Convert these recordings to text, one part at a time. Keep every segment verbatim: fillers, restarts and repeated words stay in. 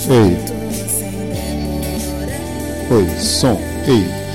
Ei. Oi, som. Ei.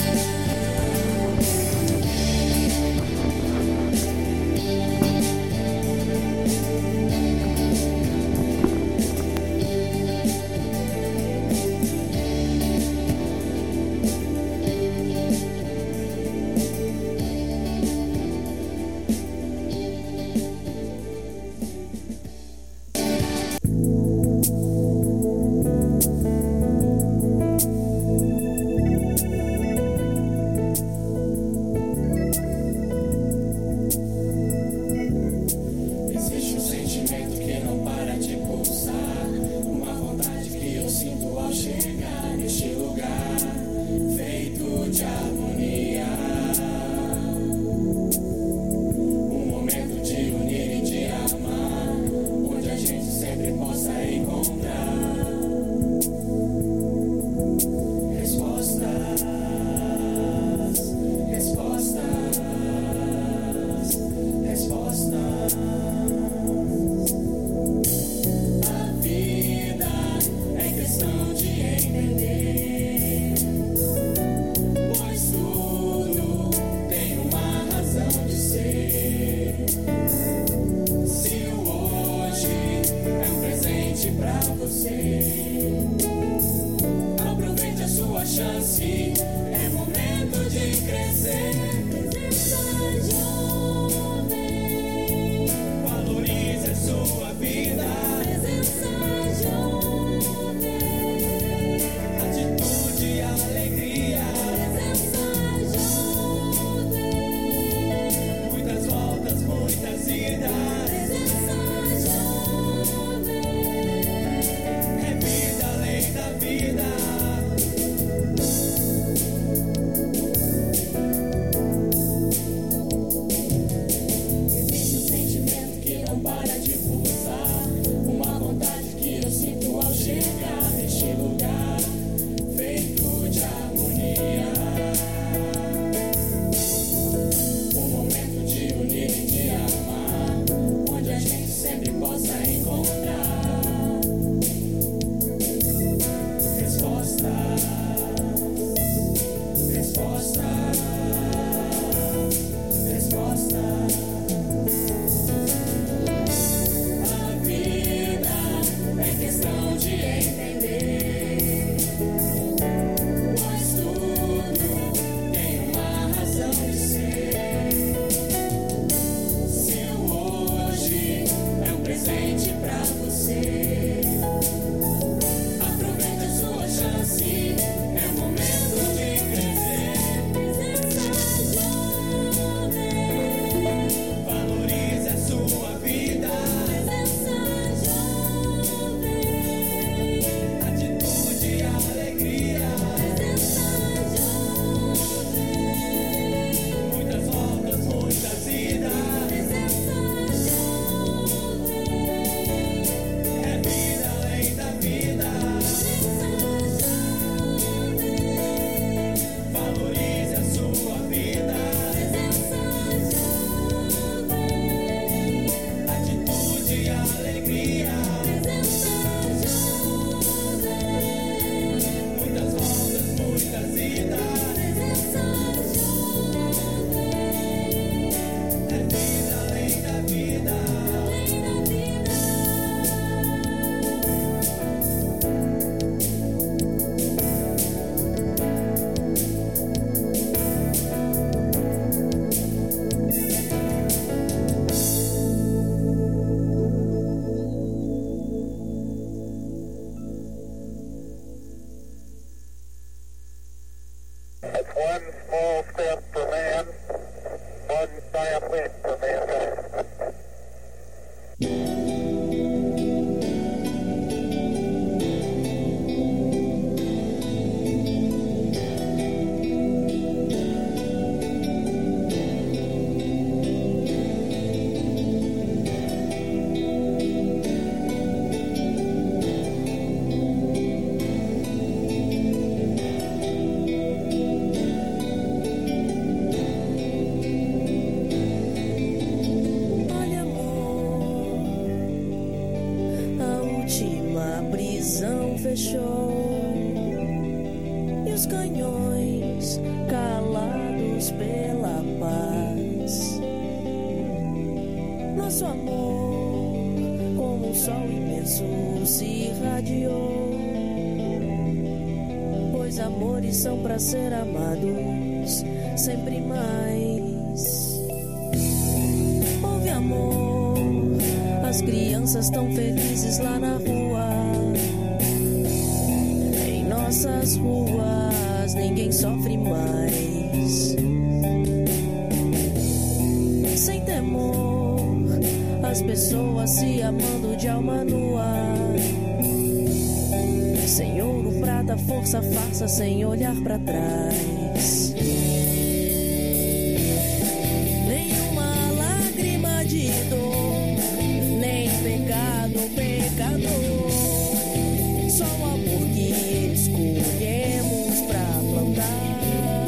deixou, e os canhões calados pela paz. Nosso amor, como um sol imenso, se irradiou, pois amores são pra ser amados sempre mais. Houve amor, as crianças tão felizes lá na rua. Em nossas ruas ninguém sofre mais. Sem temor, as pessoas se amando de alma nua. Sem ouro, prata, força, farsa, sem olhar pra trás. Nenhuma lágrima de dor, nem pecado, pecador. Só o amor que escolhemos pra plantar.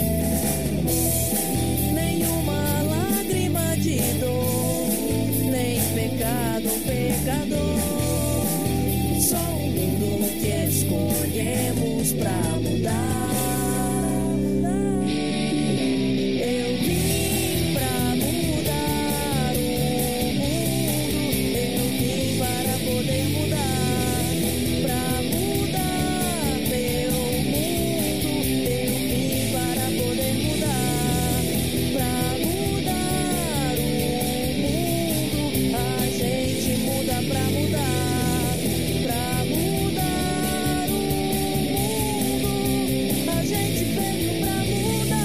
Nenhuma lágrima de dor, nem pecado, pecador. Só o mundo que escolhemos pra mudar. Eu vim pra mudar o mundo. Eu vim para poder mudar, pra mudar meu mundo. Eu vim para poder mudar, pra mudar o mundo. A gente muda pra mudar, pra mudar o mundo. A gente veio pra mudar.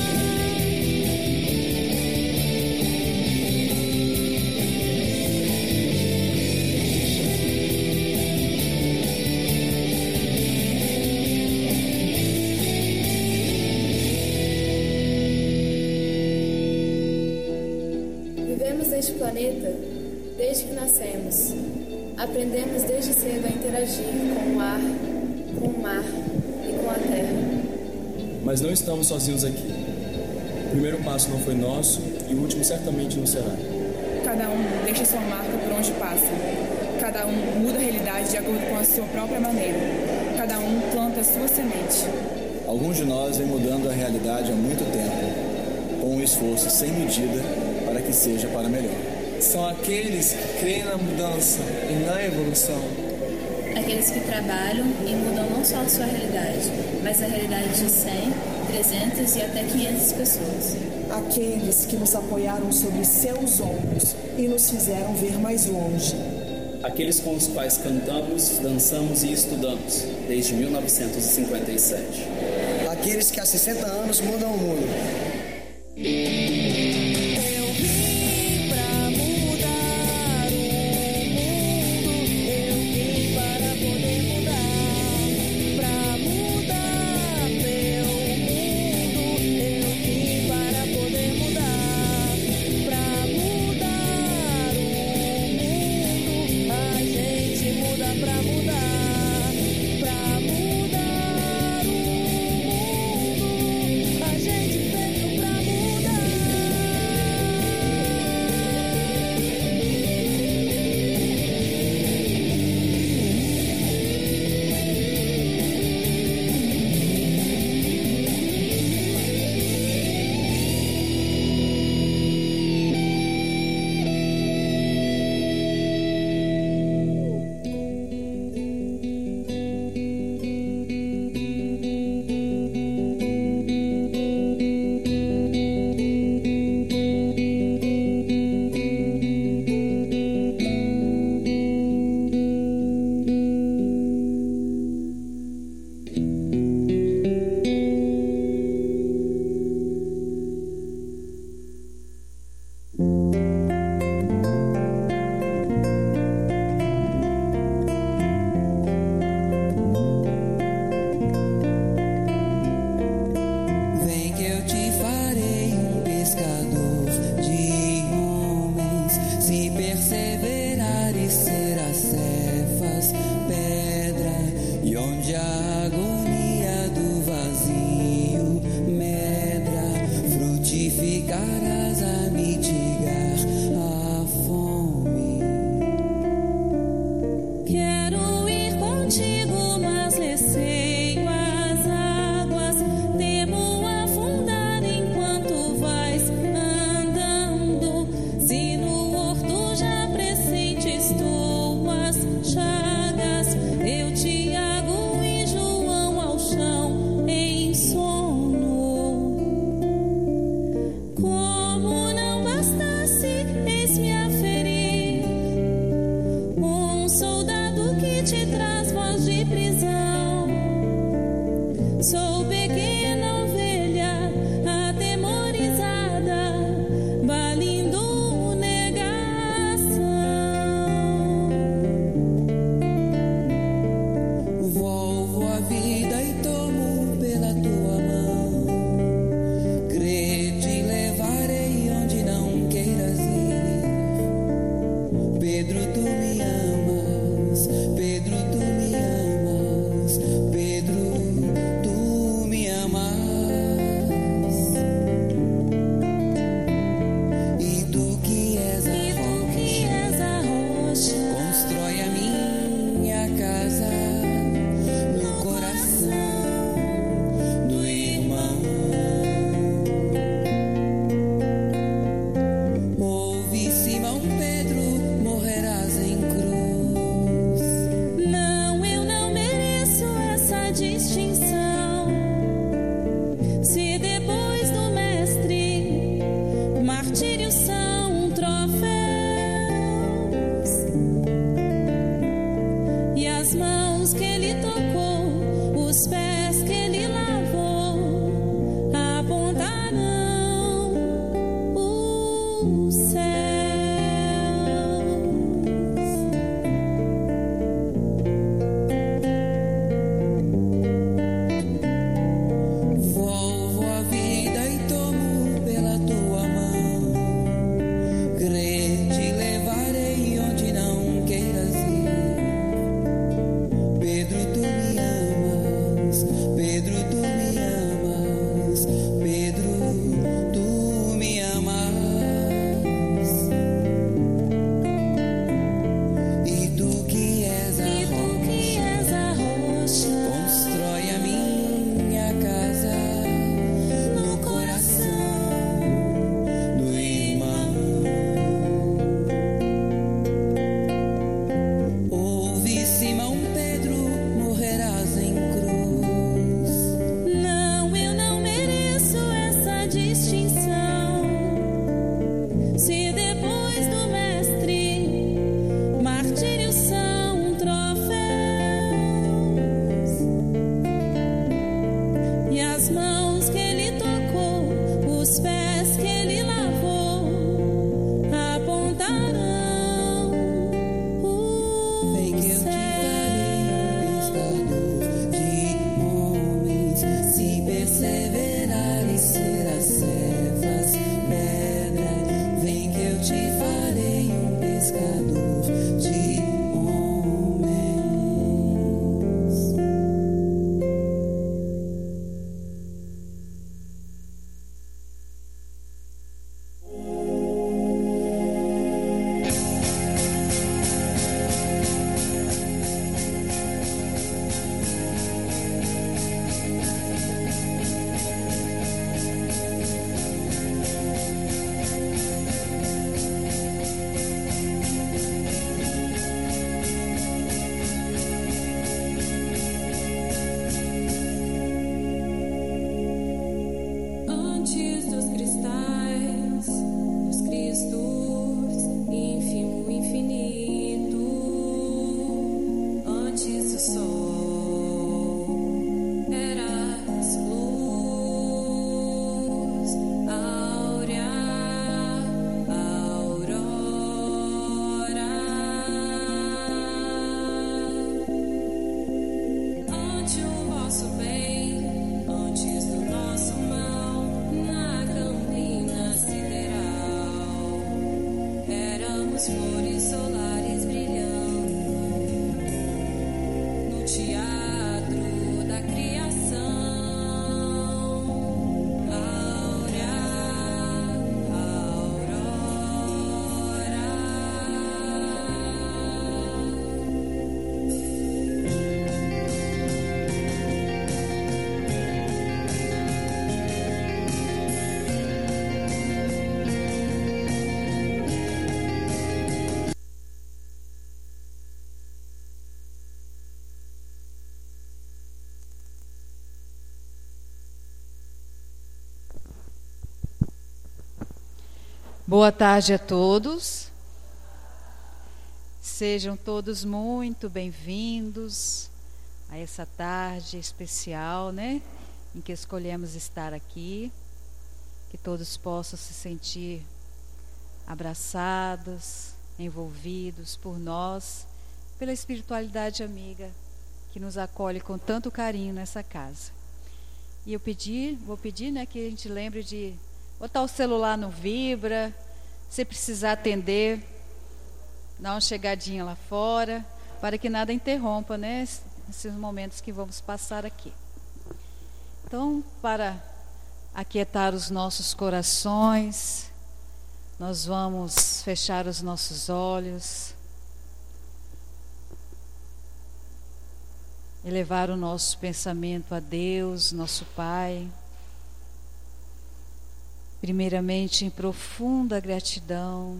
Vivemos neste planeta desde que nascemos. Aprendemos desde cedo a interagir com o ar, com o mar e com a terra. Mas não estamos sozinhos aqui. O primeiro passo não foi nosso e o último certamente não será. Cada um deixa sua marca por onde passa. Cada um muda a realidade de acordo com a sua própria maneira. Cada um planta a sua semente. Alguns de nós vêm mudando a realidade há muito tempo, com um esforço sem medida para que seja para melhor. São aqueles que creem na mudança e na evolução. Aqueles que trabalham e mudam não só a sua realidade, mas a realidade de cem, trezentas e até quinhentas pessoas. Aqueles que nos apoiaram sobre seus ombros e nos fizeram ver mais longe. Aqueles com os quais cantamos, dançamos e estudamos desde mil novecentos e cinquenta e sete. Aqueles que há sessenta anos mudam o mundo. Eu vim pra mudar o mundo. Eu vim para poder mudar, pra mudar meu mundo. Eu vim para poder mudar, pra mudar o mundo. A gente muda pra mudar, pra mudar o mundo. A gente veio pra mudar. Volvo a vida e tomo pela tua mão. Crê, te levarei onde não queiras ir. Pedro, tu me amas. Pedro, tu me amas. Pedro, tu me amas. E tu que és a rocha, constrói a minha casa no coração do irmão. Ouve, Simão Pedro, morrerás em cruz. Não, eu não mereço essa distinção. Se depois do mestre, martírios são troféus, e as mãos que ele tocou, os pés que ele lavou, apontarão os céus. Volvo a vida e tomo pela tua mão. Crê, te levarei onde não queiras ir. Pedro, tu me amas. Pedro, tu me amas. Pedro, tu me amas. E tu que és a E tu que és a rocha, constrói a minha casa no coração do irmão. Ouve, Simão Pedro, morrerás em cruz. não, eu não mereço essa distinção. Se depois do mestre, martírios são troféus, e as mãos que ele tocou, os pés que ele lavou, apontarão Vem que eu os te farei um pescador de homens. Se perseverares, serás servas pedra. Vem que eu te farei um pescador de homens. Antes dos cristais, dos cristos, ínfimo infinito, antes do sol, eras luz, áurea, aurora. Ante o vosso bem, antes do nosso mal, na campina sideral, éramos flores solares brilhando no teatro da criação. Áurea, Boa tarde a todos. Sejam todos muito bem-vindos a essa tarde especial, né, em que escolhemos estar aqui. Que todos possam se sentir abraçados, envolvidos por nós, pela espiritualidade amiga que nos acolhe com tanto carinho nessa casa. E eu pedi, vou pedir, né, que a gente lembre de botar o celular no vibra, se precisar atender, dar uma chegadinha lá fora, para que nada interrompa, né, esses momentos que vamos passar aqui. Então, para aquietar os nossos corações, nós vamos fechar os nossos olhos, elevar o nosso pensamento a Deus, nosso Pai, primeiramente em profunda gratidão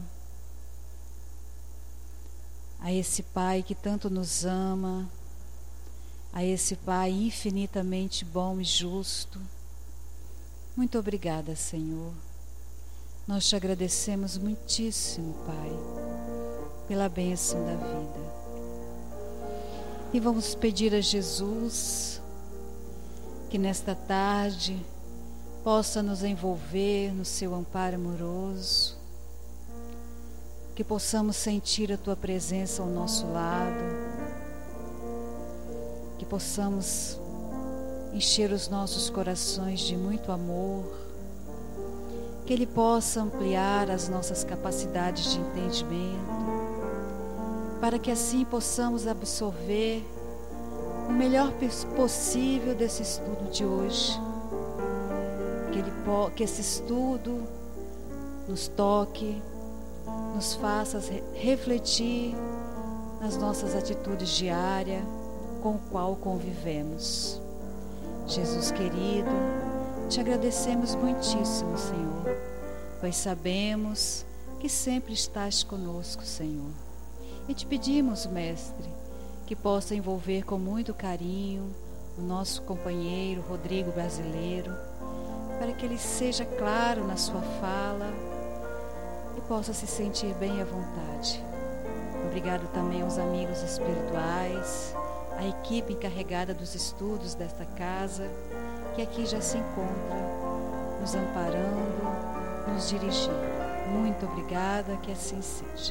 a esse Pai que tanto nos ama, a esse Pai infinitamente bom e justo. Muito obrigada, Senhor. Nós te agradecemos muitíssimo, Pai, pela bênção da vida. E vamos pedir a Jesus que nesta tarde possa nos envolver no seu amparo amoroso, que possamos sentir a tua presença ao nosso lado, que possamos encher os nossos corações de muito amor, que Ele possa ampliar as nossas capacidades de entendimento, para que assim possamos absorver o melhor possível desse estudo de hoje, que, ele, que esse estudo nos toque, nos faça refletir nas nossas atitudes diárias com o qual convivemos. Jesus querido, te agradecemos muitíssimo, Senhor, pois sabemos que sempre estás conosco, Senhor. E te pedimos, Mestre, que possa envolver com muito carinho o nosso companheiro Rodrigo Brasileiro, para que ele seja claro na sua fala e possa se sentir bem à vontade. Obrigado também aos amigos espirituais, à equipe encarregada dos estudos desta casa, que aqui já se encontra, nos amparando, nos dirigindo. Muito obrigada, que assim seja.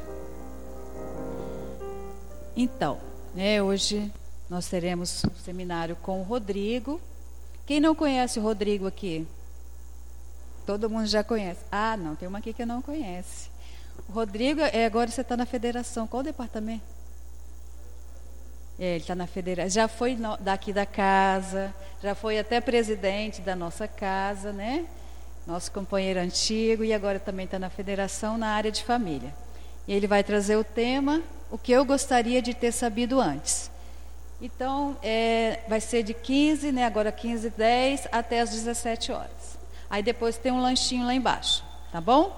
Então, né, hoje nós teremos um seminário com o Rodrigo. Quem não conhece o Rodrigo aqui? Todo mundo já conhece. Ah, não, tem uma aqui que não conhece. O Rodrigo, é, agora você está na federação. Qual departamento? É, ele está na federação. Já foi no, daqui da casa, já foi até presidente da nossa casa, né? Nosso companheiro antigo, e agora também está na federação na área de família. E ele vai trazer o tema, o que eu gostaria de ter sabido antes. Então, é, vai ser de quinze, né, agora quinze e dez, até as dezessete horas. Aí depois tem um lanchinho lá embaixo, tá bom?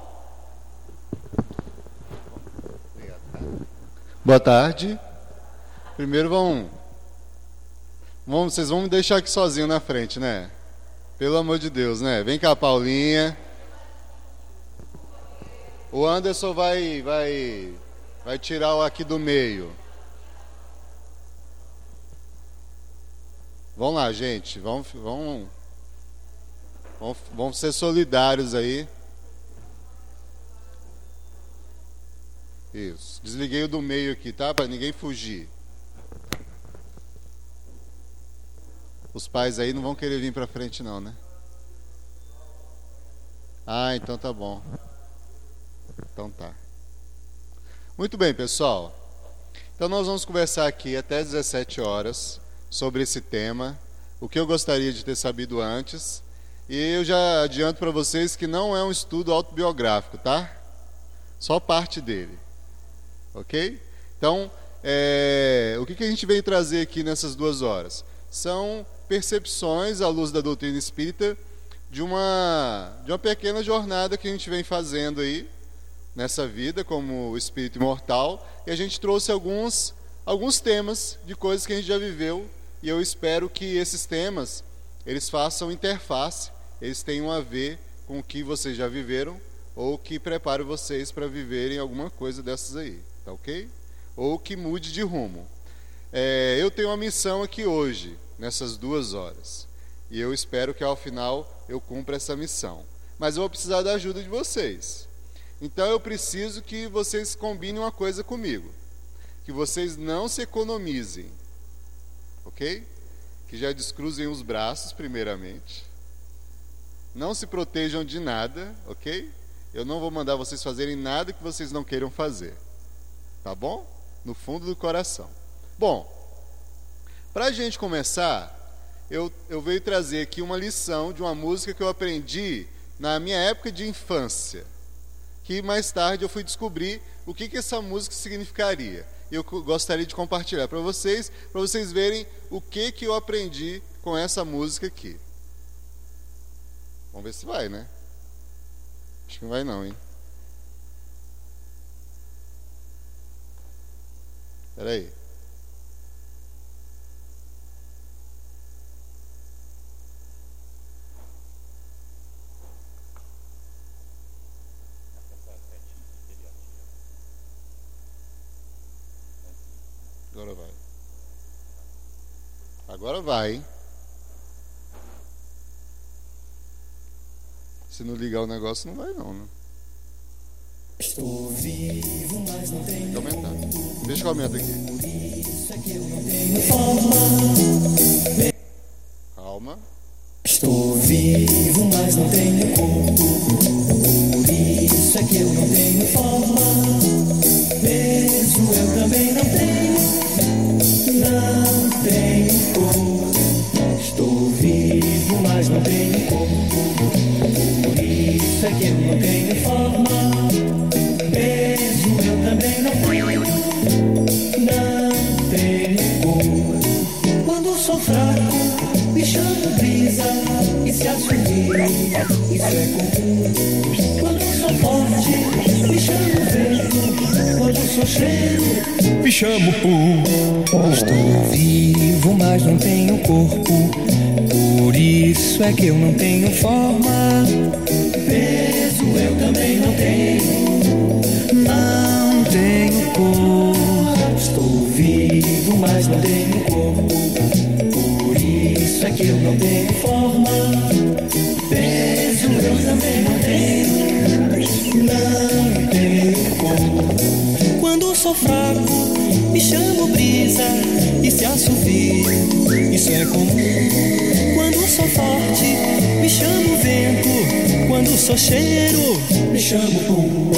Boa tarde. Primeiro vão, vão... Vocês vão me deixar aqui sozinho na frente, né? Pelo amor de Deus, né? Vem cá, Paulinha. O Anderson vai, vai, vai tirar o aqui do meio. Vamos lá, gente. Vamos, vamos, vamos, vamos ser solidários aí. Isso. Desliguei o do meio aqui, tá? Para ninguém fugir. Os pais aí não vão querer vir para frente não, né? Ah, então tá bom. Então tá. Muito bem, pessoal. Então nós vamos conversar aqui até dezessete horas sobre esse tema, o que eu gostaria de ter sabido antes. E eu já adianto para vocês que não é um estudo autobiográfico, tá? Só parte dele. Ok? Então, é, o que, que a gente veio trazer aqui nessas duas horas? São percepções à luz da doutrina espírita de uma, de uma pequena jornada que a gente vem fazendo aí nessa vida como espírito imortal, e a gente trouxe alguns, alguns temas de coisas que a gente já viveu, e eu espero que esses temas eles façam interface, eles tenham a ver com o que vocês já viveram, ou que prepare vocês para viverem alguma coisa dessas aí, tá ok? Ou que mude de rumo. É, eu tenho uma missão aqui hoje, nessas duas horas, e eu espero que ao final eu cumpra essa missão, mas eu vou precisar da ajuda de vocês. Então eu preciso que vocês combinem uma coisa comigo, que vocês não se economizem, ok? ok? Que já descruzem os braços, primeiramente. Não se protejam de nada, ok? Eu não vou mandar vocês fazerem nada que vocês não queiram fazer. Tá bom? No fundo do coração. Bom, para a gente começar, eu, eu venho trazer aqui uma lição de uma música que eu aprendi na minha época de infância, que mais tarde eu fui descobrir o que, que essa música significaria. Eu gostaria de compartilhar para vocês, para vocês verem o que, que eu aprendi com essa música aqui. Vamos ver se vai, né? Acho que não vai não, hein? Espera aí. Agora vai. Agora vai, hein? Se não ligar o negócio, não vai não, né? Estou vivo, mas não tenho. Deixa eu aumentar. Deixa eu aumentar aqui. Por isso é que eu não tenho forma. Calma. Estou vivo, mas não tenho corpo. Por isso é que eu não tenho forma. Peso eu também não tenho. Não tenho cor. Estou vivo, mas não tenho corpo. Por isso é que eu não tenho forma. Peso eu também não tenho. Não tenho cor. Quando sou fraco, me chamo brisa. E se assumir, isso é comum. Quando sou forte, me chamo vento. Quando sou cheiro, me chamo pum. Estou vivo, mas não tenho corpo. Por isso é que eu não tenho forma. Peso eu também não tenho. Não tenho cor. Estou vivo, mas não tenho corpo. Por isso é que eu não tenho forma. Peso eu também não tenho. Não tenho cor. Quando sou fraco, me chamo brisa. E se assovio, isso é comum. Quando sou forte, me chamo vento. Quando sou cheiro, me chamo pum.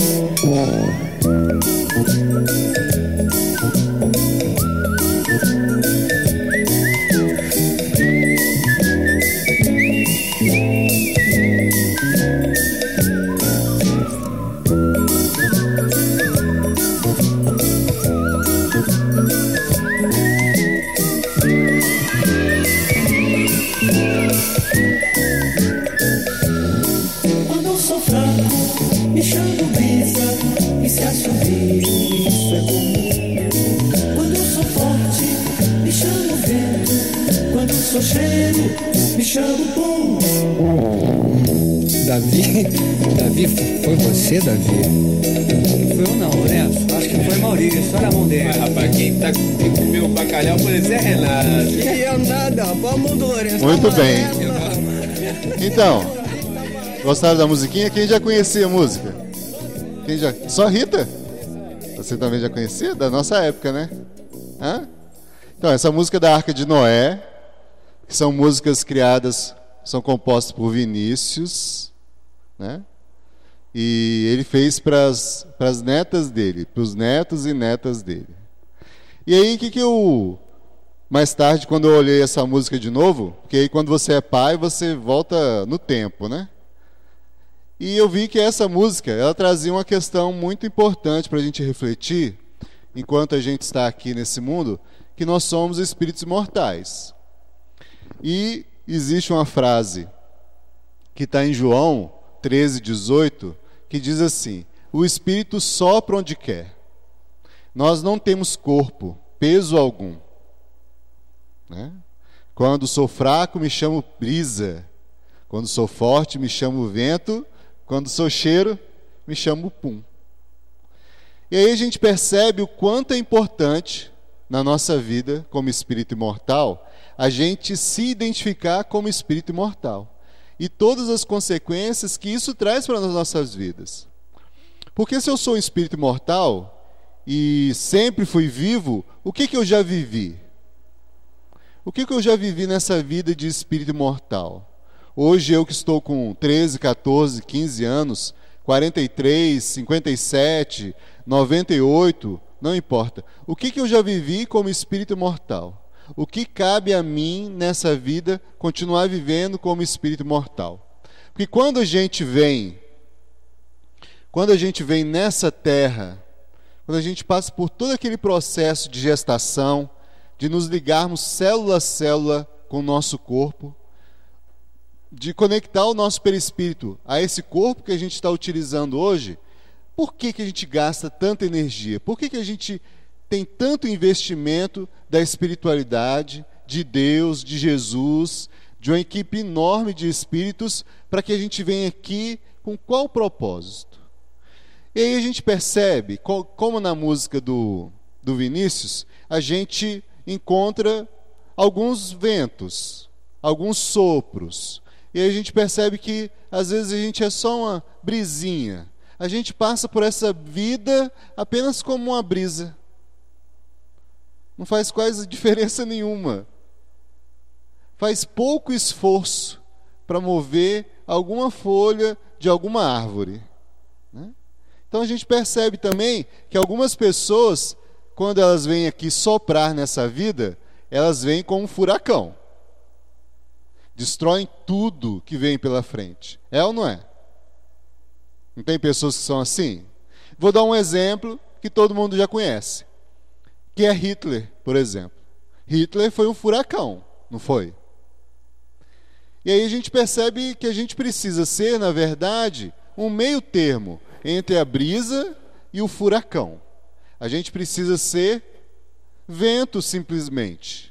Quando sou fraco, me chamo brisa. E se assovio, isso é comum. Quando sou forte, me chamo vento. Quando sou cheiro, me chamo pum. Davi, Davi, foi você, Davi? Não foi eu não, Lourenço. Acho que foi Maurício. Olha a mão dele. Mas, rapaz, quem tá quem comeu o bacalhau por isso é Renato. Que eu nada, rapaz. A mão do Lourenço. Muito bem. Então, gostaram da musiquinha? Quem já conhecia a música? Quem já? Só Rita? Você também já conhecia? Da nossa época, né? Hã? Então, essa música é da Arca de Noé, que são músicas criadas, são compostas por Vinícius, né? E ele fez para as netas dele, para os netos e netas dele. E aí, o que, que eu... Mais tarde, quando eu olhei essa música de novo, porque aí quando você é pai, você volta no tempo, né? E eu vi que essa música, ela trazia uma questão muito importante para a gente refletir, enquanto a gente está aqui nesse mundo, que nós somos espíritos imortais. E existe uma frase que está em João treze, dezoito, que diz assim: o espírito sopra onde quer. Nós não temos corpo, peso algum. Né? Quando sou fraco, me chamo brisa. Quando sou forte, me chamo vento. Quando sou cheiro, me chamo pum. E aí a gente percebe o quanto é importante na nossa vida, como espírito imortal, a gente se identificar como espírito imortal. E todas as consequências que isso traz para as nossas vidas. Porque se eu sou um espírito imortal e sempre fui vivo, o que, que eu já vivi? O que, que eu já vivi nessa vida de espírito imortal? Hoje eu que estou com treze, quatorze, quinze anos, quarenta e três, cinquenta e sete, noventa e oito, não importa. O que, que eu já vivi como espírito imortal? O que cabe a mim nessa vida continuar vivendo como espírito imortal? Porque quando a gente vem, quando a gente vem nessa terra, quando a gente passa por todo aquele processo de gestação, de nos ligarmos célula a célula com o nosso corpo, de conectar o nosso perispírito a esse corpo que a gente está utilizando hoje, por que, que a gente gasta tanta energia? Por que, que a gente tem tanto investimento da espiritualidade, de Deus, de Jesus, de uma equipe enorme de espíritos, para que a gente venha aqui com qual propósito? E aí a gente percebe, como na música do, do Vinícius, a gente encontra alguns ventos, alguns sopros. E aí a gente percebe que, às vezes, a gente é só uma brisinha. A gente passa por essa vida apenas como uma brisa. Não faz quase diferença nenhuma. Faz pouco esforço para mover alguma folha de alguma árvore, né? Então a gente percebe também que algumas pessoas, quando elas vêm aqui soprar nessa vida, elas vêm com um furacão. Destroem tudo que vem pela frente. É ou não é? Não tem pessoas que são assim? Vou dar um exemplo que todo mundo já conhece, que é Hitler, por exemplo. Hitler foi um furacão, não foi? E aí a gente percebe que a gente precisa ser, na verdade, um meio termo entre a brisa e o furacão. A gente precisa ser vento, simplesmente.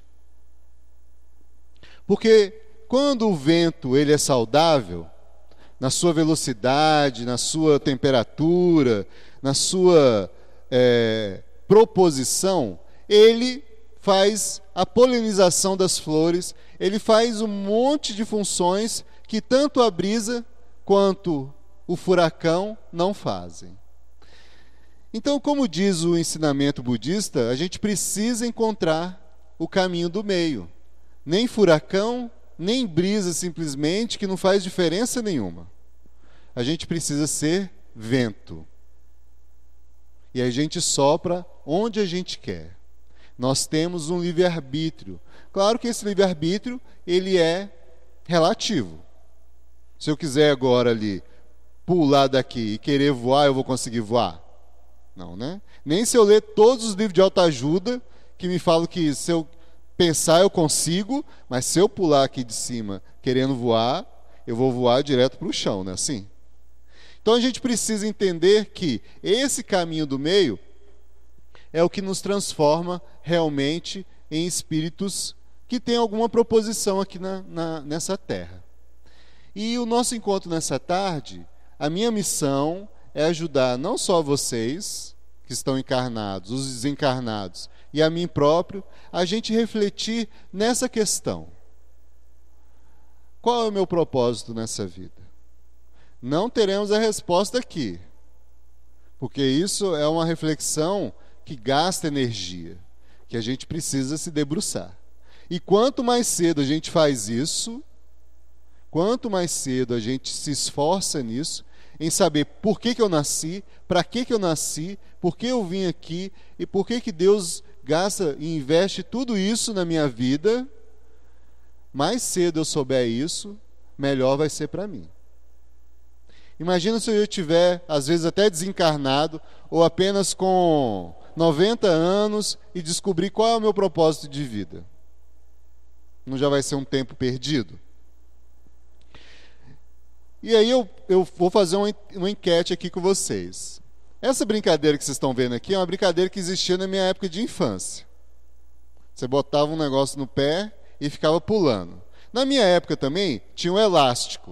Porque quando o vento ele é saudável, na sua velocidade, na sua temperatura, na sua é, proposição, ele faz a polinização das flores, ele faz um monte de funções que tanto a brisa quanto o furacão não fazem. Então, como diz o ensinamento budista, a gente precisa encontrar o caminho do meio. Nem furacão, nem brisa simplesmente, que não faz diferença nenhuma. A gente precisa ser vento. E a gente sopra onde a gente quer. Nós temos um livre-arbítrio. Claro que esse livre-arbítrio, ele é relativo. Se eu quiser agora ali pular daqui e querer voar, eu vou conseguir voar? Não, né? Nem se eu ler todos os livros de autoajuda, que me falam que se eu pensar eu consigo, mas se eu pular aqui de cima querendo voar, eu vou voar direto para o chão, não é assim? Então a gente precisa entender que esse caminho do meio é o que nos transforma realmente em espíritos que têm alguma proposição aqui na, na, nessa terra. E o nosso encontro nessa tarde, a minha missão é ajudar não só vocês, que estão encarnados, os desencarnados, e a mim próprio, a gente refletir nessa questão. Qual é o meu propósito nessa vida? Não teremos a resposta aqui, porque isso é uma reflexão que gasta energia, que a gente precisa se debruçar. E quanto mais cedo a gente faz isso, quanto mais cedo a gente se esforça nisso, em saber por que, que eu nasci, para que, que eu nasci, por que eu vim aqui e por que, que Deus gasta e investe tudo isso na minha vida, mais cedo eu souber isso, melhor vai ser para mim. Imagina se eu estiver, às vezes até desencarnado, ou apenas com noventa anos e descobrir qual é o meu propósito de vida. Não já vai ser um tempo perdido? E aí eu, eu vou fazer uma, uma enquete aqui com vocês. Essa brincadeira que vocês estão vendo aqui é uma brincadeira que existia na minha época de infância. Você botava um negócio no pé e ficava pulando. Na minha época também tinha um elástico.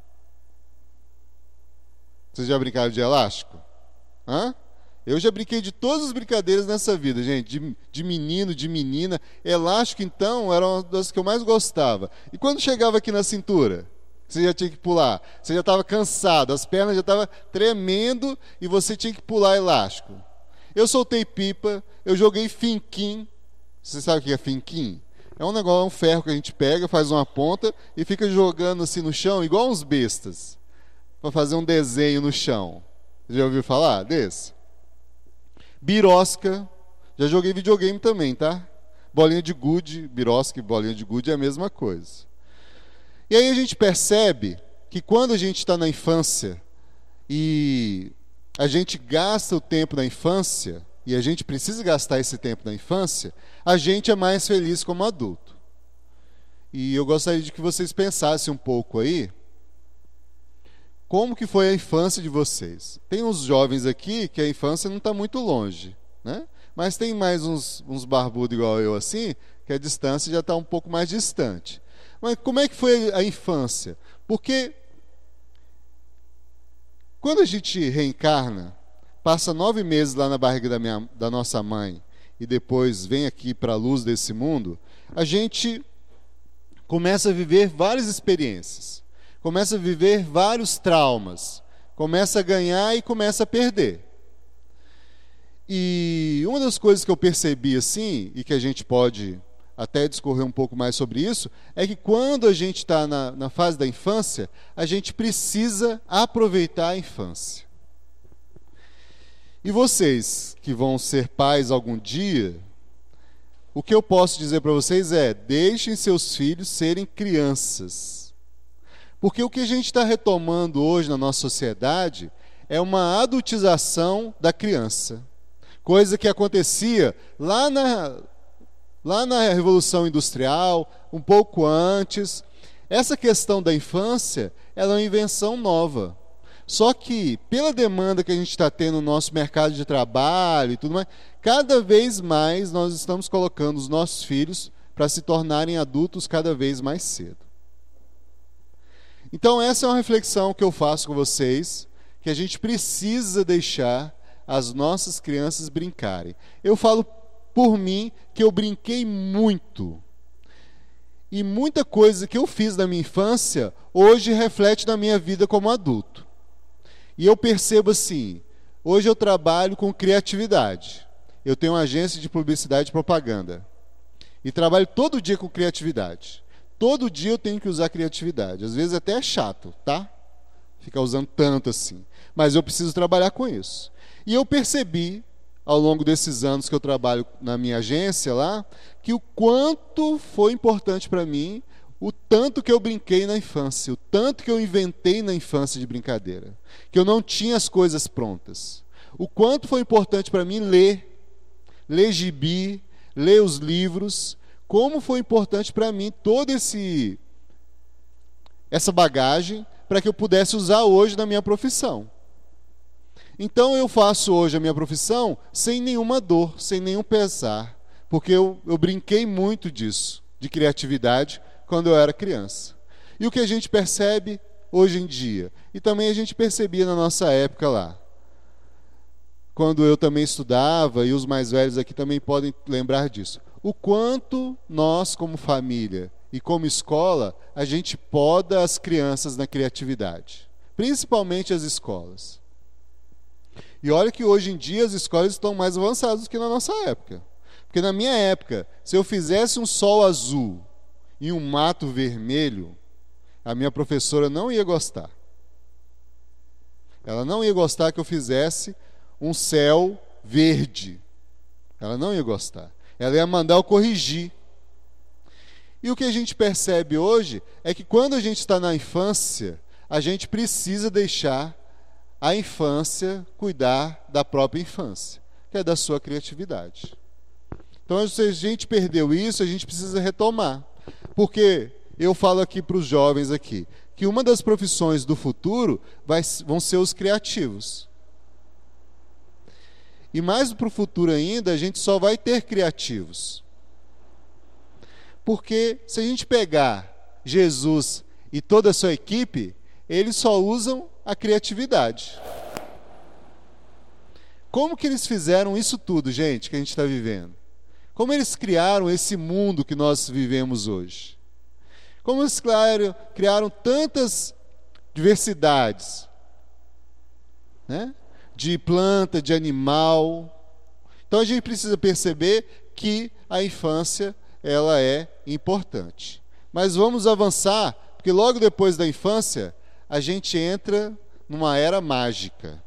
Vocês já brincaram de elástico? Hã? Eu já brinquei de todas as brincadeiras nessa vida, gente. De, de menino, de menina. Elástico, então, era uma das que eu mais gostava. E quando chegava aqui na cintura? Você já tinha que pular. Você já estava cansado, as pernas já estavam tremendo e você tinha que pular elástico. Eu soltei pipa, eu joguei finquim. Você sabe o que é finquim? É um negócio, é um ferro que a gente pega, faz uma ponta e fica jogando assim no chão, igual uns bestas, para fazer um desenho no chão. Já ouviu falar desse? Birosca. Já joguei videogame também, tá? Bolinha de gude, birosca e bolinha de gude é a mesma coisa. E aí a gente percebe que quando a gente está na infância e a gente gasta o tempo na infância, e a gente precisa gastar esse tempo na infância, a gente é mais feliz como adulto. E eu gostaria de que vocês pensassem um pouco aí, como que foi a infância de vocês. Tem uns jovens aqui que a infância não está muito longe, né? Mas tem mais uns, uns barbudos igual eu assim, que a distância já está um pouco mais distante. Mas como é que foi a infância? Porque quando a gente reencarna, passa nove meses lá na barriga da, minha, da nossa mãe e depois vem aqui para a luz desse mundo, a gente começa a viver várias experiências, começa a viver vários traumas, começa a ganhar e começa a perder. E uma das coisas que eu percebi assim, e que a gente pode até discorrer um pouco mais sobre isso, é que quando a gente está na, na fase da infância, a gente precisa aproveitar a infância. E vocês que vão ser pais algum dia, o que eu posso dizer para vocês é: deixem seus filhos serem crianças. Porque o que a gente está retomando hoje na nossa sociedade é uma adultização da criança. Coisa que acontecia lá na, lá na Revolução Industrial, um pouco antes. Essa questão da infância, ela é uma invenção nova. Só que, pela demanda que a gente está tendo no nosso mercado de trabalho e tudo mais, cada vez mais nós estamos colocando os nossos filhos para se tornarem adultos cada vez mais cedo. Então, essa é uma reflexão que eu faço com vocês, que a gente precisa deixar as nossas crianças brincarem. Eu falo por mim que eu brinquei muito. E muita coisa que eu fiz na minha infância, hoje reflete na minha vida como adulto. E eu percebo assim, hoje eu trabalho com criatividade. Eu tenho uma agência de publicidade e propaganda. E trabalho todo dia com criatividade. Todo dia eu tenho que usar criatividade. Às vezes até é chato, tá? Ficar usando tanto assim. Mas eu preciso trabalhar com isso. E eu percebi, ao longo desses anos que eu trabalho na minha agência lá, que o quanto foi importante para mim, o tanto que eu brinquei na infância, o tanto que eu inventei na infância de brincadeira, que eu não tinha as coisas prontas. O quanto foi importante para mim ler, ler gibi, ler os livros, como foi importante para mim toda esse, essa bagagem para que eu pudesse usar hoje na minha profissão. Então eu faço hoje a minha profissão sem nenhuma dor, sem nenhum pesar, porque eu, eu brinquei muito disso, de criatividade, quando eu era criança. E o que a gente percebe hoje em dia, e também a gente percebia na nossa época lá, quando eu também estudava, e os mais velhos aqui também podem lembrar disso, o quanto nós, como família e como escola, a gente poda as crianças na criatividade, principalmente as escolas. E olha que hoje em dia as escolas estão mais avançadas do que na nossa época. Porque na minha época, se eu fizesse um sol azul e um mato vermelho, a minha professora não ia gostar. Ela não ia gostar que eu fizesse um céu verde. Ela não ia gostar. Ela ia mandar eu corrigir. E o que a gente percebe hoje é que quando a gente está na infância, a gente precisa deixar a infância cuidar da própria infância, que é da sua criatividade. Então, se a gente perdeu isso, a gente precisa retomar. Porque eu falo aqui para os jovens aqui, que uma das profissões do futuro vai, vão ser os criativos. E mais para o futuro ainda, a gente só vai ter criativos. Porque se a gente pegar Jesus e toda a sua equipe, eles só usam a criatividade. Como que eles fizeram isso tudo, gente, que a gente está vivendo? Como eles criaram esse mundo que nós vivemos hoje? Como eles criaram, criaram tantas diversidades, né? De planta, de animal. Então a gente precisa perceber que a infância ela é importante. Mas vamos avançar, porque logo depois da infância, a gente entra numa era mágica.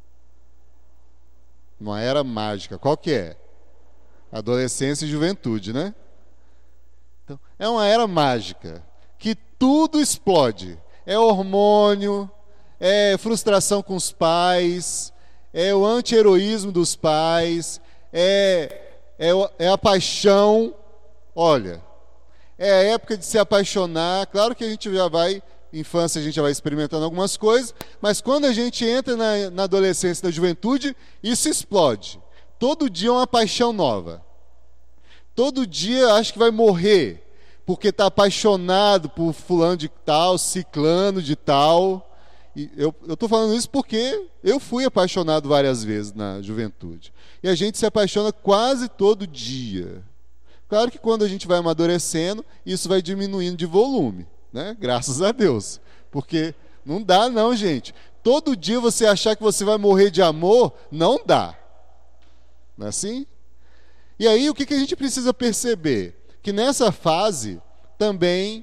Uma era mágica. Qual que é? Adolescência e juventude, né? Então, é uma era mágica, que tudo explode. É hormônio, é frustração com os pais, é o anti-heroísmo dos pais, é, é, é a paixão. Olha, é a época de se apaixonar. Claro que a gente já vai, infância a gente já vai experimentando algumas coisas, mas quando a gente entra na, na adolescência, na juventude, isso explode. Todo dia é uma paixão nova. Todo dia acho que vai morrer, porque está apaixonado por fulano de tal, ciclano de tal. E eu estou falando isso porque eu fui apaixonado várias vezes na juventude. E a gente se apaixona quase todo dia. Claro que quando a gente vai amadurecendo, isso vai diminuindo de volume, né? Graças a Deus. Porque não dá não, gente. Todo dia você achar que você vai morrer de amor, não dá. Não é assim? E aí o que, que a gente precisa perceber? Que nessa fase também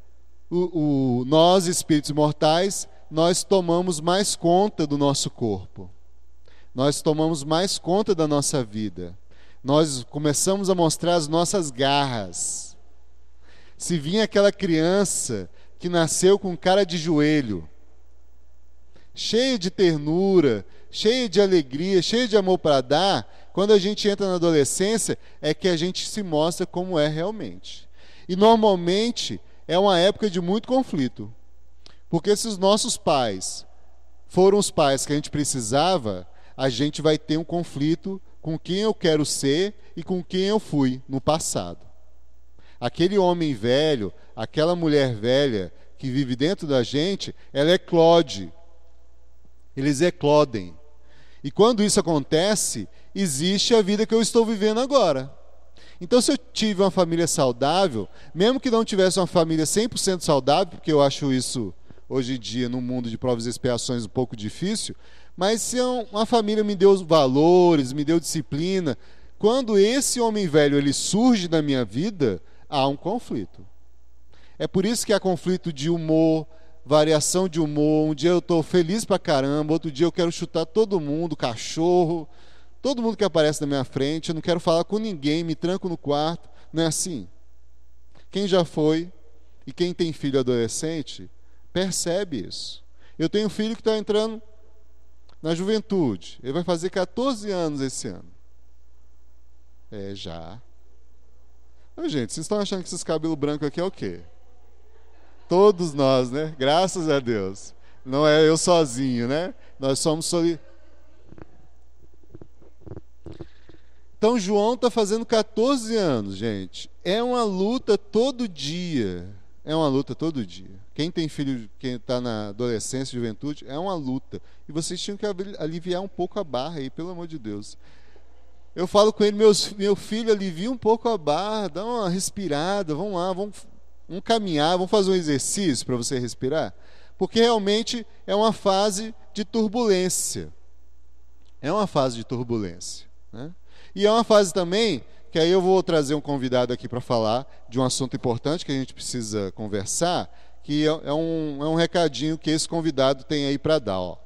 o, o, nós, espíritos mortais, nós tomamos mais conta do nosso corpo. Nós tomamos mais conta da nossa vida. Nós começamos a mostrar as nossas garras. Se vinha aquela criança que nasceu com cara de joelho, cheia de ternura, cheia de alegria, cheia de amor para dar, quando a gente entra na adolescência, é que a gente se mostra como é realmente. E normalmente é uma época de muito conflito. Porque se os nossos pais foram os pais que a gente precisava, a gente vai ter um conflito com quem eu quero ser e com quem eu fui no passado. Aquele homem velho, aquela mulher velha que vive dentro da gente, ela eclode. Eles eclodem. E quando isso acontece, existe a vida que eu estou vivendo agora. Então, se eu tive uma família saudável, mesmo que não tivesse uma família cem por cento saudável, porque eu acho isso, hoje em dia, no mundo de provas e expiações, um pouco difícil, mas se uma família me deu valores, me deu disciplina, quando esse homem velho ele surge na minha vida, há um conflito. É por isso que há conflito de humor, variação de humor. Um dia eu estou feliz pra caramba, outro dia eu quero chutar todo mundo, cachorro, todo mundo que aparece na minha frente, eu não quero falar com ninguém, me tranco no quarto. Não é assim? Quem já foi e quem tem filho adolescente percebe isso. Eu tenho um filho que está entrando na juventude, ele vai fazer catorze anos esse ano. É, já. Ô, gente, vocês estão achando que esses cabelos brancos aqui é o quê? Todos nós, né? Graças a Deus. Não é eu sozinho, né? Nós somos soli... Então, João está fazendo catorze anos, gente. É uma luta todo dia. É uma luta todo dia. Quem tem filho, quem está na adolescência, juventude, é uma luta. E vocês tinham que aliviar um pouco a barra aí, pelo amor de Deus. Eu falo com ele, meus, meu filho, alivia um pouco a barra, dá uma respirada, vamos lá, vamos, vamos caminhar, vamos fazer um exercício para você respirar. Porque realmente é uma fase de turbulência. É uma fase de turbulência, né? E é uma fase também, que aí eu vou trazer um convidado aqui para falar de um assunto importante que a gente precisa conversar, que é um, é um recadinho que esse convidado tem aí para dar. Ó.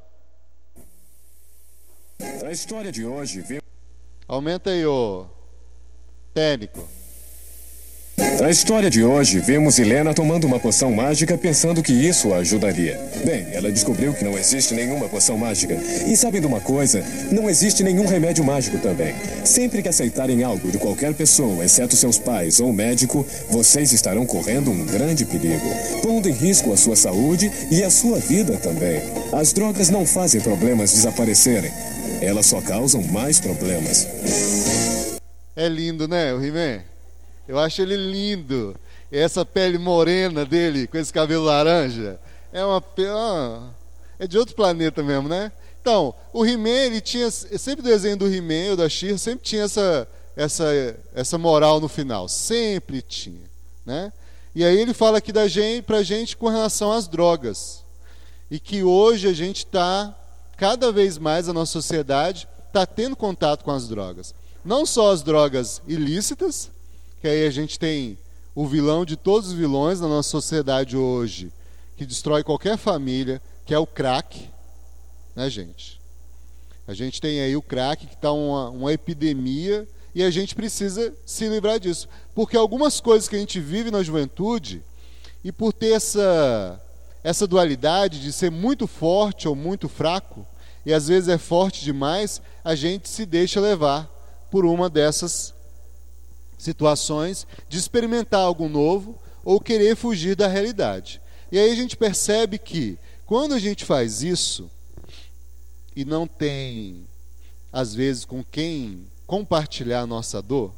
A história de hoje... Aumenta aí, ô técnico. Na história de hoje, vemos Helena tomando uma poção mágica pensando que isso a ajudaria. Bem, ela descobriu que não existe nenhuma poção mágica. E sabe de uma coisa? Não existe nenhum remédio mágico também. Sempre que aceitarem algo de qualquer pessoa, exceto seus pais ou médico, vocês estarão correndo um grande perigo, pondo em risco a sua saúde e a sua vida também. As drogas não fazem problemas desaparecerem. Elas só causam mais problemas. É lindo, né, o He-Man? Eu acho ele lindo. Essa pele morena dele, com esse cabelo laranja, é uma ah, é de outro planeta mesmo, né? Então, o He-Man, ele tinha sempre o desenho do He-Man ou da She-Ra, sempre tinha essa essa essa moral no final, sempre tinha, né? E aí ele fala aqui da gente, pra gente com relação às drogas. E que hoje a gente está cada vez mais, a nossa sociedade está tendo contato com as drogas. Não só as drogas ilícitas, que aí a gente tem o vilão de todos os vilões na nossa sociedade hoje, que destrói qualquer família, que é o crack, né, gente? A gente tem aí o crack, que está uma, uma epidemia, e a gente precisa se livrar disso. Porque algumas coisas que a gente vive na juventude, e por ter essa, essa dualidade de ser muito forte ou muito fraco, e às vezes é forte demais, a gente se deixa levar por uma dessas situações de experimentar algo novo ou querer fugir da realidade. E aí a gente percebe que quando a gente faz isso e não tem, às vezes, com quem compartilhar a nossa dor,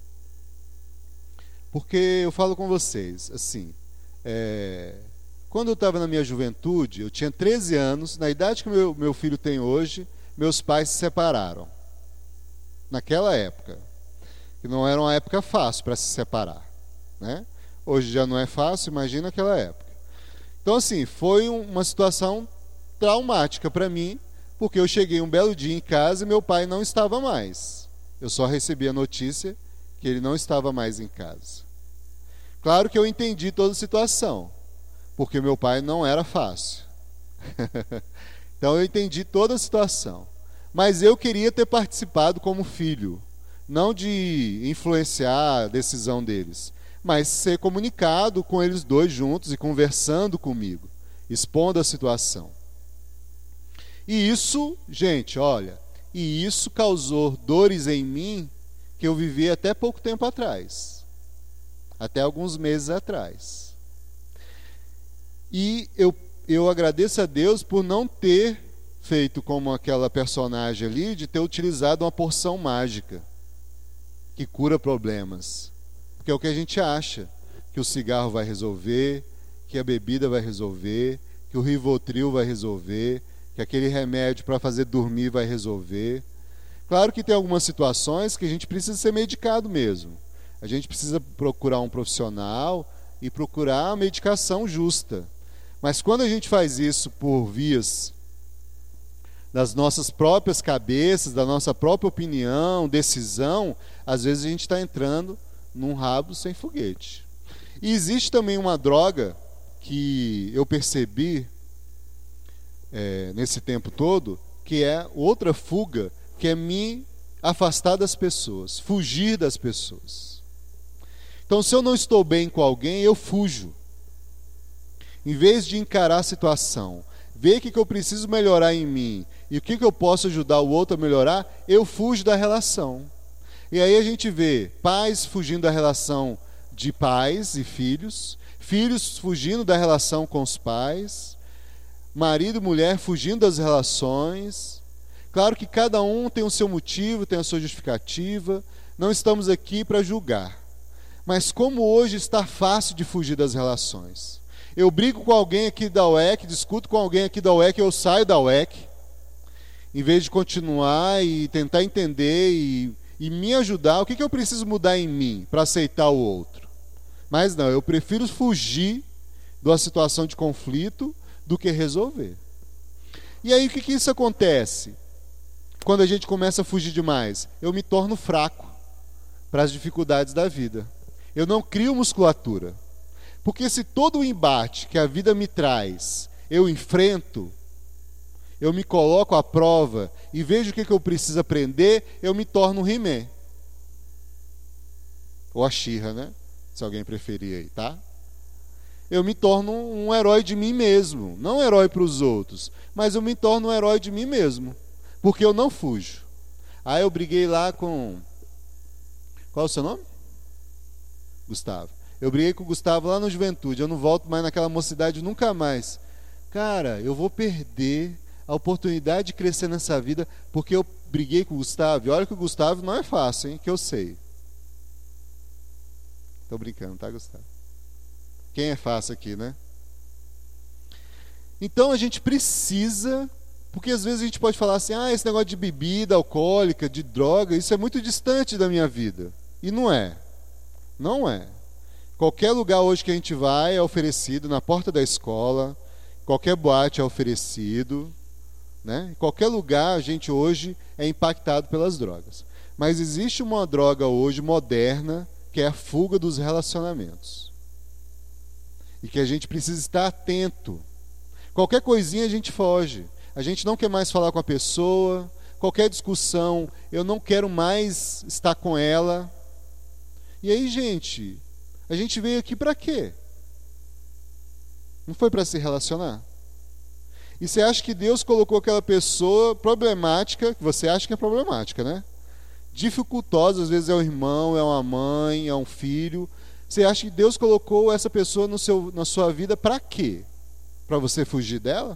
porque eu falo com vocês, assim, é, quando eu estava na minha juventude, eu tinha treze anos, na idade que meu, meu filho tem hoje, meus pais se separaram. Naquela época. Que não era uma época fácil para se separar, né? Hoje já não é fácil, imagina aquela época. Então, assim, foi uma situação traumática para mim, porque eu cheguei um belo dia em casa e meu pai não estava mais. Eu só recebi a notícia que ele não estava mais em casa. Claro que eu entendi toda a situação, porque meu pai não era fácil. Então eu entendi toda a situação. Mas eu queria ter participado como filho, não de influenciar a decisão deles, mas ser comunicado com eles dois juntos e conversando comigo, expondo a situação. E isso, gente, olha, e isso causou dores em mim que eu vivi até pouco tempo atrás, até alguns meses atrás. E eu, eu agradeço a Deus por não ter feito como aquela personagem ali, de ter utilizado uma porção mágica que cura problemas. Porque é o que a gente acha, que o cigarro vai resolver, que a bebida vai resolver, que o Rivotril vai resolver, que aquele remédio para fazer dormir vai resolver. Claro que tem algumas situações que a gente precisa ser medicado mesmo. A gente precisa procurar um profissional e procurar a medicação justa. Mas quando a gente faz isso por vias das nossas próprias cabeças, da nossa própria opinião, decisão, às vezes a gente está entrando num rabo sem foguete. E existe também uma droga que eu percebi é, nesse tempo todo, que é outra fuga, que é me afastar das pessoas, fugir das pessoas. Então, se eu não estou bem com alguém, eu fujo. Em vez de encarar a situação, ver o que eu preciso melhorar em mim e o que eu posso ajudar o outro a melhorar, eu fujo da relação. E aí a gente vê pais fugindo da relação de pais e filhos, filhos fugindo da relação com os pais, marido e mulher fugindo das relações. Claro que cada um tem o seu motivo, tem a sua justificativa, não estamos aqui para julgar. Mas como hoje está fácil de fugir das relações. Eu brigo com alguém aqui da U E C, discuto com alguém aqui da U E C, eu saio da U E C, em vez de continuar e tentar entender e, e me ajudar, o que, que eu preciso mudar em mim para aceitar o outro? Mas não, eu prefiro fugir de uma situação de conflito do que resolver. E aí o que, que isso acontece? Quando a gente começa a fugir demais, eu me torno fraco para as dificuldades da vida. Eu não crio musculatura. Porque se todo o embate que a vida me traz, eu enfrento, eu me coloco à prova e vejo o que, que eu preciso aprender, eu me torno um He-Man. Ou a She-Ra, né? Se alguém preferir aí, tá? Eu me torno um herói de mim mesmo. Não um herói para os outros, mas eu me torno um herói de mim mesmo. Porque eu não fujo. Aí eu briguei lá com... Qual é o seu nome? Gustavo. Eu briguei com o Gustavo lá na juventude. Eu não volto mais naquela mocidade nunca mais. Cara, eu vou perder a oportunidade de crescer nessa vida porque eu briguei com o Gustavo. E olha que o Gustavo não é fácil, hein? Que eu sei. Tô brincando, tá, Gustavo? Quem é fácil aqui, né? Então a gente precisa... Porque às vezes a gente pode falar assim, ah, esse negócio de bebida alcoólica, de droga, isso é muito distante da minha vida. E não é. Não é. Qualquer lugar hoje que a gente vai é oferecido, na porta da escola, qualquer boate é oferecido, né? Em qualquer lugar a gente hoje é impactado pelas drogas. Mas existe uma droga hoje moderna, que é a fuga dos relacionamentos. E que a gente precisa estar atento. Qualquer coisinha a gente foge. A gente não quer mais falar com a pessoa. Qualquer discussão, eu não quero mais estar com ela. E aí, gente, a gente veio aqui para quê? Não foi para se relacionar? E você acha que Deus colocou aquela pessoa problemática, que você acha que é problemática, né? Dificultosa, às vezes é um irmão, é uma mãe, é um filho. Você acha que Deus colocou essa pessoa no seu, na sua vida para quê? Para você fugir dela?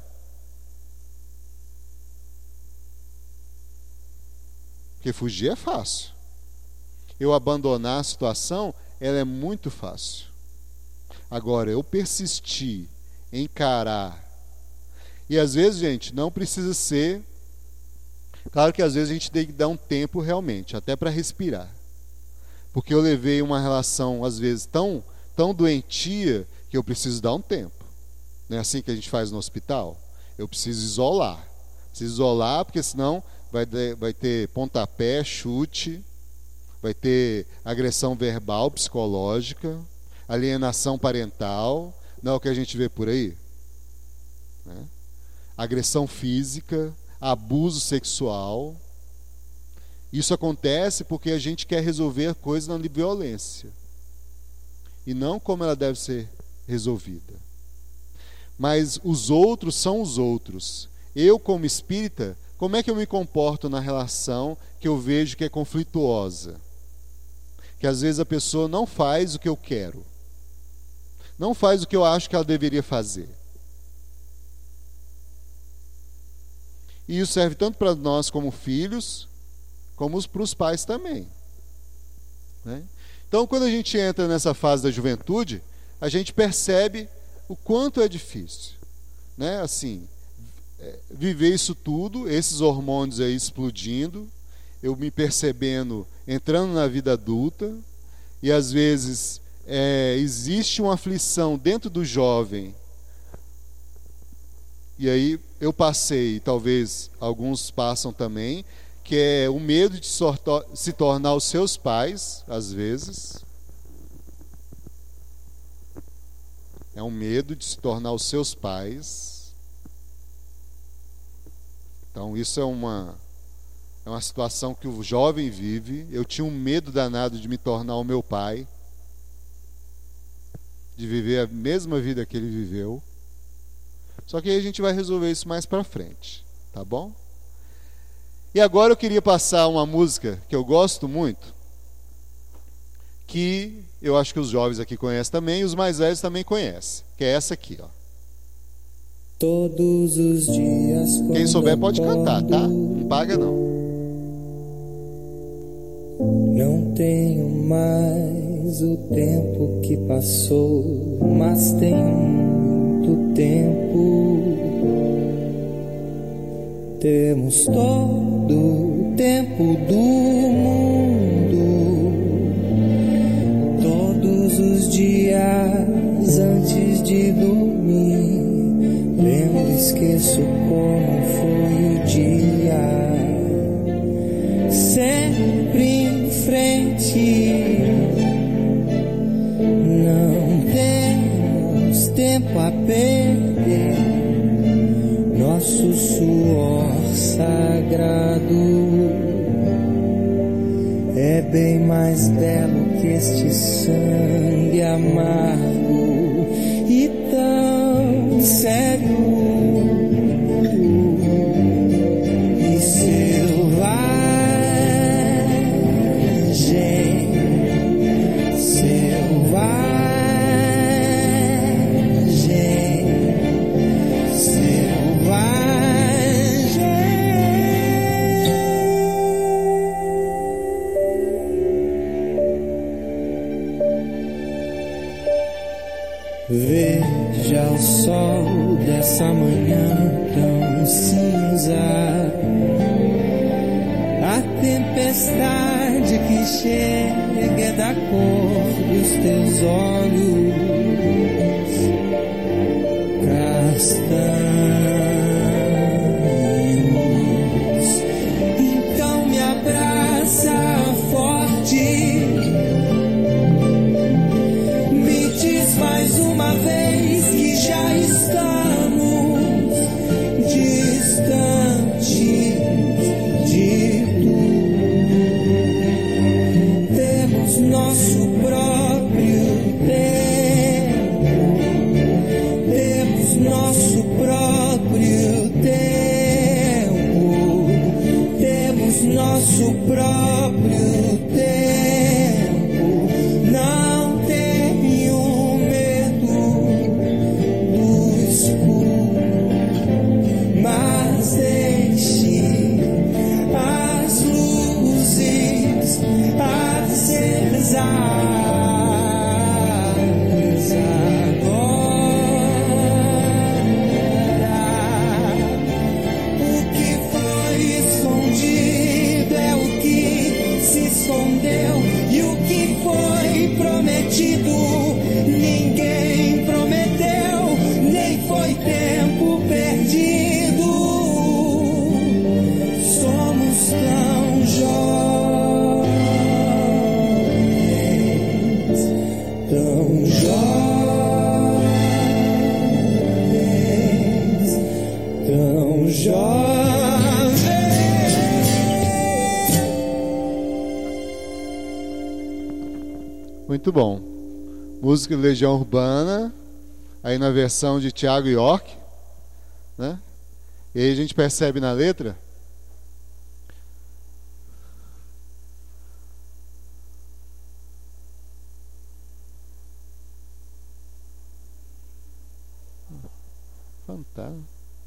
Porque fugir é fácil. Eu abandonar a situação, ela é muito fácil. Agora, eu persistir, encarar. E às vezes, gente, não precisa ser... Claro que às vezes a gente tem que dar um tempo realmente, até para respirar. Porque eu levei uma relação, às vezes, tão, tão doentia, que eu preciso dar um tempo. Não é assim que a gente faz no hospital? Eu preciso isolar. Preciso isolar, porque senão vai, de, vai ter pontapé, chute, vai ter agressão verbal, psicológica, alienação parental. Não é o que a gente vê por aí? Né? Agressão física, abuso sexual. Isso acontece porque a gente quer resolver coisas na violência e não como ela deve ser resolvida. Mas os outros são os outros. Eu, como espírita, como é que eu me comporto na relação que eu vejo que é conflituosa? Que às vezes a pessoa não faz o que eu quero, não faz o que eu acho que ela deveria fazer. E isso serve tanto para nós como filhos, como para os pais também, né? Então, quando a gente entra nessa fase da juventude, a gente percebe o quanto é difícil, né? Assim, viver isso tudo, esses hormônios aí explodindo, eu me percebendo, entrando na vida adulta, e às vezes é, existe uma aflição dentro do jovem. E aí eu passei, talvez alguns passam também, que é o medo de se tornar os seus pais, às vezes. É um medo de se tornar os seus pais. Então isso é uma, é uma situação que o jovem vive. Eu tinha um medo danado de me tornar o meu pai, de viver a mesma vida que ele viveu. Só que aí a gente vai resolver isso mais pra frente, tá bom? E agora eu queria passar uma música que eu gosto muito, que eu acho que os jovens aqui conhecem também, e os mais velhos também conhecem, que é essa aqui, ó. Todos os dias. Quem souber pode cantar, tá? Não paga não. Não tenho mais o tempo que passou, mas tenho muito tempo. Temos todo o tempo do mundo. Todos os dias antes de dormir, lembro, esqueço como foi o dia. Sempre em frente, não temos tempo a perder. Nosso suor sagrado é bem mais belo que este sangue amargo e tão sério e selvagem, selvagem. Veja o sol dessa manhã tão cinza, a tempestade que chega é da cor dos teus olhos castanhos. Então me abraça forte, Muito bom. Música de Legião Urbana, aí na versão de Thiago York, né? E aí a gente percebe na letra fantástico.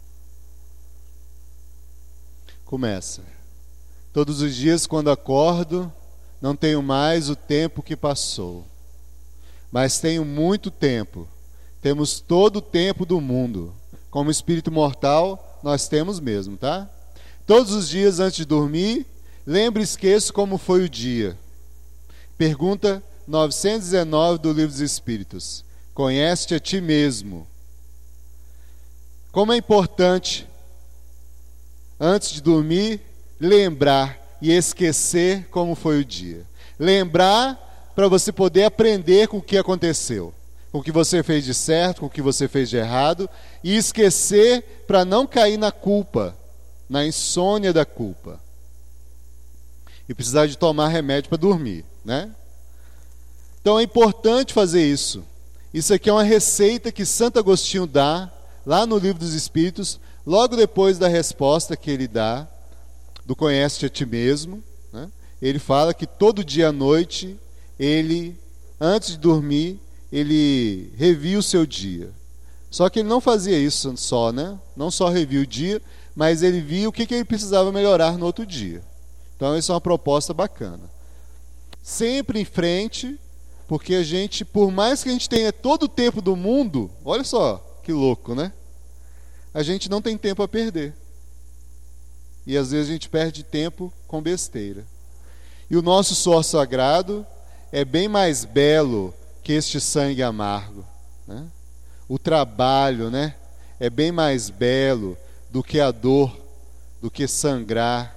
Começa. Todos os dias quando acordo, não tenho mais o tempo que passou, mas tenho muito tempo. Temos todo o tempo do mundo. Como espírito mortal, nós temos mesmo, tá? Todos os dias antes de dormir, lembro e esqueço como foi o dia. Pergunta novecentos e dezenove do Livro dos Espíritos. Conhece-te a ti mesmo. Como é importante, antes de dormir, lembrar e esquecer como foi o dia. Lembrar para você poder aprender com o que aconteceu, com o que você fez de certo, com o que você fez de errado, e esquecer para não cair na culpa, na insônia da culpa. E precisar de tomar remédio para dormir, né? Então é importante fazer isso. Isso aqui é uma receita que Santo Agostinho dá lá no Livro dos Espíritos, logo depois da resposta que ele dá do conhece-te a ti mesmo, né? Ele fala que todo dia à noite, ele, antes de dormir, ele revia o seu dia. Só que ele não fazia isso só, né? Não só revia o dia, mas ele via o que, que ele precisava melhorar no outro dia. Então, isso é uma proposta bacana. Sempre em frente, porque a gente, por mais que a gente tenha todo o tempo do mundo, olha só que louco, né? A gente não tem tempo a perder. E às vezes a gente perde tempo com besteira. E o nosso suor sagrado é bem mais belo que este sangue amargo, né? O trabalho, né, é bem mais belo do que a dor, do que sangrar.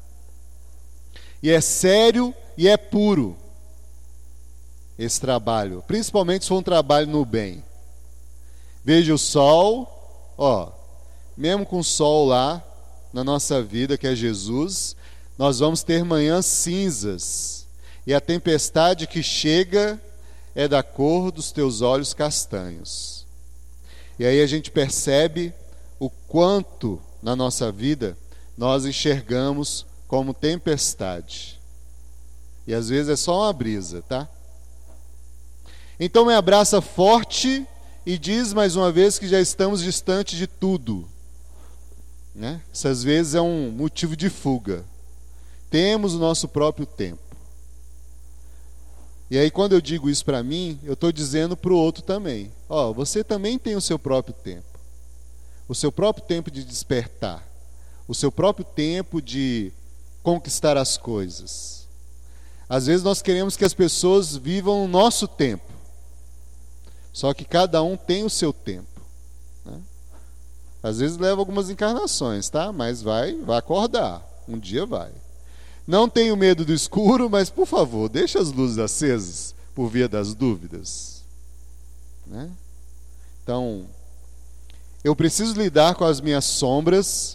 E é sério e é puro esse trabalho, principalmente se for um trabalho no bem. Veja o sol, ó, mesmo com o sol lá na nossa vida, que é Jesus, nós vamos ter manhãs cinzas, e a tempestade que chega é da cor dos teus olhos castanhos. E aí a gente percebe o quanto na nossa vida nós enxergamos como tempestade. E às vezes é só uma brisa, tá? Então me abraça forte e diz mais uma vez que já estamos distantes de tudo, né? Isso às vezes é um motivo de fuga. Temos o nosso próprio tempo. E aí quando eu digo isso para mim, eu estou dizendo para o outro também. Ó, você também tem o seu próprio tempo. O seu próprio tempo de despertar. O seu próprio tempo de conquistar as coisas. Às vezes nós queremos que as pessoas vivam o nosso tempo. Só que cada um tem o seu tempo, né? Às vezes leva algumas encarnações, tá? Mas vai, vai acordar. Um dia vai. Não tenho medo do escuro, mas, por favor, deixe as luzes acesas por via das dúvidas, né? Então, eu preciso lidar com as minhas sombras,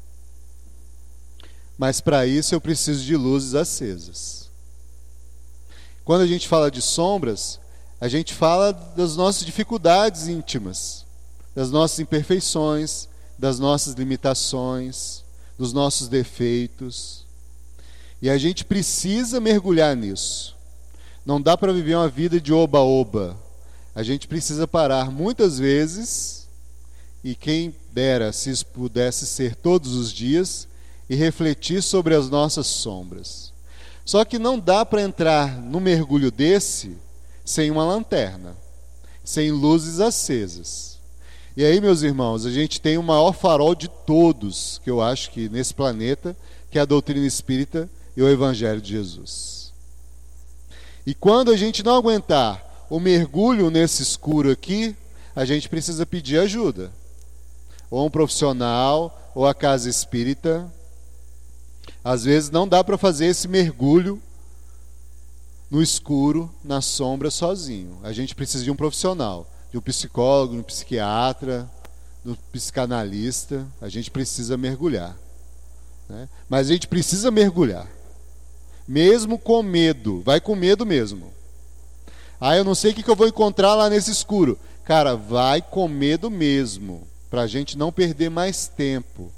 mas para isso eu preciso de luzes acesas. Quando a gente fala de sombras, a gente fala das nossas dificuldades íntimas, das nossas imperfeições, das nossas limitações, dos nossos defeitos. E a gente precisa mergulhar nisso. Não dá para viver uma vida de oba-oba. A gente precisa parar muitas vezes, e quem dera se isso pudesse ser todos os dias, e refletir sobre as nossas sombras. Só que não dá para entrar no mergulho desse sem uma lanterna, sem luzes acesas. E aí, meus irmãos, a gente tem o maior farol de todos, que eu acho que nesse planeta, que é a doutrina espírita e o Evangelho de Jesus. E quando a gente não aguentar o mergulho nesse escuro aqui, a gente precisa pedir ajuda. Ou um profissional, ou a casa espírita. Às vezes não dá para fazer esse mergulho no escuro, na sombra, sozinho. A gente precisa de um profissional, de um psicólogo, de um psiquiatra, de um psicanalista. A gente precisa mergulhar, né? Mas a gente precisa mergulhar, mesmo com medo. Vai com medo mesmo. Ah, eu não sei o que eu vou encontrar lá nesse escuro. Cara, vai com medo mesmo, para a gente não perder mais tempo.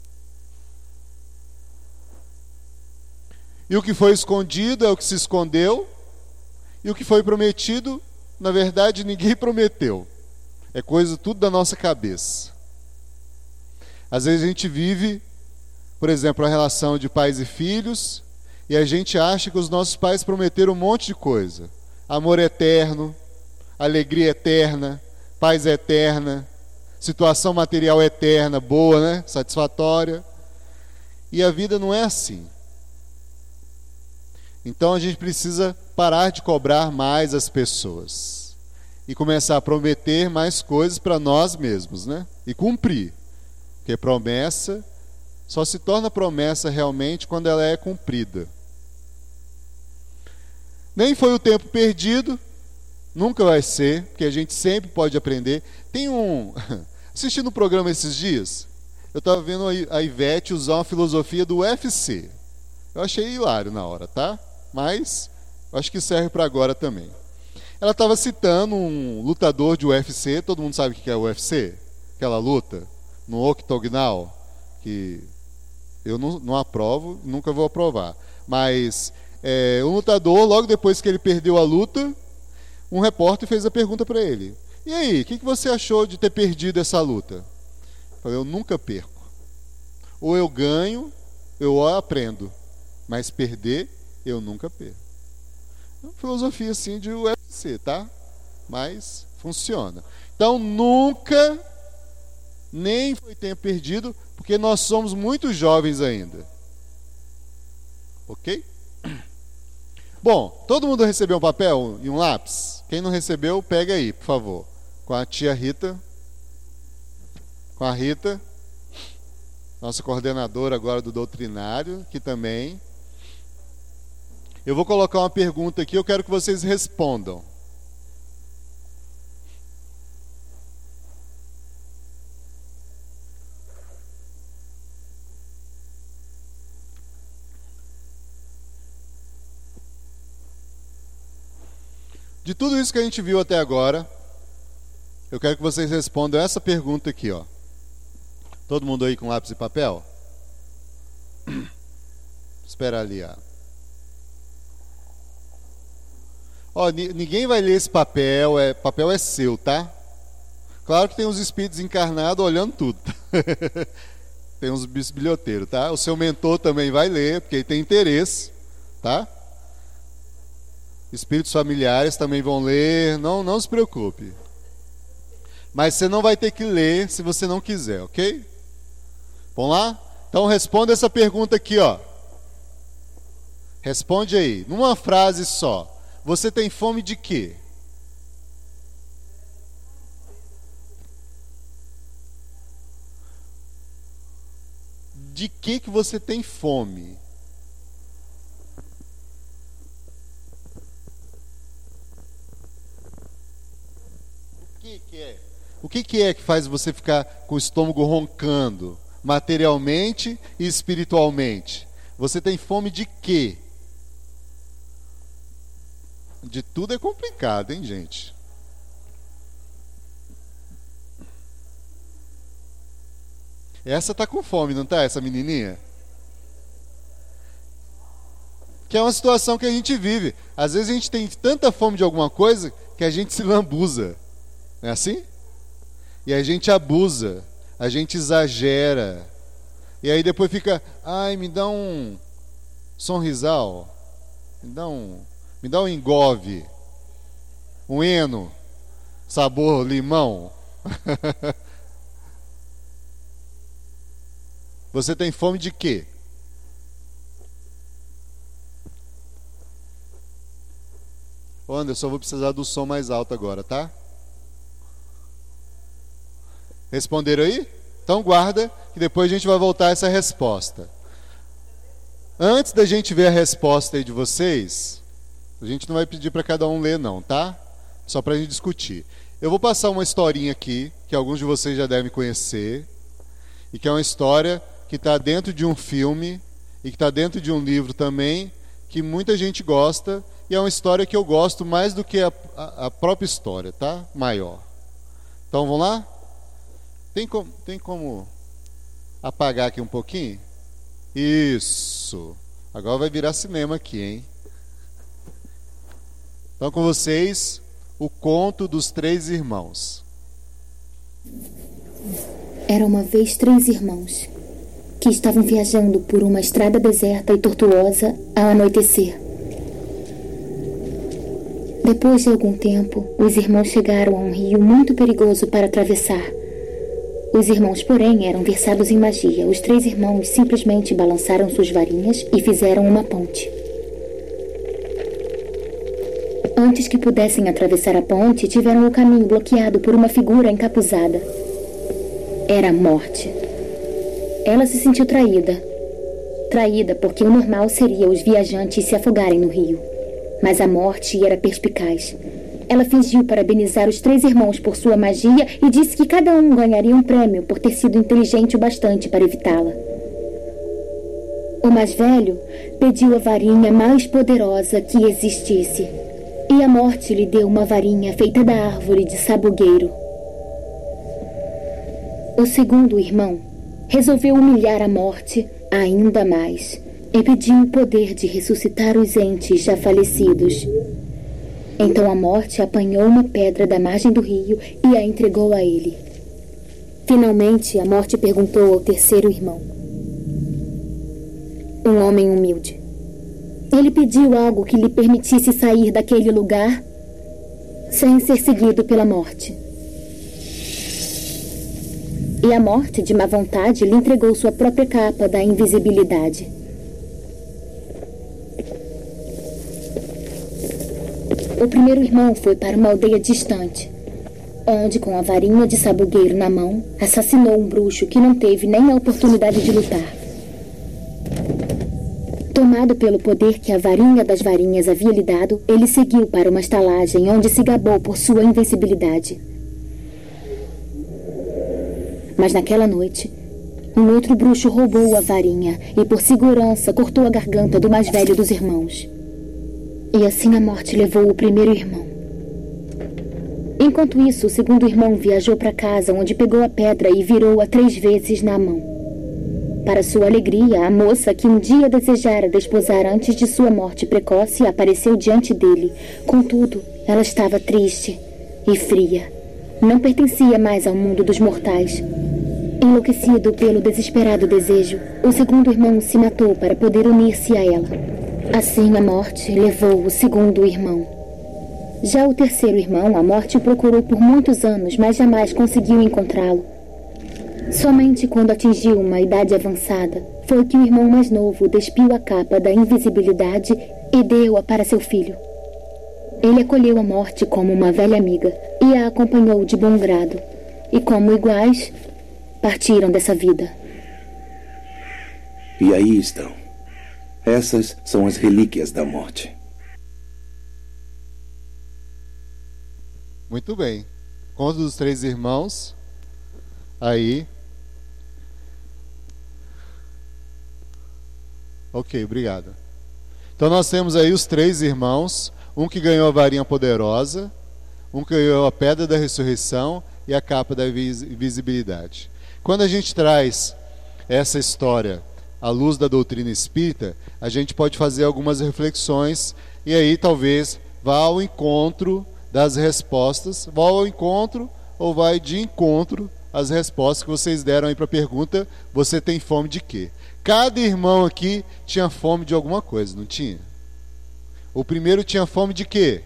E o que foi escondido é o que se escondeu, e o que foi prometido, na verdade, ninguém prometeu. É coisa tudo da nossa cabeça. Às vezes a gente vive, por exemplo, a relação de pais e filhos, e a gente acha que os nossos pais prometeram um monte de coisa. Amor eterno, alegria eterna, paz eterna, situação material eterna, boa, né? Satisfatória. E a vida não é assim. Então a gente precisa parar de cobrar mais as pessoas e começar a prometer mais coisas para nós mesmos, né? E cumprir. Porque promessa só se torna promessa realmente quando ela é cumprida. Nem foi o tempo perdido, nunca vai ser, porque a gente sempre pode aprender. Tem um... Assistindo um programa esses dias, eu estava vendo a Ivete usar uma filosofia do U F C. Eu achei hilário na hora, tá? Mas acho que serve para agora também. Ela estava citando um lutador de U F C, todo mundo sabe o que é o U F C? Aquela luta no octogonal, que eu não, não aprovo, nunca vou aprovar. Mas é, um lutador, logo depois que ele perdeu a luta, um repórter fez a pergunta para ele: e aí, o que, que você achou de ter perdido essa luta? Eu falei: eu nunca perco. Ou eu ganho, eu aprendo. Mas perder, eu nunca perco. É uma filosofia assim de U F C, tá? Mas funciona. Então nunca, nem foi tempo perdido, porque nós somos muito jovens ainda. Ok? Bom, todo mundo recebeu um papel e um lápis? Quem não recebeu, pega aí, por favor. Com a tia Rita. Com a Rita, nossa coordenadora agora do doutrinário, que também. Eu vou colocar uma pergunta aqui, eu quero que vocês respondam. De tudo isso que a gente viu até agora, eu quero que vocês respondam essa pergunta aqui, ó. Todo mundo aí com lápis e papel? Espera ali, ó. Ó, ninguém vai ler esse papel, é, papel é seu, tá? Claro que tem os espíritos encarnados olhando tudo. Tem uns bisbilhoteiros, tá? O seu mentor também vai ler, porque ele tem interesse, tá? Espíritos familiares também vão ler, não, não se preocupe. Mas você não vai ter que ler se você não quiser, ok? Vamos lá? Então responda essa pergunta aqui, ó. Responde aí, numa frase só. Você tem fome de quê? De que que você tem fome? O que que é? O que que é que faz você ficar com o estômago roncando, materialmente e espiritualmente? Você tem fome de quê? De tudo é complicado, hein, gente? Essa tá com fome, não tá? Essa menininha? Que é uma situação que a gente vive. Às vezes a gente tem tanta fome de alguma coisa que a gente se lambuza. Não é assim? E a gente abusa, a gente exagera. E aí depois fica, ai, me dá um sonrisal, me dá um, me dá um engove, um eno, sabor limão. Você tem fome de quê? Ô Anderson, eu vou precisar do som mais alto agora, tá? Responderam aí? Então guarda, que depois a gente vai voltar a essa resposta. Antes da gente ver a resposta aí de vocês, a gente não vai pedir para cada um ler não, tá? Só para a gente discutir. Eu vou passar uma historinha aqui, que alguns de vocês já devem conhecer, e que é uma história que está dentro de um filme, e que está dentro de um livro também, que muita gente gosta, e é uma história que eu gosto mais do que a, a, a própria história, tá? Maior. Então vamos lá? Tem como, tem como apagar aqui um pouquinho? Isso. Agora vai virar cinema aqui, hein? Então com vocês, o conto dos três irmãos. Era uma vez três irmãos que estavam viajando por uma estrada deserta e tortuosa ao anoitecer. Depois de algum tempo, os irmãos chegaram a um rio muito perigoso para atravessar. Os irmãos, porém, eram versados em magia. Os três irmãos simplesmente balançaram suas varinhas e fizeram uma ponte. Antes que pudessem atravessar a ponte, tiveram o caminho bloqueado por uma figura encapuzada. Era a morte. Ela se sentiu traída. Traída porque o normal seria os viajantes se afogarem no rio. Mas a morte era perspicaz. Ela fingiu parabenizar os três irmãos por sua magia e disse que cada um ganharia um prêmio por ter sido inteligente o bastante para evitá-la. O mais velho pediu a varinha mais poderosa que existisse. E a morte lhe deu uma varinha feita da árvore de sabugueiro. O segundo irmão resolveu humilhar a morte ainda mais e pediu o poder de ressuscitar os entes já falecidos. Então a morte apanhou uma pedra da margem do rio e a entregou a ele. Finalmente, a morte perguntou ao terceiro irmão, um homem humilde. Ele pediu algo que lhe permitisse sair daquele lugar sem ser seguido pela morte. E a morte, de má vontade, lhe entregou sua própria capa da invisibilidade. O primeiro irmão foi para uma aldeia distante, onde, com a varinha de sabugueiro na mão, assassinou um bruxo que não teve nem a oportunidade de lutar. Tomado pelo poder que a varinha das varinhas havia lhe dado, ele seguiu para uma estalagem onde se gabou por sua invencibilidade. Mas naquela noite, um outro bruxo roubou a varinha e, por segurança, cortou a garganta do mais velho dos irmãos. E assim a morte levou o primeiro irmão. Enquanto isso, o segundo irmão viajou para casa, onde pegou a pedra e virou-a três vezes na mão. Para sua alegria, a moça que um dia desejara desposar antes de sua morte precoce apareceu diante dele. Contudo, ela estava triste e fria. Não pertencia mais ao mundo dos mortais. Enlouquecido pelo desesperado desejo, o segundo irmão se matou para poder unir-se a ela. Assim, a morte levou o segundo irmão. Já o terceiro irmão, a morte o procurou por muitos anos, mas jamais conseguiu encontrá-lo. Somente quando atingiu uma idade avançada, foi que o irmão mais novo despiu a capa da invisibilidade e deu-a para seu filho. Ele acolheu a morte como uma velha amiga e a acompanhou de bom grado. E como iguais, partiram dessa vida. E aí estão. Essas são as relíquias da morte. Muito bem. Conto dos três irmãos. Aí. Ok, obrigado. Então nós temos aí os três irmãos. Um que ganhou a varinha poderosa, um que ganhou a pedra da ressurreição e a capa da invisibilidade. Quando a gente traz essa história à luz da doutrina espírita, a gente pode fazer algumas reflexões e aí talvez vá ao encontro das respostas, vá ao encontro ou vai de encontro às respostas que vocês deram aí para a pergunta: você tem fome de quê? Cada irmão aqui tinha fome de alguma coisa, não tinha? O primeiro tinha fome de quê?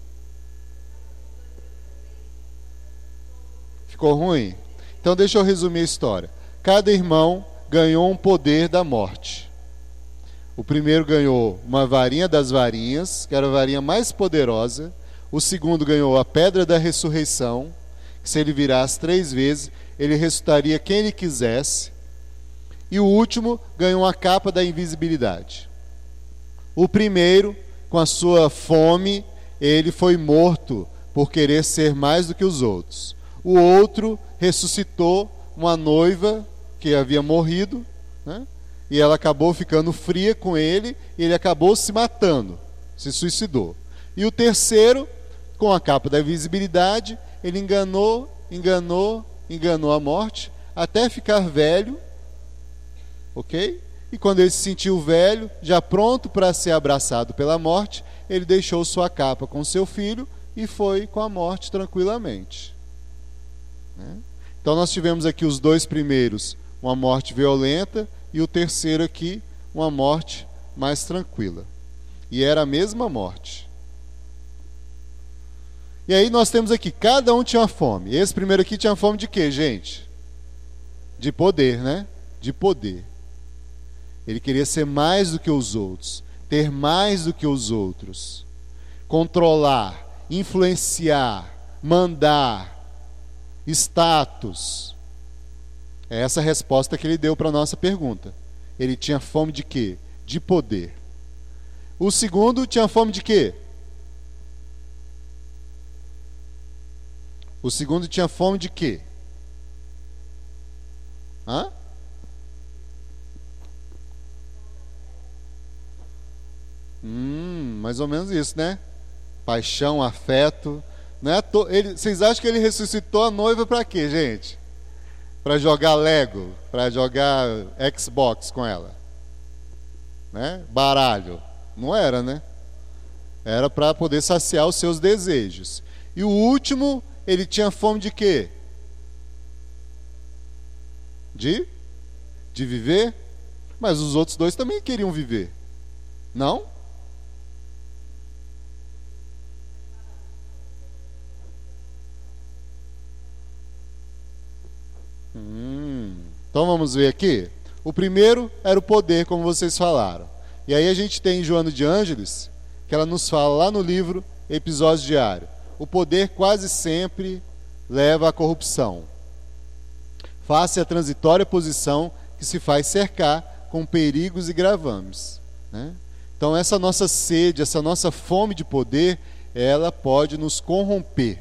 Ficou ruim? Então deixa eu resumir a história. Cada irmão ganhou um poder da morte. O primeiro ganhou uma varinha das varinhas, que era a varinha mais poderosa. O segundo ganhou a pedra da ressurreição, que se ele virasse três vezes, ele ressuscitaria quem ele quisesse. E o último ganhou a capa da invisibilidade. O primeiro, com a sua fome, ele foi morto por querer ser mais do que os outros. O outro ressuscitou uma noiva que havia morrido, né? E ela acabou ficando fria com ele e ele acabou se matando. se suicidou. E o terceiro, com a capa da invisibilidade, ele enganou, enganou, enganou a morte, até ficar velho, ok? E quando ele se sentiu velho, já pronto para ser abraçado pela morte, ele deixou sua capa com seu filho e foi com a morte tranquilamente. Né? Então nós tivemos aqui os dois primeiros, uma morte violenta, e o terceiro aqui, uma morte mais tranquila. E era a mesma morte. E aí nós temos aqui, cada um tinha fome. Esse primeiro aqui tinha fome de quê, gente? De poder, né? De poder. Ele queria ser mais do que os outros, ter mais do que os outros, controlar, influenciar, mandar, status. É essa a resposta que ele deu para a nossa pergunta. Ele tinha fome de quê? De poder. O segundo tinha fome de quê? O segundo tinha fome de quê? Hã? Hum, mais ou menos isso, né? Paixão, afeto. Não é to... ele... Vocês acham que ele ressuscitou a noiva para quê, gente? Para jogar Lego, para jogar Xbox com ela, né? Baralho. Não era, né? Era para poder saciar os seus desejos. E o último, ele tinha fome de quê? De? De viver? Mas os outros dois também queriam viver. Não? Hum, então vamos ver aqui. O primeiro era o poder, como vocês falaram. E aí a gente tem Joana de Ângeles, que ela nos fala lá no livro Episódios Diários. O poder quase sempre leva à corrupção. Face à transitória posição que se faz cercar com perigos e gravames. Né? Então essa nossa sede, essa nossa fome de poder, ela pode nos corromper.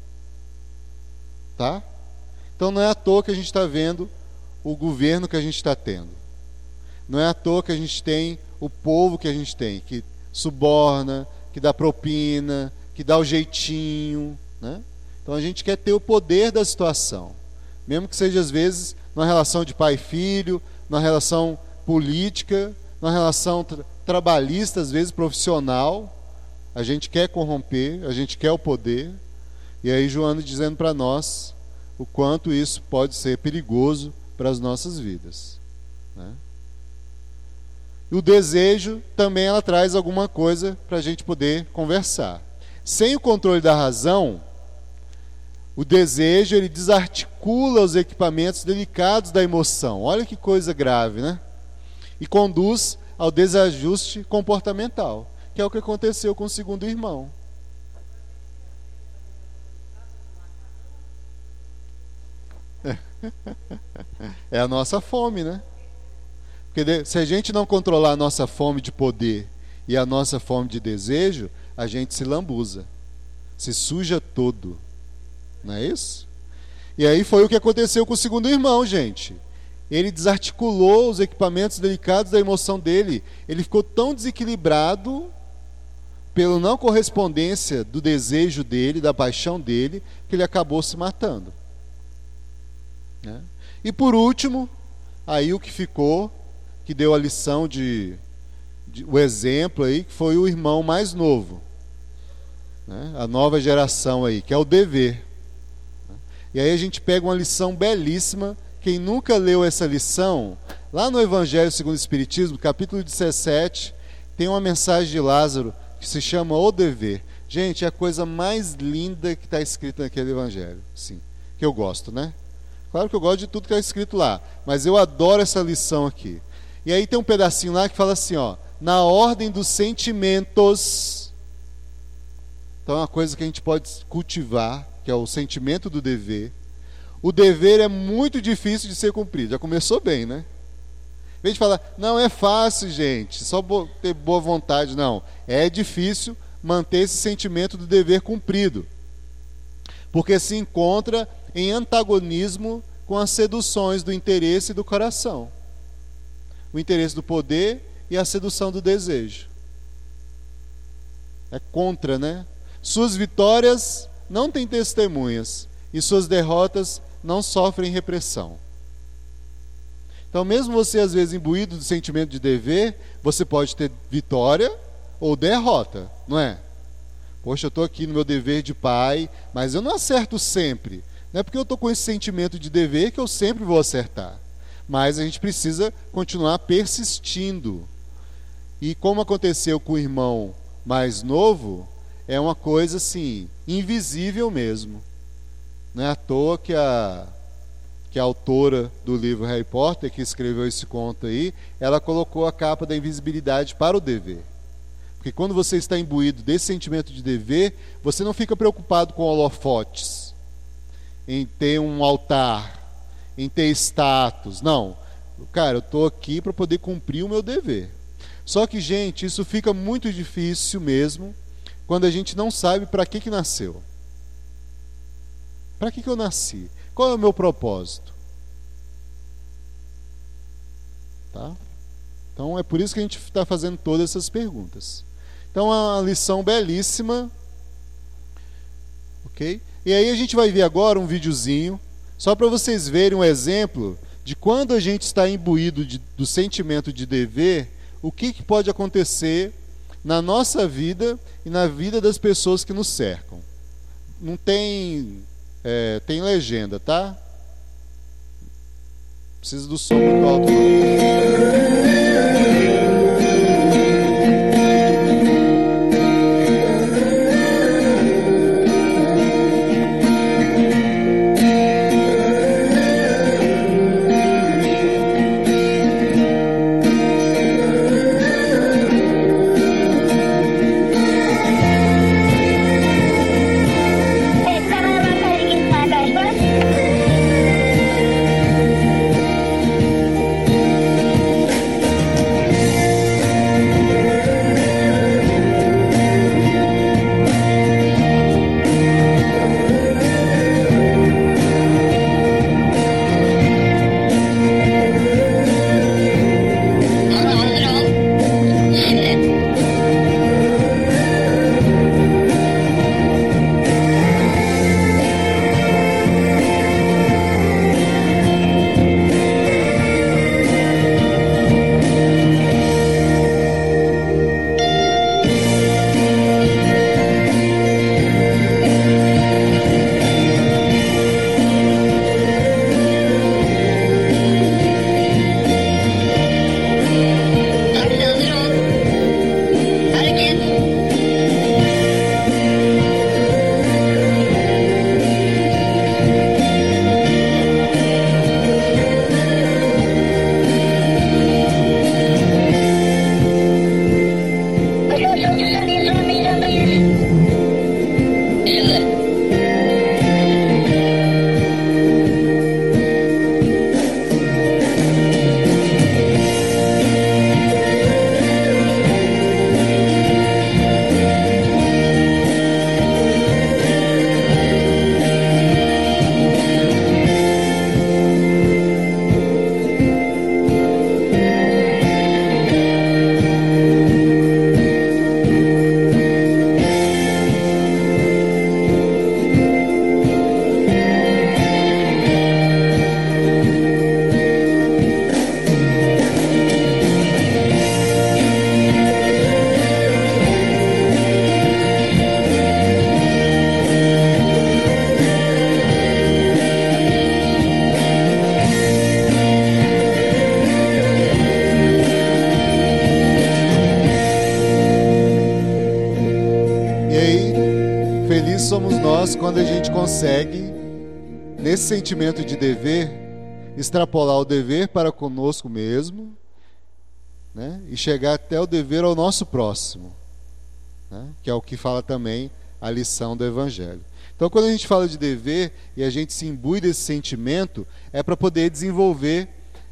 Tá? Então não é à toa que a gente está vendo o governo que a gente está tendo. Não é à toa que a gente tem o povo que a gente tem, que suborna, que dá propina, que dá o jeitinho. Né? Então a gente quer ter o poder da situação. Mesmo que seja às vezes numa relação de pai e filho, numa relação política, numa relação tra- trabalhista, às vezes profissional. A gente quer corromper, a gente quer o poder. E aí Joana dizendo para nós o quanto isso pode ser perigoso para as nossas vidas. Né? E o desejo também ela traz alguma coisa para a gente poder conversar. Sem o controle da razão, o desejo ele desarticula os equipamentos delicados da emoção. Olha que coisa grave, né? E conduz ao desajuste comportamental, que é o que aconteceu com o segundo irmão. É a nossa fome, né? Porque se a gente não controlar a nossa fome de poder e a nossa fome de desejo, a gente se lambuza, se suja todo. Não é isso? E aí foi o que aconteceu com o segundo irmão, gente. Ele desarticulou os equipamentos delicados da emoção dele. Ele ficou tão desequilibrado pela não correspondência do desejo dele, da paixão dele, que ele acabou se matando. Né? E por último, aí o que ficou, que deu a lição de, de o exemplo aí, que foi o irmão mais novo, né? A nova geração aí, que é o dever. E aí a gente pega uma lição belíssima. Quem nunca leu essa lição, lá no Evangelho segundo o Espiritismo, capítulo dezessete, tem uma mensagem de Lázaro que se chama O Dever. Gente, é a coisa mais linda que está escrita naquele Evangelho, sim, que eu gosto, né? Claro que eu gosto de tudo que está escrito lá, mas eu adoro essa lição aqui. E aí tem um pedacinho lá que fala assim, ó, na ordem dos sentimentos. Então é uma coisa que a gente pode cultivar, que é o sentimento do dever. O dever é muito difícil de ser cumprido. Já começou bem, né? Em vez de falar, não, é fácil, gente, só ter boa vontade. Não, é difícil manter esse sentimento do dever cumprido. Porque se encontra em antagonismo com as seduções do interesse e do coração. O interesse do poder e a sedução do desejo. É contra, né? Suas vitórias não têm testemunhas e suas derrotas não sofrem repressão. Então, mesmo você às vezes imbuído do sentimento de dever, você pode ter vitória ou derrota, não é? Poxa, eu estou aqui no meu dever de pai, mas eu não acerto sempre. Não é porque eu estou com esse sentimento de dever que eu sempre vou acertar. Mas a gente precisa continuar persistindo. E como aconteceu com o irmão mais novo, é uma coisa assim, invisível mesmo. Não é à toa que a, que a autora do livro Harry Potter, que escreveu esse conto aí, ela colocou a capa da invisibilidade para o dever. Porque quando você está imbuído desse sentimento de dever, você não fica preocupado com holofotes, em ter um altar, em ter status. Não, cara, eu estou aqui para poder cumprir o meu dever. Só que, gente, isso fica muito difícil mesmo quando a gente não sabe para que que nasceu. Para que que eu nasci? Qual é o meu propósito? Tá? Então é por isso que a gente está fazendo todas essas perguntas. Então é uma lição belíssima. Ok? E aí a gente vai ver agora um videozinho, só para vocês verem um exemplo de quando a gente está imbuído de, do sentimento de dever, o que, que pode acontecer na nossa vida e na vida das pessoas que nos cercam. Não tem, é, tem legenda, tá? Precisa do som muito alto. Quando a gente consegue, nesse sentimento de dever, extrapolar o dever para conosco mesmo, né, e chegar até o dever ao nosso próximo, né, que é o que fala também a lição do Evangelho. Então, quando a gente fala de dever e a gente se imbui desse sentimento, é para poder desenvolver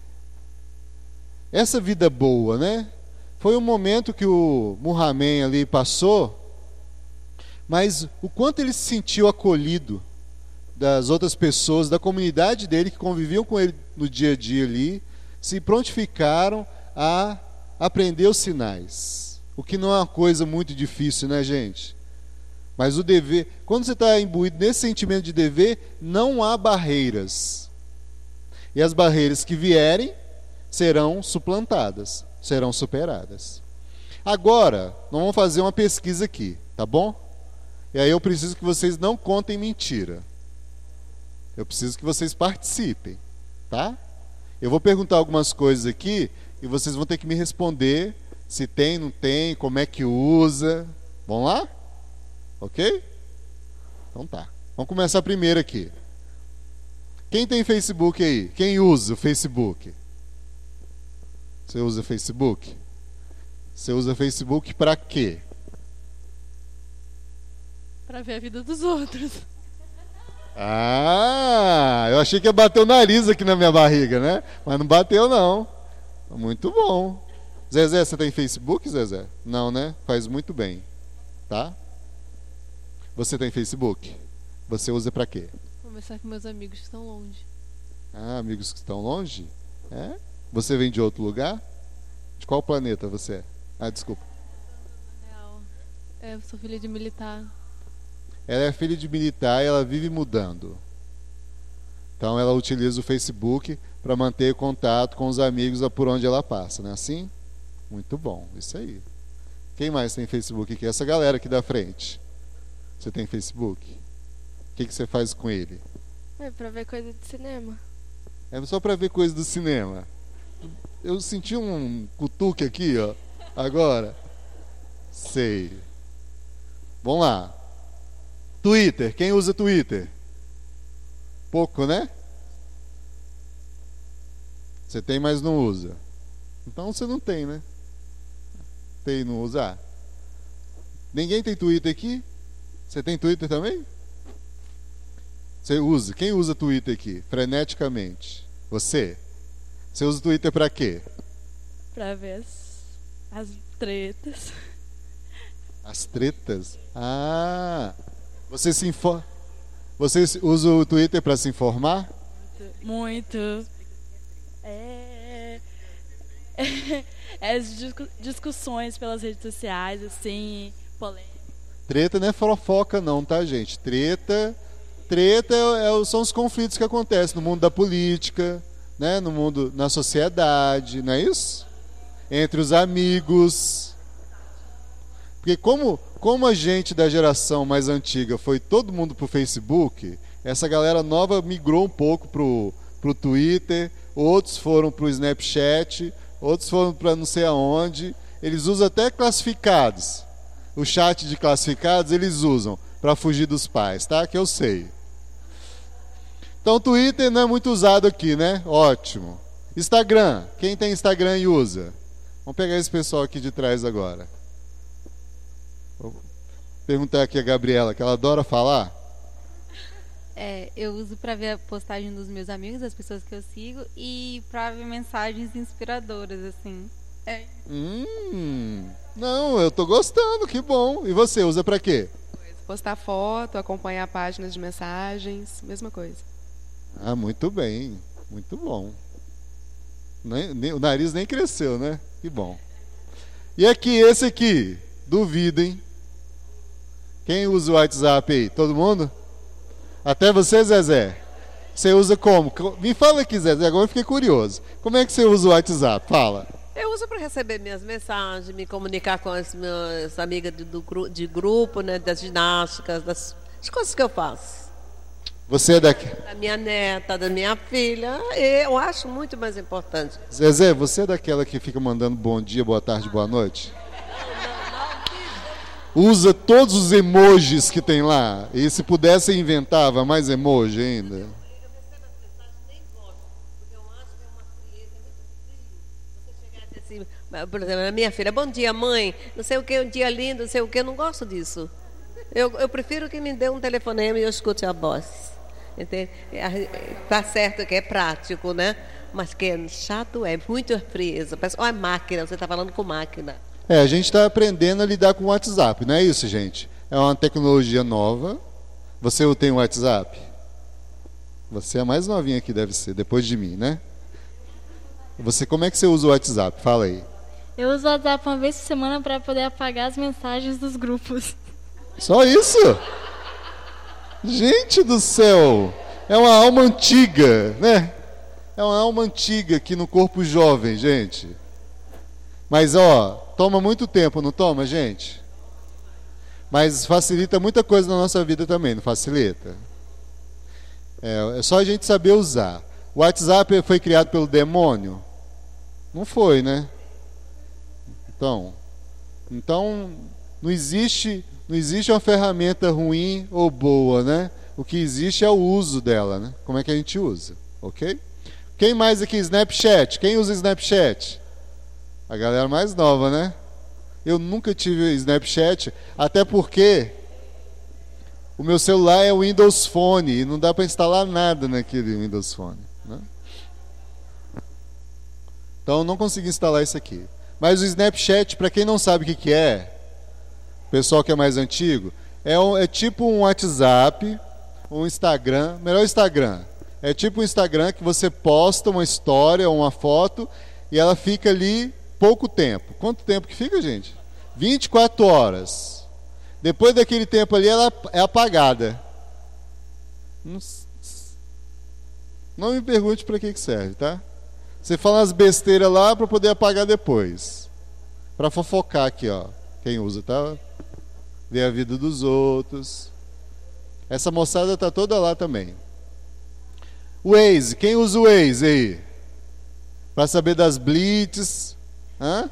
essa vida boa, né? Foi um momento que o Muhammad ali passou, mas o quanto ele se sentiu acolhido das outras pessoas, da comunidade dele que conviviam com ele no dia a dia ali, se prontificaram a aprender os sinais. O que não é uma coisa muito difícil, né, gente? Mas o dever, quando você está imbuído nesse sentimento de dever, não há barreiras. E as barreiras que vierem serão suplantadas, serão superadas. Agora, nós vamos fazer uma pesquisa aqui, tá bom? E aí eu preciso que vocês não contem mentira. Eu preciso que vocês participem, tá? Eu vou perguntar algumas coisas aqui e vocês vão ter que me responder se tem, não tem, como é que usa. Vamos lá? Ok? Então tá. Vamos começar primeiro aqui. Quem tem Facebook aí? Quem usa o Facebook? Você usa Facebook? Você usa Facebook para quê? Para ver a vida dos outros. Ah, eu achei que ia bater o nariz aqui na minha barriga, né? Mas não bateu, não. Muito bom. Zezé, você tem Facebook, Zezé? Não, né? Faz muito bem. Tá? Você tem Facebook? Você usa para quê? Conversar com meus amigos que estão longe. Ah, amigos que estão longe? É? Você vem de outro lugar? De qual planeta você é? Ah, desculpa. Real. É, eu sou filha de militar. Ela é filha de militar e ela vive mudando. Então ela utiliza o Facebook para manter contato com os amigos por onde ela passa, não é assim? Muito bom, isso aí. Quem mais tem Facebook aqui? Essa galera aqui da frente. Você tem Facebook? O que, que você faz com ele? É pra ver coisa de cinema. É só para ver coisa do cinema. Eu senti um cutuque aqui, ó. Agora. Sei. Vamos lá. Twitter. Quem usa Twitter? Pouco, né? Você tem, mas não usa. Então você não tem, né? Tem e não usar. Ninguém tem Twitter aqui? Você tem Twitter também? Você usa. Quem usa Twitter aqui? Freneticamente. Você? Você usa Twitter pra quê? Pra ver as, as tretas. As tretas? Ah! Você se informa? Você usa o Twitter pra se informar? Muito. É... é... é as discu- discussões pelas redes sociais, assim, polêmica. Treta não é fofoca não, tá, gente? Treta, treta é, é, são os conflitos que acontecem no mundo da política, né? No mundo, na sociedade, não é isso? Entre os amigos. Porque como, como a gente da geração mais antiga foi todo mundo pro Facebook, essa galera nova migrou um pouco pro, pro Twitter, outros foram pro Snapchat, outros foram para não sei aonde. Eles usam até classificados. O chat de classificados eles usam para fugir dos pais, tá? Que eu sei. Então o Twitter não é muito usado aqui, né? Ótimo. Instagram. Quem tem Instagram e usa? Vamos pegar esse pessoal aqui de trás agora. Vou perguntar aqui a Gabriela, que ela adora falar. É, eu uso para ver a postagem dos meus amigos, das pessoas que eu sigo, e para ver mensagens inspiradoras, assim. É. Hum, não, eu tô gostando, que bom. E você, usa para quê? Postar foto, acompanhar páginas de mensagens, mesma coisa. Ah, muito bem, muito bom. Nem, nem, o nariz nem cresceu, né? Que bom. E aqui, esse aqui, duvidem. Quem usa o WhatsApp aí? Todo mundo? Até você, Zezé? Você usa como? Me fala aqui, Zezé, agora eu fiquei curioso. Como é que você usa o WhatsApp? Fala. Eu uso para receber minhas mensagens, me comunicar com as minhas amigas de, do, de grupo, né, das ginásticas, das, das coisas que eu faço. Você é daqui? Da minha neta, da minha filha, eu acho muito mais importante. Zezé, você é daquela que fica mandando bom dia, boa tarde, boa noite? Usa todos os emojis que tem lá. E se pudesse, inventava mais emoji ainda. Por exemplo, a minha filha, bom dia, mãe, não sei o que, um dia lindo, não sei o que, eu não gosto disso. Eu, eu prefiro que me dê um telefonema e eu escute a voz. Entende? Tá certo que é prático, né? Mas que é chato, é muito frieza. Parece, ó, é máquina, você está falando com máquina. É, a gente está aprendendo a lidar com o WhatsApp, não é isso, gente? É uma tecnologia nova. Você tem o WhatsApp? Você é a mais novinha aqui, deve ser, depois de mim, né? Você, como é que você usa o WhatsApp? Fala aí. Eu uso o WhatsApp uma vez por semana para poder apagar as mensagens dos grupos. Só isso? Gente do céu! É uma alma antiga, né? É uma alma antiga aqui no corpo jovem, gente. Mas, ó, toma muito tempo, não toma, gente? Mas facilita muita coisa na nossa vida também, não facilita? É, é só a gente saber usar. O WhatsApp foi criado pelo demônio? Não foi, né? Então, então não existe, não existe uma ferramenta ruim ou boa, né? O que existe é o uso dela, né? Como é que a gente usa, ok? Quem mais aqui? Snapchat. Quem usa Snapchat? A galera mais nova, né? Eu nunca tive Snapchat, até porque o meu celular é o Windows Phone e não dá para instalar nada naquele Windows Phone, né? Então eu não consegui instalar isso aqui. Mas o Snapchat, para quem não sabe o que, que é, pessoal que é mais antigo, é, um, é tipo um WhatsApp, um Instagram, melhor Instagram. É tipo um Instagram que você posta uma história ou uma foto e ela fica ali pouco tempo. Quanto tempo que fica, gente? vinte e quatro horas. Depois daquele tempo ali, ela é apagada. Não, não me pergunte para que, que serve, tá? Você fala umas besteiras lá para poder apagar depois. Para fofocar aqui, ó. Quem usa, tá? Ver a vida dos outros. Essa moçada tá toda lá também. O Waze, quem usa o Waze aí? Para saber das blitz. Hã?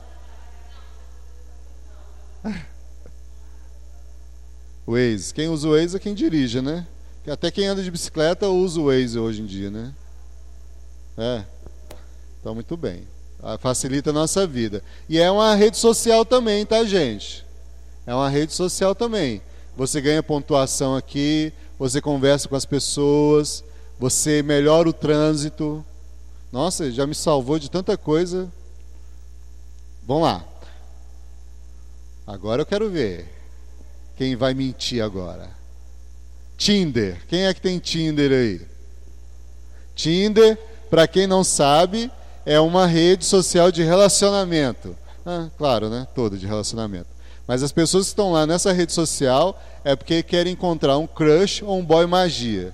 O Waze, quem usa o Waze é quem dirige, né? Até quem anda de bicicleta usa o Waze hoje em dia, né? É. Então, muito bem. Facilita a nossa vida. E é uma rede social também, tá, gente? É uma rede social também. Você ganha pontuação aqui, você conversa com as pessoas, você melhora o trânsito. Nossa, já me salvou de tanta coisa. Vamos lá. Agora eu quero ver quem vai mentir agora. Tinder. Quem é que tem Tinder aí? Tinder, para quem não sabe, é uma rede social de relacionamento. Ah, claro, né? Toda de relacionamento. Mas as pessoas que estão lá nessa rede social é porque querem encontrar um crush ou um boy magia.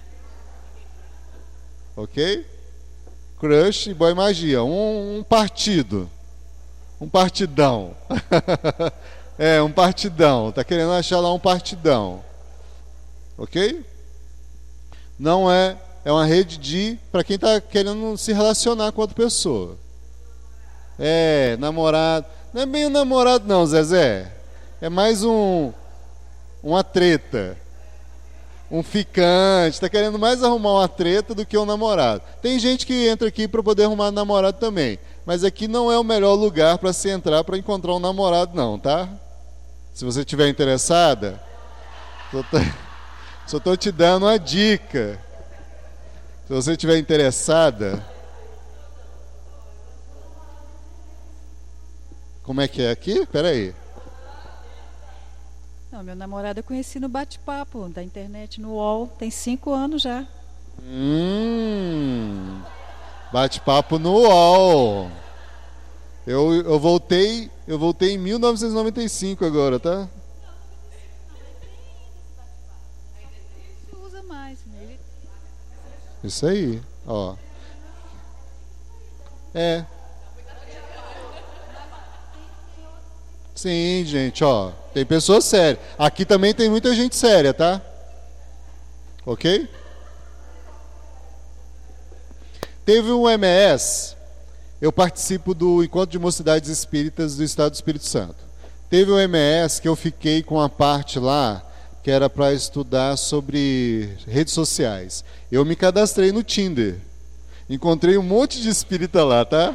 Ok? Crush e boy magia. Um, um partido. Um partidão. É, um partidão. Está querendo achar lá um partidão. Ok? Não é... É uma rede de... para quem está querendo se relacionar com outra pessoa. É, namorado. Não é bem um namorado não, Zezé. É mais um... uma treta. Um ficante. Está querendo mais arrumar uma treta do que um namorado. Tem gente que entra aqui para poder arrumar um namorado também. Mas aqui não é o melhor lugar para se entrar para encontrar um namorado não, tá? Se você estiver interessada... Só estou te dando uma dica. Se você estiver interessada, como é que é aqui? Espera aí. Não, meu namorado eu conheci no bate-papo da internet, no U O L, tem cinco anos já. Hum, bate-papo no U O L. Eu, eu voltei, eu voltei em mil novecentos e noventa e cinco agora, tá? Usa mais, né? Isso aí, ó. É. Sim, gente, ó. Tem pessoas sérias. Aqui também tem muita gente séria, tá? Ok? Teve um M S. Eu participo do Encontro de Mocidades Espíritas do Estado do Espírito Santo. Teve um M S que eu fiquei com a parte lá que era para estudar sobre redes sociais. Eu me cadastrei no Tinder. Encontrei um monte de espírita lá, tá?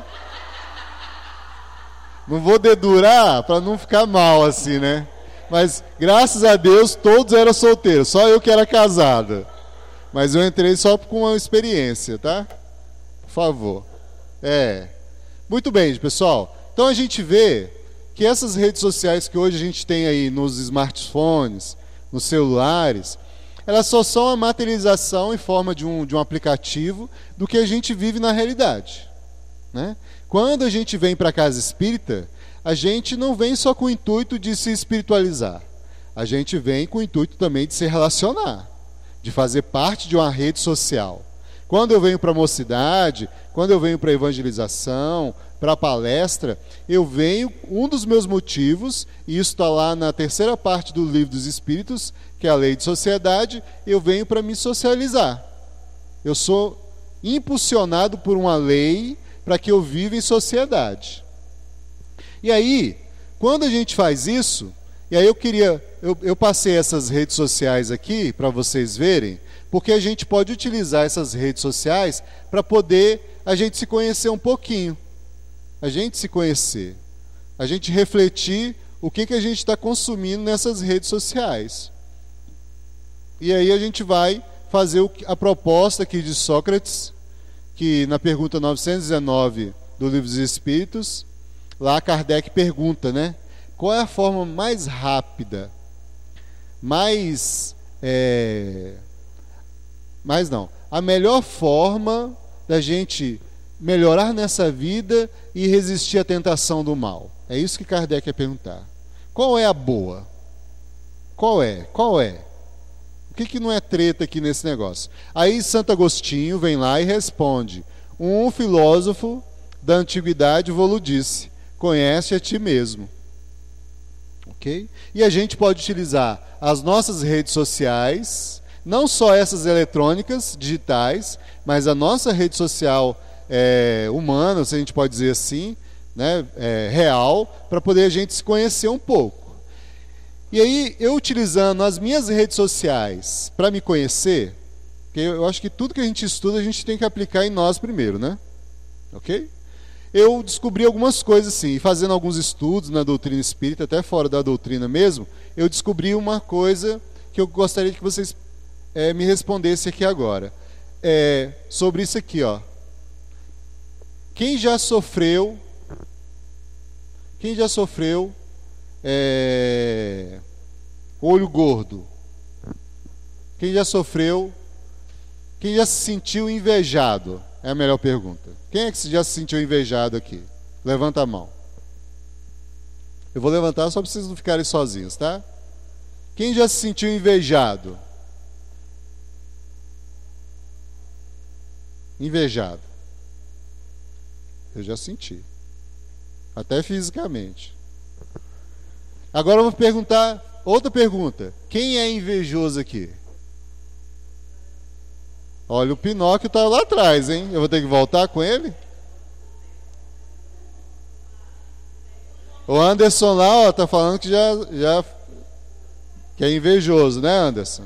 Não vou dedurar para não ficar mal assim, né? Mas, graças a Deus, todos eram solteiros. Só eu que era casada. Mas eu entrei só com uma experiência, tá? Por favor. É. Muito bem, pessoal. Então a gente vê que essas redes sociais que hoje a gente tem aí nos smartphones, nos celulares, elas só são a materialização em forma de um, de um aplicativo do que a gente vive na realidade. né? Quando a gente vem para a casa espírita, a gente não vem só com o intuito de se espiritualizar. A gente vem com o intuito também de se relacionar, de fazer parte de uma rede social. Quando eu venho para a mocidade, quando eu venho para a evangelização, para a palestra, eu venho, um dos meus motivos, e isso está lá na terceira parte do Livro dos Espíritos, que é a Lei de Sociedade, eu venho para me socializar. Eu sou impulsionado por uma lei para que eu viva em sociedade. E aí, quando a gente faz isso, e aí eu queria, eu, eu passei essas redes sociais aqui para vocês verem, porque a gente pode utilizar essas redes sociais para poder a gente se conhecer um pouquinho, a gente se conhecer, a gente refletir o que, que a gente está consumindo nessas redes sociais. E aí a gente vai fazer o, a proposta aqui de Sócrates, que na pergunta novecentos e dezenove do Livro dos Espíritos, lá Kardec pergunta, né? Qual é a forma mais rápida, mais... É, mais não, a melhor forma da gente melhorar nessa vida e resistir à tentação do mal? É isso que Kardec quer perguntar. Qual é a boa? Qual é? Qual é? O que, que não é treta aqui nesse negócio? Aí Santo Agostinho vem lá e responde: um filósofo da antiguidade vos disse, conhece a ti mesmo. Ok? E a gente pode utilizar as nossas redes sociais, não só essas eletrônicas, digitais, mas a nossa rede social é, humana, se a gente pode dizer assim, né, é, real, para poder a gente se conhecer um pouco. E aí, eu utilizando as minhas redes sociais para me conhecer, porque eu acho que tudo que a gente estuda, a gente tem que aplicar em nós primeiro, né? Ok? Eu descobri algumas coisas assim, fazendo alguns estudos na doutrina espírita, até fora da doutrina mesmo, eu descobri uma coisa que eu gostaria que vocês é, me respondessem aqui agora. É, sobre isso aqui, ó. Quem já sofreu... Quem já sofreu... É, olho gordo? Quem já sofreu? Quem já se sentiu invejado? É a melhor pergunta. Quem é que já se sentiu invejado aqui? Levanta a mão. Eu vou levantar só para vocês não ficarem sozinhos, tá? Quem já se sentiu invejado? Invejado. Eu já senti. Até fisicamente. Agora eu vou perguntar outra pergunta. Quem é invejoso aqui? Olha, o Pinóquio está lá atrás, hein? Eu vou ter que voltar com ele? O Anderson lá, ó, tá falando que já, já que é invejoso, né, Anderson?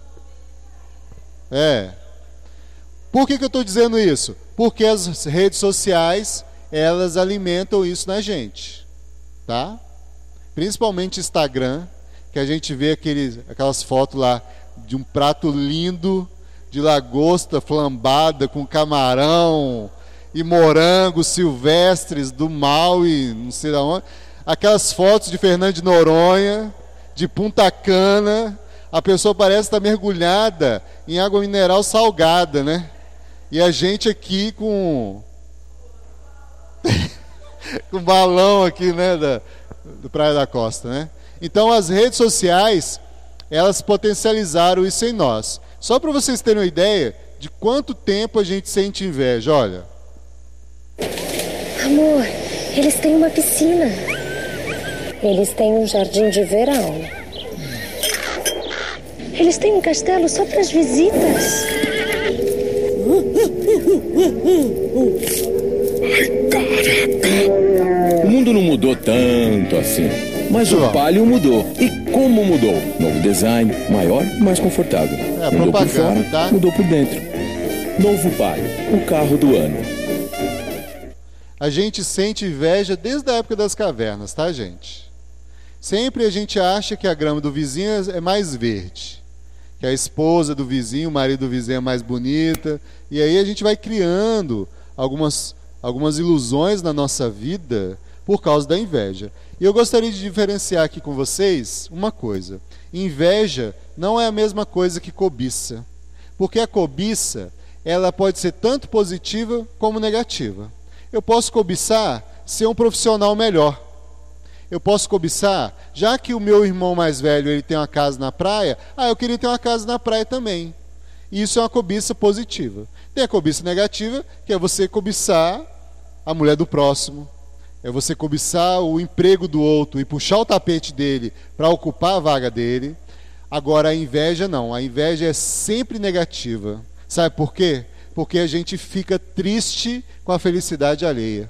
É. Por que que eu estou dizendo isso? Porque as redes sociais, elas alimentam isso na gente, tá? Principalmente Instagram, que a gente vê aqueles, aquelas fotos lá de um prato lindo de lagosta flambada com camarão e morangos silvestres do mal e não sei de onde. Aquelas fotos de Fernando de Noronha, de Punta Cana, a pessoa parece estar mergulhada em água mineral salgada, né? E a gente aqui com com balão aqui, né, da, do Praia da Costa, né? Então as redes sociais, elas potencializaram isso em nós. Só para vocês terem uma ideia de quanto tempo a gente sente inveja, olha. Amor, eles têm uma piscina. Eles têm um jardim de verão. Eles têm um castelo só para as visitas. Ai, caraca! O mundo não mudou tanto assim. Mas o Palio mudou. E como mudou? Novo design, maior e mais confortável. É, mudou por fora, tá? Mudou por dentro. Novo Palio, o carro do ano. A gente sente inveja desde a época das cavernas, tá, gente? Sempre a gente acha que a grama do vizinho é mais verde, que a esposa do vizinho, o marido do vizinho é mais bonita. E aí a gente vai criando algumas, algumas ilusões na nossa vida por causa da inveja. E eu gostaria de diferenciar aqui com vocês uma coisa. Inveja não é a mesma coisa que cobiça. Porque a cobiça, ela pode ser tanto positiva como negativa. Eu posso cobiçar ser um profissional melhor. Eu posso cobiçar, já que o meu irmão mais velho ele tem uma casa na praia, ah, eu queria ter uma casa na praia também. Isso é uma cobiça positiva. Tem a cobiça negativa, que é você cobiçar a mulher do próximo, é você cobiçar o emprego do outro e puxar o tapete dele para ocupar a vaga dele. Agora a inveja não, a inveja é sempre negativa. Sabe por quê? Porque a gente fica triste com a felicidade alheia.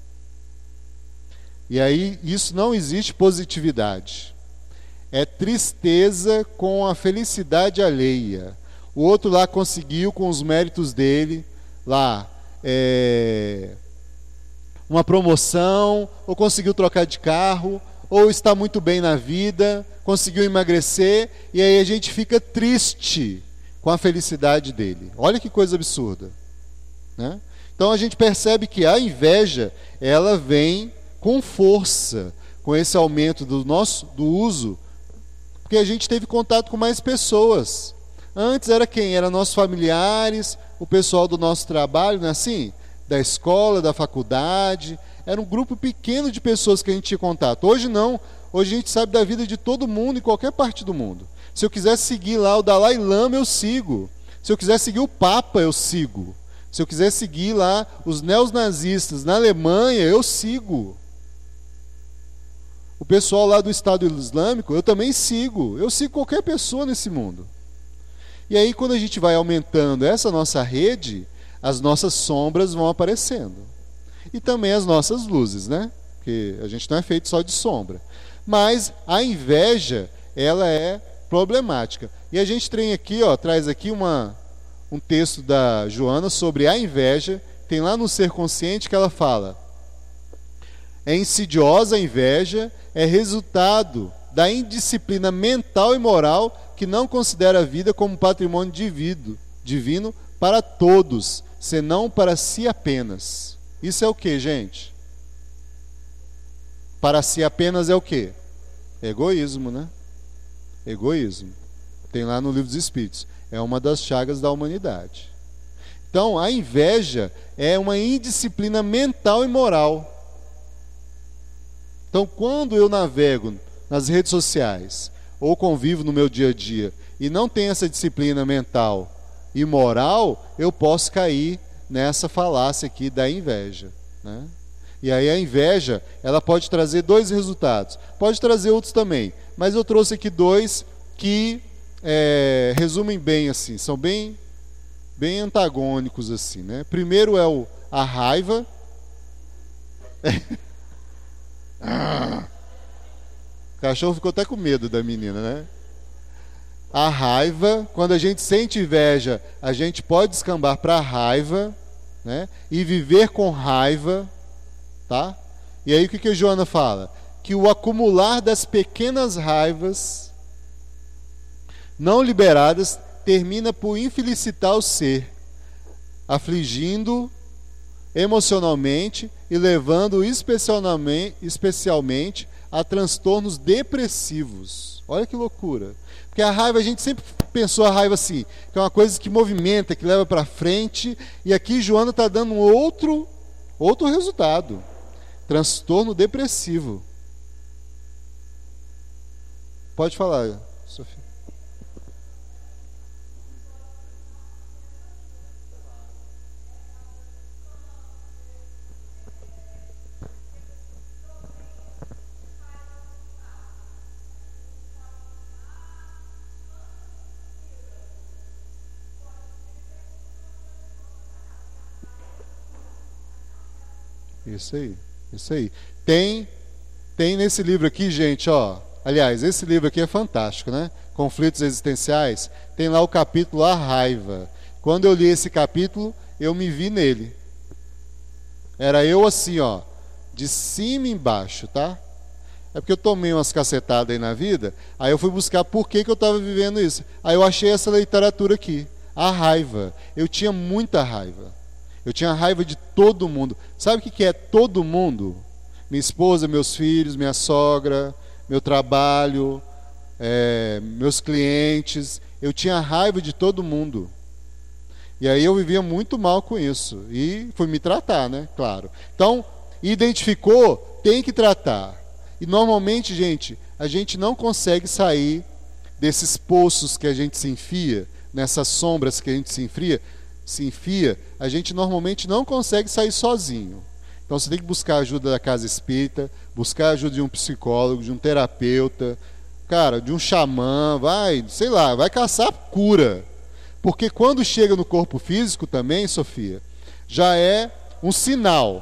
E aí, isso não existe positividade. É tristeza com a felicidade alheia. O outro lá conseguiu, com os méritos dele, lá, é, uma promoção, ou conseguiu trocar de carro, ou está muito bem na vida, conseguiu emagrecer, e aí a gente fica triste com a felicidade dele. Olha que coisa absurda, né? Então a gente percebe que a inveja, ela vem com força, com esse aumento do nosso do uso, porque a gente teve contato com mais pessoas. Antes era quem? Eram nossos familiares, o pessoal do nosso trabalho, não é assim? Da escola, da faculdade. Era um grupo pequeno de pessoas que a gente tinha contato. Hoje não. Hoje a gente sabe da vida de todo mundo, em qualquer parte do mundo. Se eu quiser seguir lá o Dalai Lama, eu sigo. Se eu quiser seguir o Papa, eu sigo. Se eu quiser seguir lá os neonazistas na Alemanha, eu sigo. O pessoal lá do Estado Islâmico, eu também sigo. Eu sigo qualquer pessoa nesse mundo. E aí, quando a gente vai aumentando essa nossa rede, as nossas sombras vão aparecendo. E também as nossas luzes, né? Porque a gente não é feito só de sombra. Mas a inveja, ela é problemática. E a gente tem aqui, ó, traz aqui uma, um texto da Joana sobre a inveja. Tem lá no Ser Consciente que ela fala: é insidiosa a inveja, é resultado da indisciplina mental e moral que não considera a vida como patrimônio divino, divino para todos, senão para si apenas. Isso é o que, gente? Para si apenas é o que? Egoísmo, né? Egoísmo. Tem lá no Livro dos Espíritos. É uma das chagas da humanidade. Então, a inveja é uma indisciplina mental e moral. Então, quando eu navego nas redes sociais ou convivo no meu dia a dia e não tenho essa disciplina mental e moral, eu posso cair nessa falácia aqui da inveja, né? E aí a inveja, ela pode trazer dois resultados. Pode trazer outros também, mas eu trouxe aqui dois que é, resumem bem assim, são bem, bem antagônicos assim, né? Primeiro é o, a raiva. Ah, o cachorro ficou até com medo da menina, né? A raiva, quando a gente sente inveja, a gente pode descambar para a raiva, né? E viver com raiva, tá? E aí o que que a Joana fala? Que o acumular das pequenas raivas não liberadas termina por infelicitar o ser, afligindo emocionalmente e levando especialmente, especialmente a transtornos depressivos. Olha que loucura. Porque a raiva, a gente sempre pensou a raiva assim, que é uma coisa que movimenta, que leva para frente, e aqui Joana está dando um outro, outro resultado. Transtorno depressivo. Pode falar, Sofia. Isso aí, isso aí. Tem, tem nesse livro aqui, gente, ó. Aliás, esse livro aqui é fantástico, né? Conflitos Existenciais. Tem lá o capítulo A Raiva. Quando eu li esse capítulo, eu me vi nele. Era eu assim, ó, de cima e embaixo, tá? É porque eu tomei umas cacetadas aí na vida, aí eu fui buscar por que que eu estava vivendo isso. Aí eu achei essa literatura aqui, A Raiva. Eu tinha muita raiva. Eu tinha raiva de todo mundo. Sabe o que é todo mundo? Minha esposa, meus filhos, minha sogra, meu trabalho, é, meus clientes. Eu tinha raiva de todo mundo. E aí eu vivia muito mal com isso. E fui me tratar, né? Claro. Então, identificou, tem que tratar. E normalmente, gente, a gente não consegue sair desses poços que a gente se enfia, nessas sombras que a gente se enfia, se enfia, a gente normalmente não consegue sair sozinho. Então você tem que buscar a ajuda da casa espírita, buscar a ajuda de um psicólogo, de um terapeuta, cara, de um xamã, vai, sei lá, vai caçar cura. Porque quando chega no corpo físico também, Sofia, já é um sinal.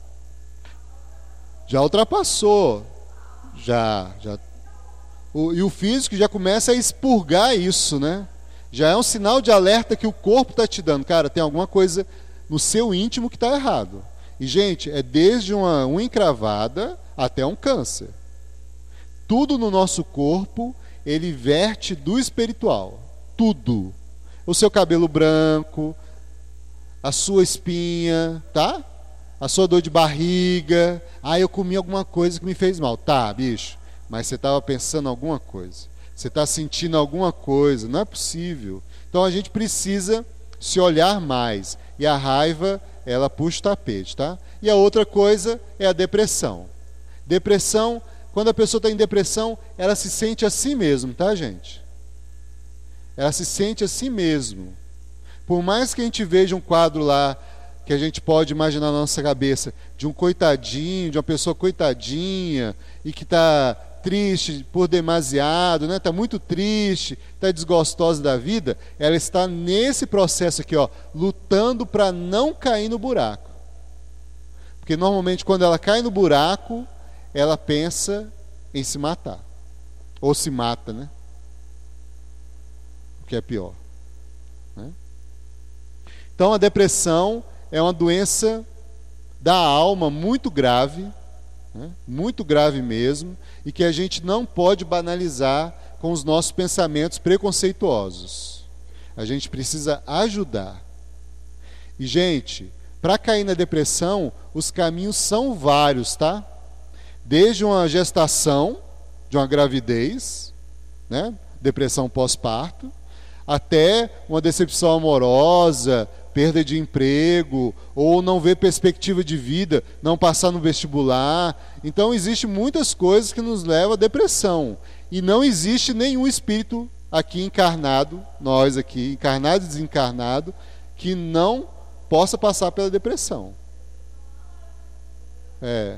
Já ultrapassou. Já, já. O, e o físico já começa a expurgar isso, né? Já é um sinal de alerta que o corpo está te dando. Cara, tem alguma coisa no seu íntimo que está errado. E, gente, é desde uma unha encravada até um câncer. Tudo no nosso corpo, ele verte do espiritual. Tudo. O seu cabelo branco, a sua espinha, tá? A sua dor de barriga. Ah, eu comi alguma coisa que me fez mal. Tá, bicho, mas você estava pensando alguma coisa. Você está sentindo alguma coisa. Não é possível. Então a gente precisa se olhar mais. E a raiva, ela puxa o tapete, tá? E a outra coisa é a depressão. Depressão, quando a pessoa está em depressão, ela se sente assim mesmo, tá, gente? Ela se sente assim mesmo. Por mais que a gente veja um quadro lá, que a gente pode imaginar na nossa cabeça, de um coitadinho, de uma pessoa coitadinha, e que está triste por demasiado, né? Está muito triste, está desgostosa da vida, ela está nesse processo aqui, ó, lutando para não cair no buraco. Porque normalmente quando ela cai no buraco, ela pensa em se matar. Ou se mata, né? Que é pior, né? Então a depressão é uma doença da alma muito grave, né? Muito grave mesmo, e que a gente não pode banalizar com os nossos pensamentos preconceituosos. A gente precisa ajudar. E, gente, para cair na depressão, os caminhos são vários, tá? Desde uma gestação, de uma gravidez, né? Depressão pós-parto, até uma decepção amorosa, perda de emprego, ou não ver perspectiva de vida, não passar no vestibular. Então, existem muitas coisas que nos levam à depressão. E não existe nenhum espírito aqui encarnado, nós aqui, encarnado e desencarnado, que não possa passar pela depressão. É.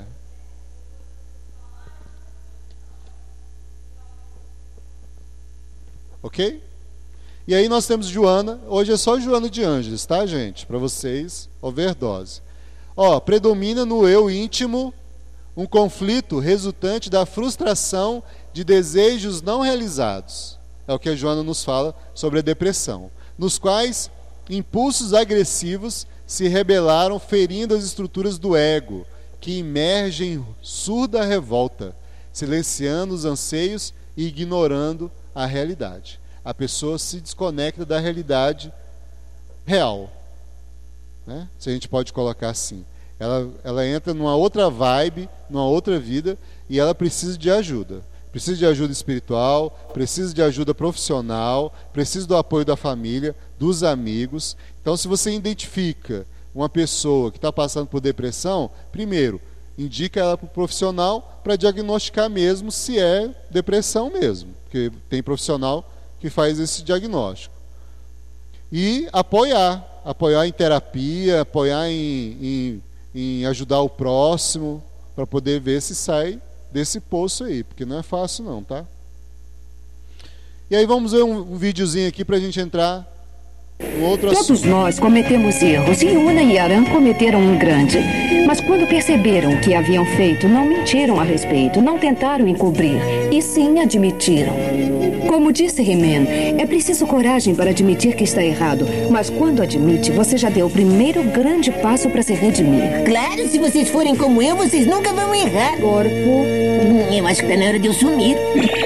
Ok? E aí nós temos Joana, hoje é só Joana de Ângeles, tá, gente? Para vocês, overdose. Ó, predomina no eu íntimo um conflito resultante da frustração de desejos não realizados. É o que a Joana nos fala sobre a depressão. Nos quais impulsos agressivos se rebelaram, ferindo as estruturas do ego, que emergem em surda revolta, silenciando os anseios e ignorando a realidade. A pessoa se desconecta da realidade real, né? Se a gente pode colocar assim. Ela, ela entra numa outra vibe, numa outra vida, e ela precisa de ajuda. Precisa de ajuda espiritual, precisa de ajuda profissional, precisa do apoio da família, dos amigos. Então, se você identifica uma pessoa que está passando por depressão, primeiro, indica ela para o profissional para diagnosticar mesmo se é depressão mesmo, porque tem profissional que faz esse diagnóstico. E apoiar, apoiar em terapia, apoiar em, em, em ajudar o próximo, para poder ver se sai desse poço aí, porque não é fácil não, tá? E aí vamos ver um, um videozinho aqui para a gente entrar no outro Todos assunto. nós cometemos erros, e Una e Aran cometeram um grande. Mas quando perceberam o que haviam feito, não mentiram a respeito, não tentaram encobrir, e sim admitiram. Como disse He-Man, é preciso coragem para admitir que está errado, mas quando admite, você já deu o primeiro grande passo para se redimir. Claro, se vocês forem como eu, vocês nunca vão errar. Corpo. Eu acho que está na hora de eu sumir.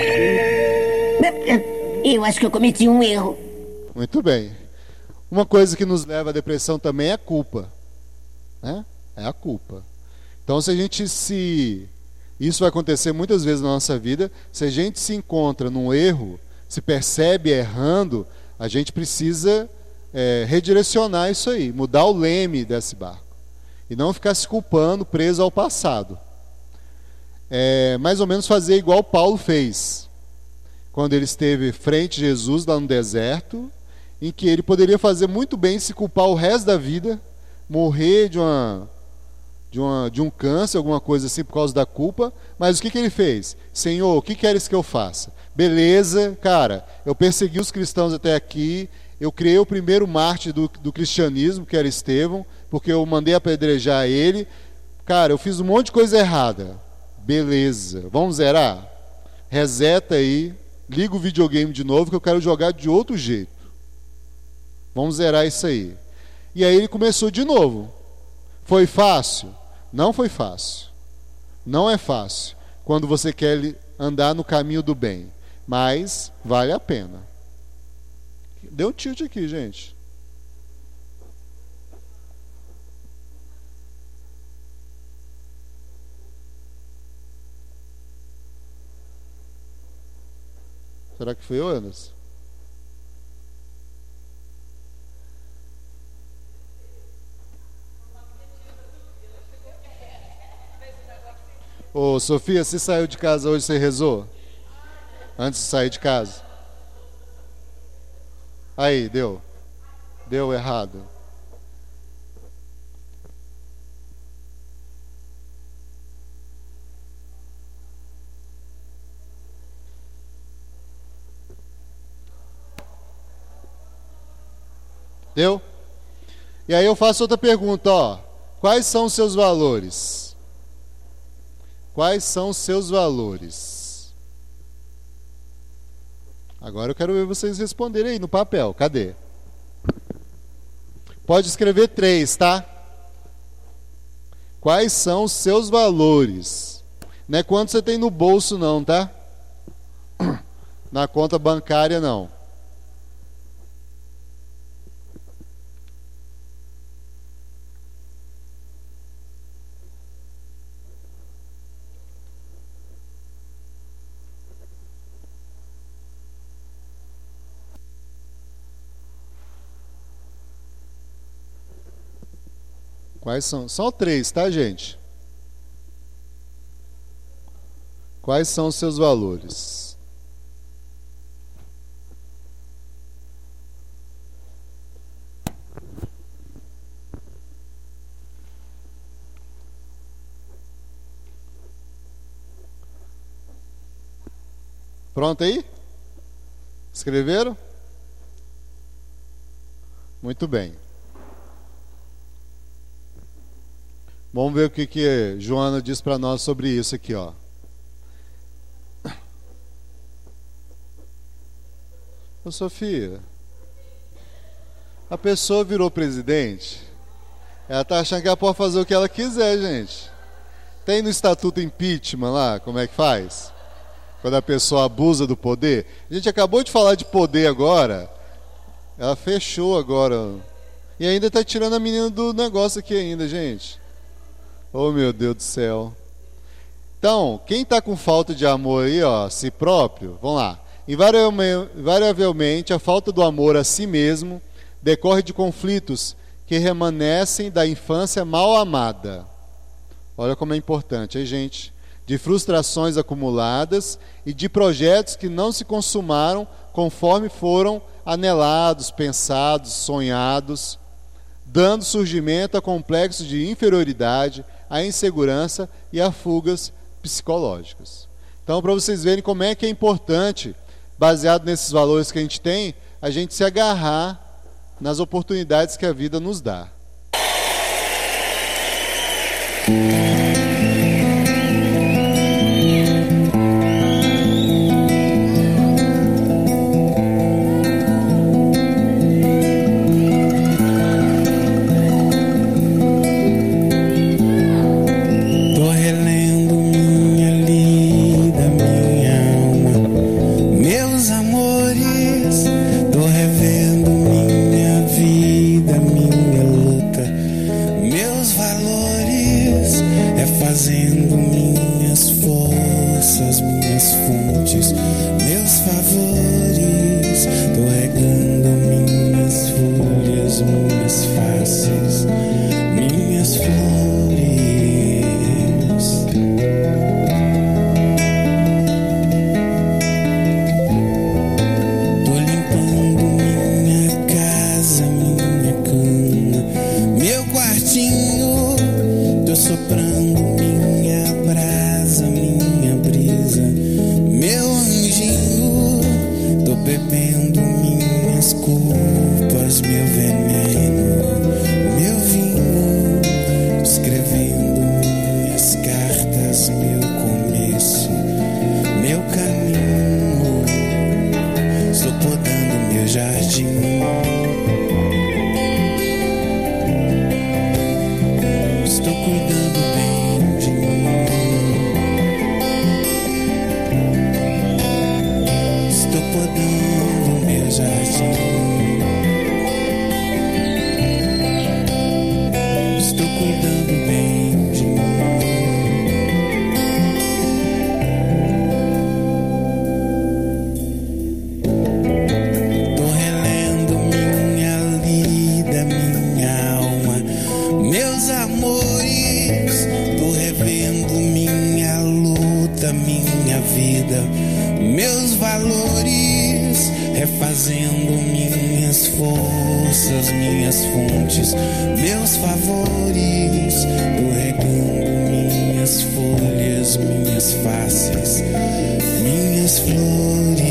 Eu acho que eu cometi um erro. Muito bem. Uma coisa que nos leva à depressão também é a culpa, né? É a culpa. Então, se a gente se... Isso vai acontecer muitas vezes na nossa vida. Se a gente se encontra num erro, se percebe errando, a gente precisa é, redirecionar isso aí, mudar o leme desse barco. E não ficar se culpando, preso ao passado. É, mais ou menos fazer igual Paulo fez, quando ele esteve frente a Jesus lá no deserto, em que ele poderia fazer muito bem se culpar o resto da vida, morrer de, uma, de, uma, de um câncer, alguma coisa assim por causa da culpa, mas o que, que ele fez? Senhor, o que queres que eu faça? Beleza, cara, eu persegui os cristãos até aqui, eu criei o primeiro mártir do, do cristianismo, que era Estevão, porque eu mandei apedrejar ele, cara, eu fiz um monte de coisa errada. Beleza, vamos zerar? Reseta aí, liga o videogame de novo que eu quero jogar de outro jeito. Vamos zerar isso aí. E aí ele começou de novo. Foi fácil? Não foi fácil. Não é fácil quando você quer andar no caminho do bem, mas vale a pena. Deu um tilt aqui, gente. Será que foi eu, Anderson? Ô, Sofia, você saiu de casa hoje, você rezou? Antes de sair de casa? Aí, deu. Deu errado. Deu? E aí eu faço outra pergunta, ó. Quais são os seus valores? Quais são os seus valores? Agora eu quero ver vocês responderem aí no papel. Cadê? Pode escrever três, tá? Quais são os seus valores? Não é quanto você tem no bolso não, tá? Na conta bancária não. Quais são? Só três, tá, gente? Quais são os seus valores? Pronto aí? Escreveram? Muito bem. Vamos ver o que, que Joana diz para nós sobre isso aqui, ó. Ô Sofia, a pessoa virou presidente, ela tá achando que ela pode fazer o que ela quiser, gente. Tem no estatuto impeachment lá, como é que faz? Quando a pessoa abusa do poder. A gente acabou de falar de poder agora, ela fechou agora. E ainda tá tirando a menina do negócio aqui ainda, gente. Oh, meu Deus do céu. Então, quem está com falta de amor aí, ó, a si próprio, vamos lá. Invariavelmente, a falta do amor a si mesmo decorre de conflitos que remanescem da infância mal amada. Olha como é importante, hein, gente? De frustrações acumuladas e de projetos que não se consumaram conforme foram anelados, pensados, sonhados, dando surgimento a complexos de inferioridade, a insegurança e a fugas psicológicas. Então, para vocês verem como é que é importante, baseado nesses valores que a gente tem, a gente se agarrar nas oportunidades que a vida nos dá. Favores, tô regando minhas folhas. anjinho, tô soprando minha brasa, minha brisa. Meu anjinho, tô bebendo minhas culpas, meu veneno, meu vinho, escrevendo minhas cartas, meu começo, meu caminho. Estou podando meu jardim. Estou cuidando bem de mim. Estou podando meu jardim. Estou cuidando bem de mim. Tô relendo minha lida, minha alma, meus amores. Tô revendo minha luta, minha vida, meus valores, refazendo minhas forças, minhas fontes, meus favores. Tô regando minhas folhas, minhas faces, minhas flores.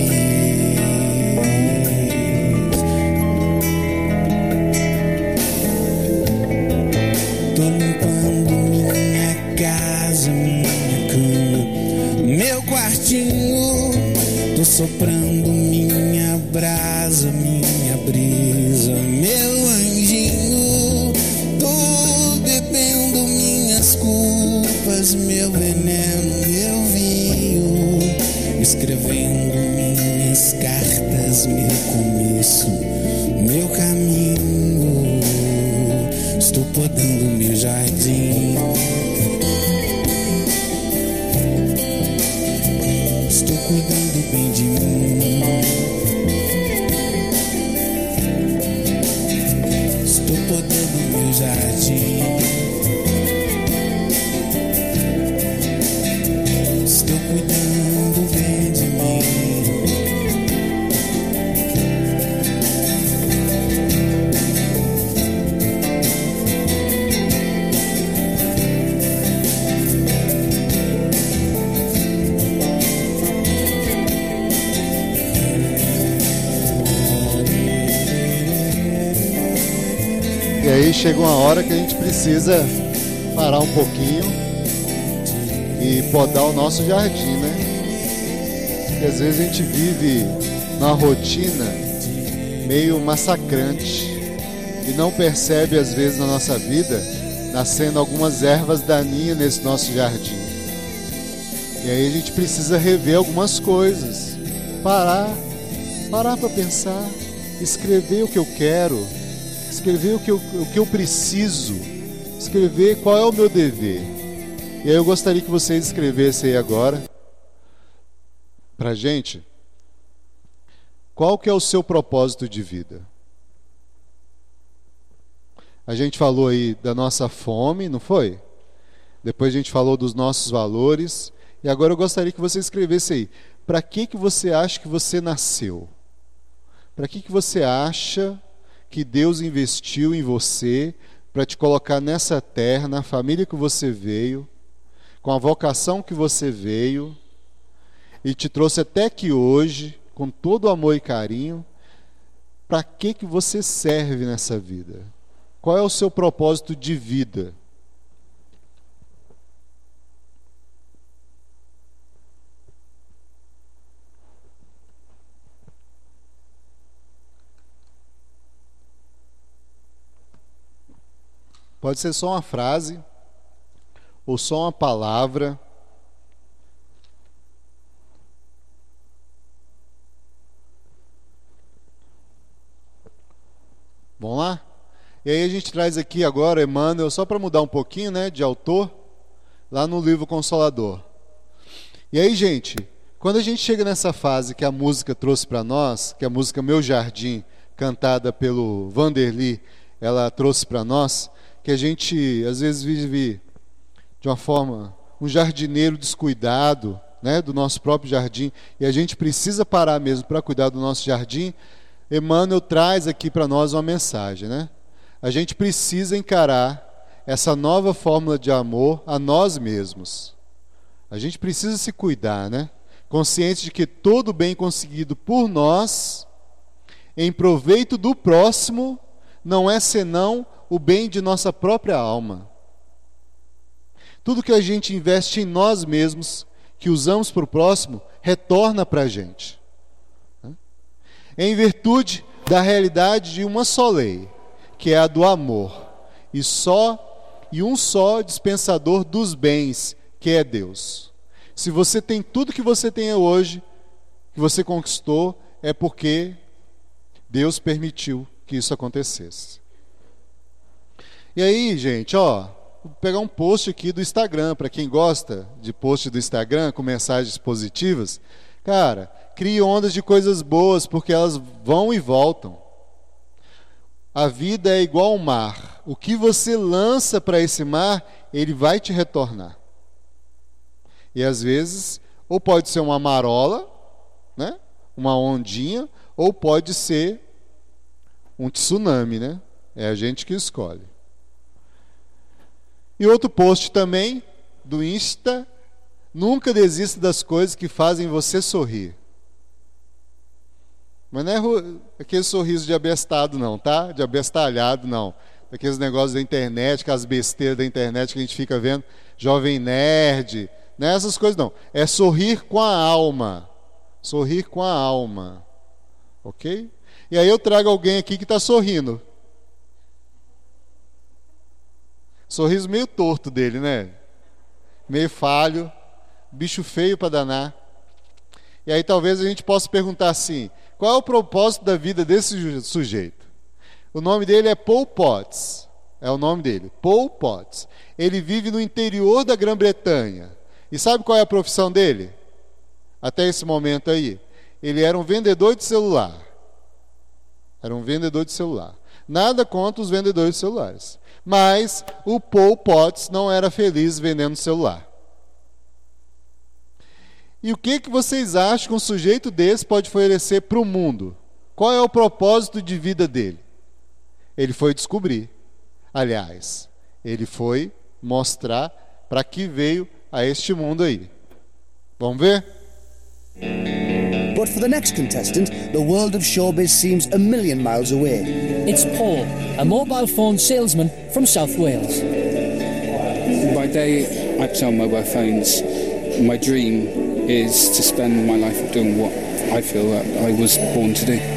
Tô limpando minha casa, minha cama, meu quartinho. Tô soprando minha brasa, minha brisa, meu anjinho. Tô bebendo minhas culpas, meu veneno, meu vinho, escrevendo minhas cartas, meu começo, meu caminho. Estou podando meu jardim. Estou cuidando bem de mim. Estou podando meu jardim. Estou cuidando bem de mim. E aí chega uma hora que a gente precisa parar um pouquinho e podar o nosso jardim, né? Porque às vezes a gente vive numa rotina meio massacrante e não percebe às vezes na nossa vida nascendo algumas ervas daninhas nesse nosso jardim. E aí a gente precisa rever algumas coisas, parar, parar para pensar, escrever o que eu quero, escrever o que, eu, o que eu preciso, escrever qual é o meu dever. E aí eu gostaria que vocês escrevessem aí agora pra gente qual que é o seu propósito de vida. A gente falou aí da nossa fome, não foi? Depois a gente falou dos nossos valores. E agora eu gostaria que você escrevesse aí, para que que você acha que você nasceu? Para que que você acha que Deus investiu em você para te colocar nessa terra, na família que você veio, com a vocação que você veio, e te trouxe até aqui hoje, com todo amor e carinho? Para que que você serve nessa vida? Qual é o seu propósito de vida? Pode ser só uma frase, ou só uma palavra. Vamos lá? E aí a gente traz aqui agora Emmanuel, só para mudar um pouquinho, né, de autor, lá no livro Consolador. E aí, gente, quando a gente chega nessa fase que a música trouxe para nós, que a música Meu Jardim, cantada pelo Vanderly, ela trouxe para nós, que a gente às vezes vive de uma forma, um jardineiro descuidado, né, do nosso próprio jardim, e a gente precisa parar mesmo para cuidar do nosso jardim. Emmanuel traz aqui para nós uma mensagem, né? A gente precisa encarar essa nova fórmula de amor a nós mesmos. A gente precisa se cuidar, né? Consciente de que todo bem conseguido por nós, em proveito do próximo, não é senão o bem de nossa própria alma. Tudo que a gente investe em nós mesmos, que usamos para o próximo, retorna para a gente. Em virtude da realidade de uma só lei, que é a do amor, e só e um só dispensador dos bens, que é Deus. Se você tem tudo que você tem hoje, que você conquistou, é porque Deus permitiu que isso acontecesse. E aí, gente, ó, vou pegar um post aqui do Instagram, para quem gosta de post do Instagram com mensagens positivas. Cara, crie ondas de coisas boas, porque elas vão e voltam. A vida é igual ao mar. O que você lança para esse mar, ele vai te retornar. E às vezes, ou pode ser uma marola, né? Uma ondinha, ou pode ser um tsunami, né? É a gente que escolhe. E outro post também, do Insta: nunca desista das coisas que fazem você sorrir. Mas não é aquele sorriso de abestado não, tá? De abestalhado não. Aqueles negócios da internet, aquelas besteiras da internet que a gente fica vendo, Jovem Nerd, não é essas coisas não. É sorrir com a alma. Sorrir com a alma. Ok? E aí eu trago alguém aqui que está sorrindo. Sorriso meio torto dele, né? Meio falho, bicho feio para danar. E aí talvez a gente possa perguntar assim: qual é o propósito da vida desse sujeito? O nome dele é Paul Potts. É o nome dele, Paul Potts. Ele vive no interior da Grã-Bretanha. E sabe qual é a profissão dele? Até esse momento aí. Ele era um vendedor de celular. Era um vendedor de celular. Nada contra os vendedores de celulares. Mas o Paul Potts não era feliz vendendo celular. E o que, que vocês acham que um sujeito desse pode oferecer para o mundo? Qual é o propósito de vida dele? Ele foi descobrir. Aliás, ele foi mostrar para que veio a este mundo aí. Vamos ver? But for the next contestant, the world of showbiz seems a million miles away. It's Paul, a mobile phone salesman from South Wales. By day, I sell mobile phones. My dream is to spend my life doing what I feel that I was born to do.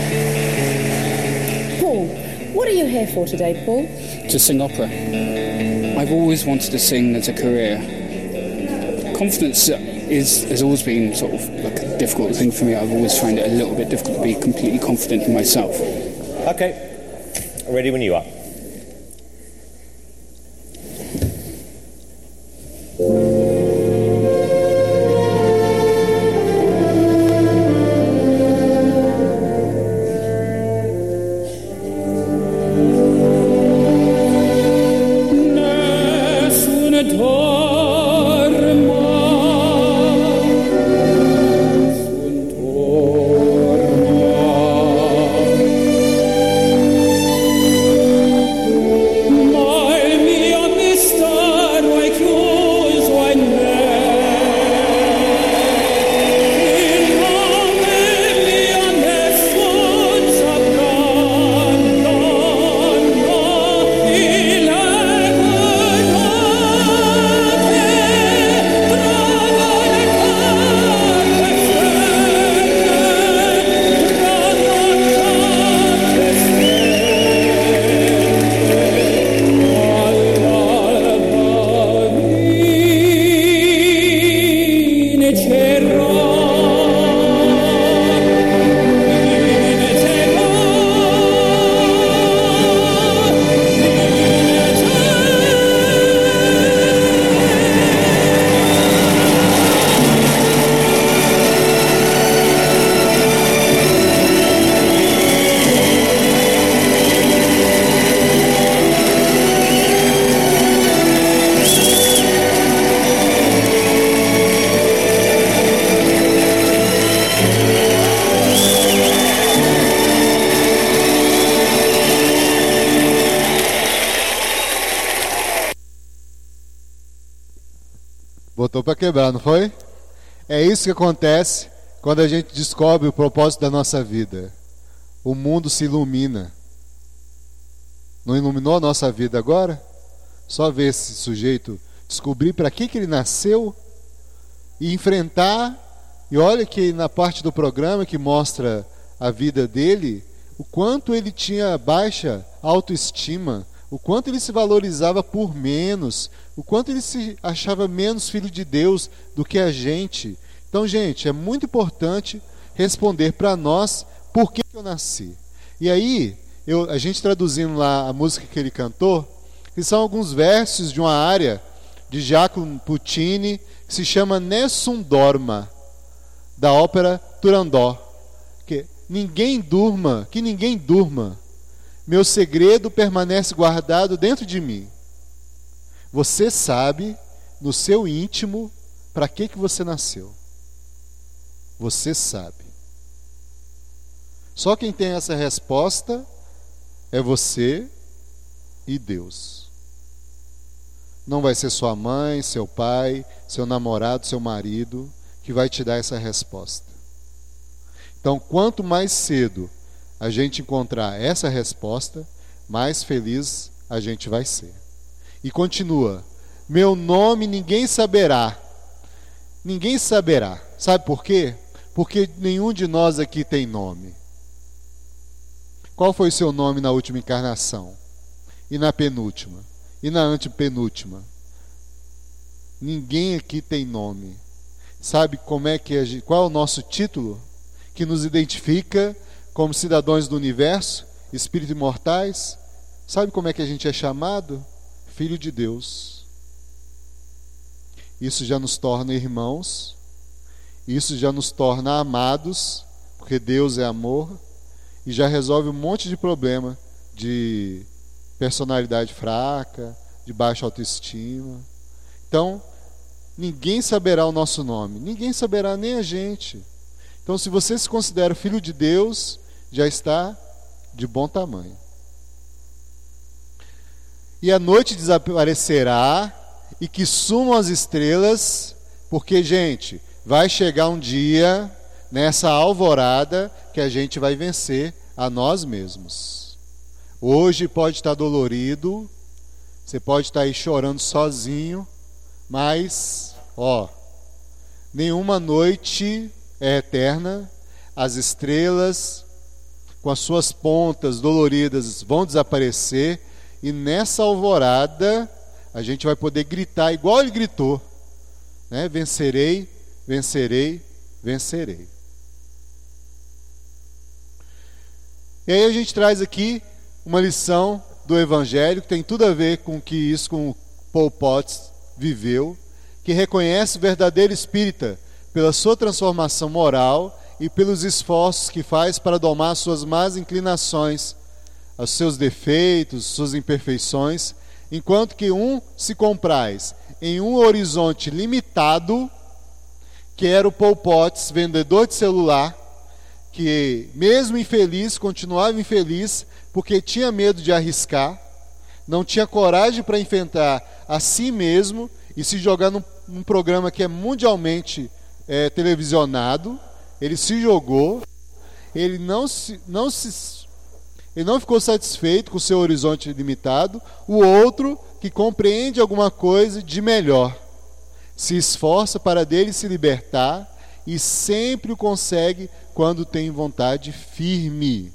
Paul, what are you here for today, Paul? To sing opera. I've always wanted to sing as a career. Confidence is has always been sort of like a difficult thing for me. I've always found it a little bit difficult to be completely confident in myself. Okay, ready when you are. Botou para quebrar, não foi? É isso que acontece quando a gente descobre o propósito da nossa vida. O mundo se ilumina. Não iluminou a nossa vida agora? Só ver esse sujeito descobrir para que, que ele nasceu e enfrentar. E olha que na parte do programa que mostra a vida dele, o quanto ele tinha baixa autoestima, o quanto ele se valorizava por menos, o quanto ele se achava menos filho de Deus do que a gente. Então, gente, é muito importante responder para nós por que eu nasci. E aí, eu, a gente traduzindo lá a música que ele cantou, que são alguns versos de uma área de Giacomo Puccini, que se chama Nessun Dorma, da ópera Turandot. Que ninguém durma, que ninguém durma. Meu segredo permanece guardado dentro de mim. Você sabe, no seu íntimo, para que, que você nasceu. Você sabe. Só quem tem essa resposta é você e Deus. Não vai ser sua mãe, seu pai, seu namorado, seu marido que vai te dar essa resposta. Então, quanto mais cedo a gente encontrar essa resposta, mais feliz a gente vai ser. E continua: meu nome ninguém saberá. Ninguém saberá. Sabe por quê? Porque nenhum de nós aqui tem nome. Qual foi o seu nome na última encarnação? E na penúltima? E na antepenúltima? Ninguém aqui tem nome. Sabe como é que a gente, qual é o nosso título que nos identifica como cidadãos do universo, espíritos imortais? Sabe como é que a gente é chamado? Filho de Deus. Isso já nos torna irmãos, isso já nos torna amados, porque Deus é amor, e já resolve um monte de problema de personalidade fraca, de baixa autoestima. Então, ninguém saberá o nosso nome, ninguém saberá, nem a gente. Então, se você se considera filho de Deus, já está de bom tamanho. E a noite desaparecerá, e que sumam as estrelas, porque, gente, vai chegar um dia, nessa alvorada, que a gente vai vencer a nós mesmos. Hoje pode estar dolorido, você pode estar aí chorando sozinho, mas, ó, nenhuma noite é eterna, as estrelas, com as suas pontas doloridas, vão desaparecer, e nessa alvorada, a gente vai poder gritar igual ele gritou, né? Vencerei, vencerei, vencerei. E aí a gente traz aqui uma lição do Evangelho, que tem tudo a ver com que isso com o Pol Pot viveu, que reconhece o verdadeiro espírita pela sua transformação moral e pelos esforços que faz para domar suas más inclinações, os seus defeitos, suas imperfeições, enquanto que um se compraz em um horizonte limitado, que era o Pol Pot, vendedor de celular, que mesmo infeliz, continuava infeliz, porque tinha medo de arriscar, não tinha coragem para enfrentar a si mesmo e se jogar num, num programa que é mundialmente é, televisionado. Ele se jogou, ele não se, não se, ele não ficou satisfeito com o seu horizonte limitado. O outro, que compreende alguma coisa de melhor, se esforça para dele se libertar e sempre o consegue quando tem vontade firme.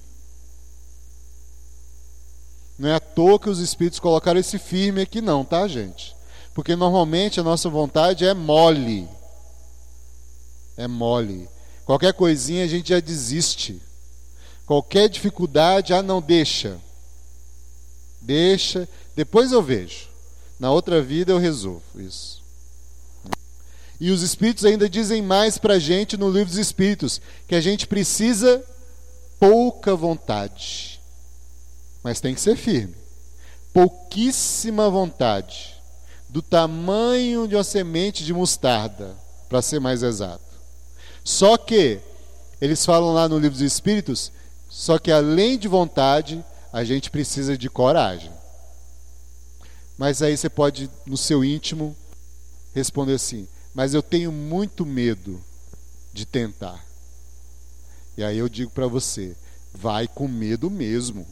Não é à toa que os espíritos colocaram esse firme aqui não, tá, gente? Porque normalmente a nossa vontade é mole. É mole. Qualquer coisinha a gente já desiste. Qualquer dificuldade, ah, não, deixa. Deixa, depois eu vejo. Na outra vida eu resolvo isso. E os espíritos ainda dizem mais pra gente no livro dos espíritos, que a gente precisa pouca vontade. Mas tem que ser firme. Pouquíssima vontade. Do tamanho de uma semente de mostarda, para ser mais exato. Só que, eles falam lá no livro dos espíritos, só que além de vontade, a gente precisa de coragem. Mas aí você pode, no seu íntimo, responder assim: mas eu tenho muito medo de tentar. E aí eu digo para você: vai com medo mesmo.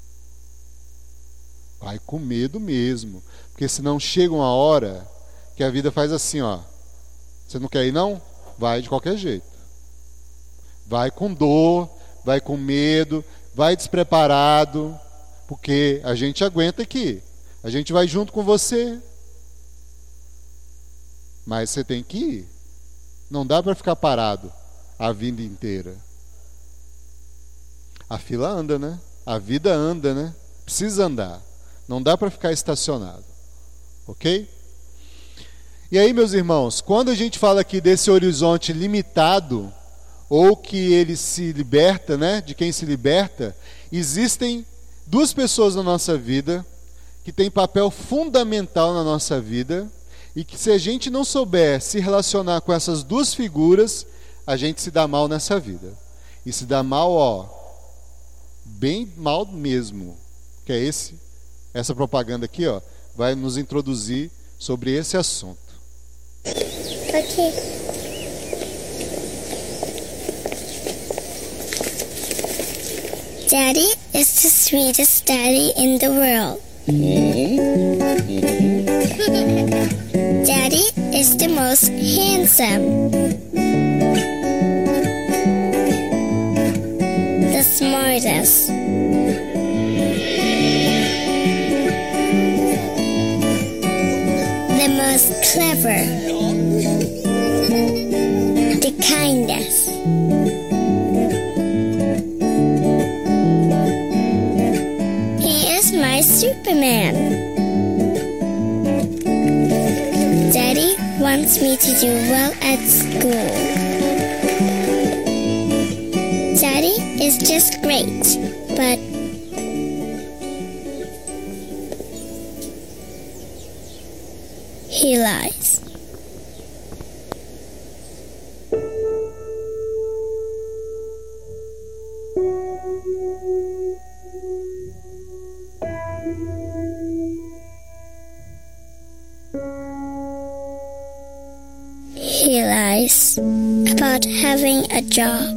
Vai com medo mesmo. Porque senão chega uma hora que a vida faz assim, ó. Você não quer ir não? Vai de qualquer jeito. Vai com dor, vai com medo, vai despreparado, porque a gente aguenta aqui. A gente vai junto com você. Mas você tem que ir. Não dá para ficar parado a vida inteira. A fila anda, né? A vida anda, né? Precisa andar. Não dá para ficar estacionado. Ok? E aí, meus irmãos, quando a gente fala aqui desse horizonte limitado, ou que ele se liberta, né? De quem se liberta, existem duas pessoas na nossa vida que têm papel fundamental na nossa vida, e que se a gente não souber se relacionar com essas duas figuras, a gente se dá mal nessa vida. E se dá mal, ó, bem mal mesmo. Que é esse, essa propaganda aqui, ó, vai nos introduzir sobre esse assunto. Ok. Daddy is the sweetest daddy in the world. Daddy is the most handsome, the smartest, the most clever, the kindest. He is my Superman. Daddy wants me to do well at school. Daddy is just great, but he lies. He lies about having a job.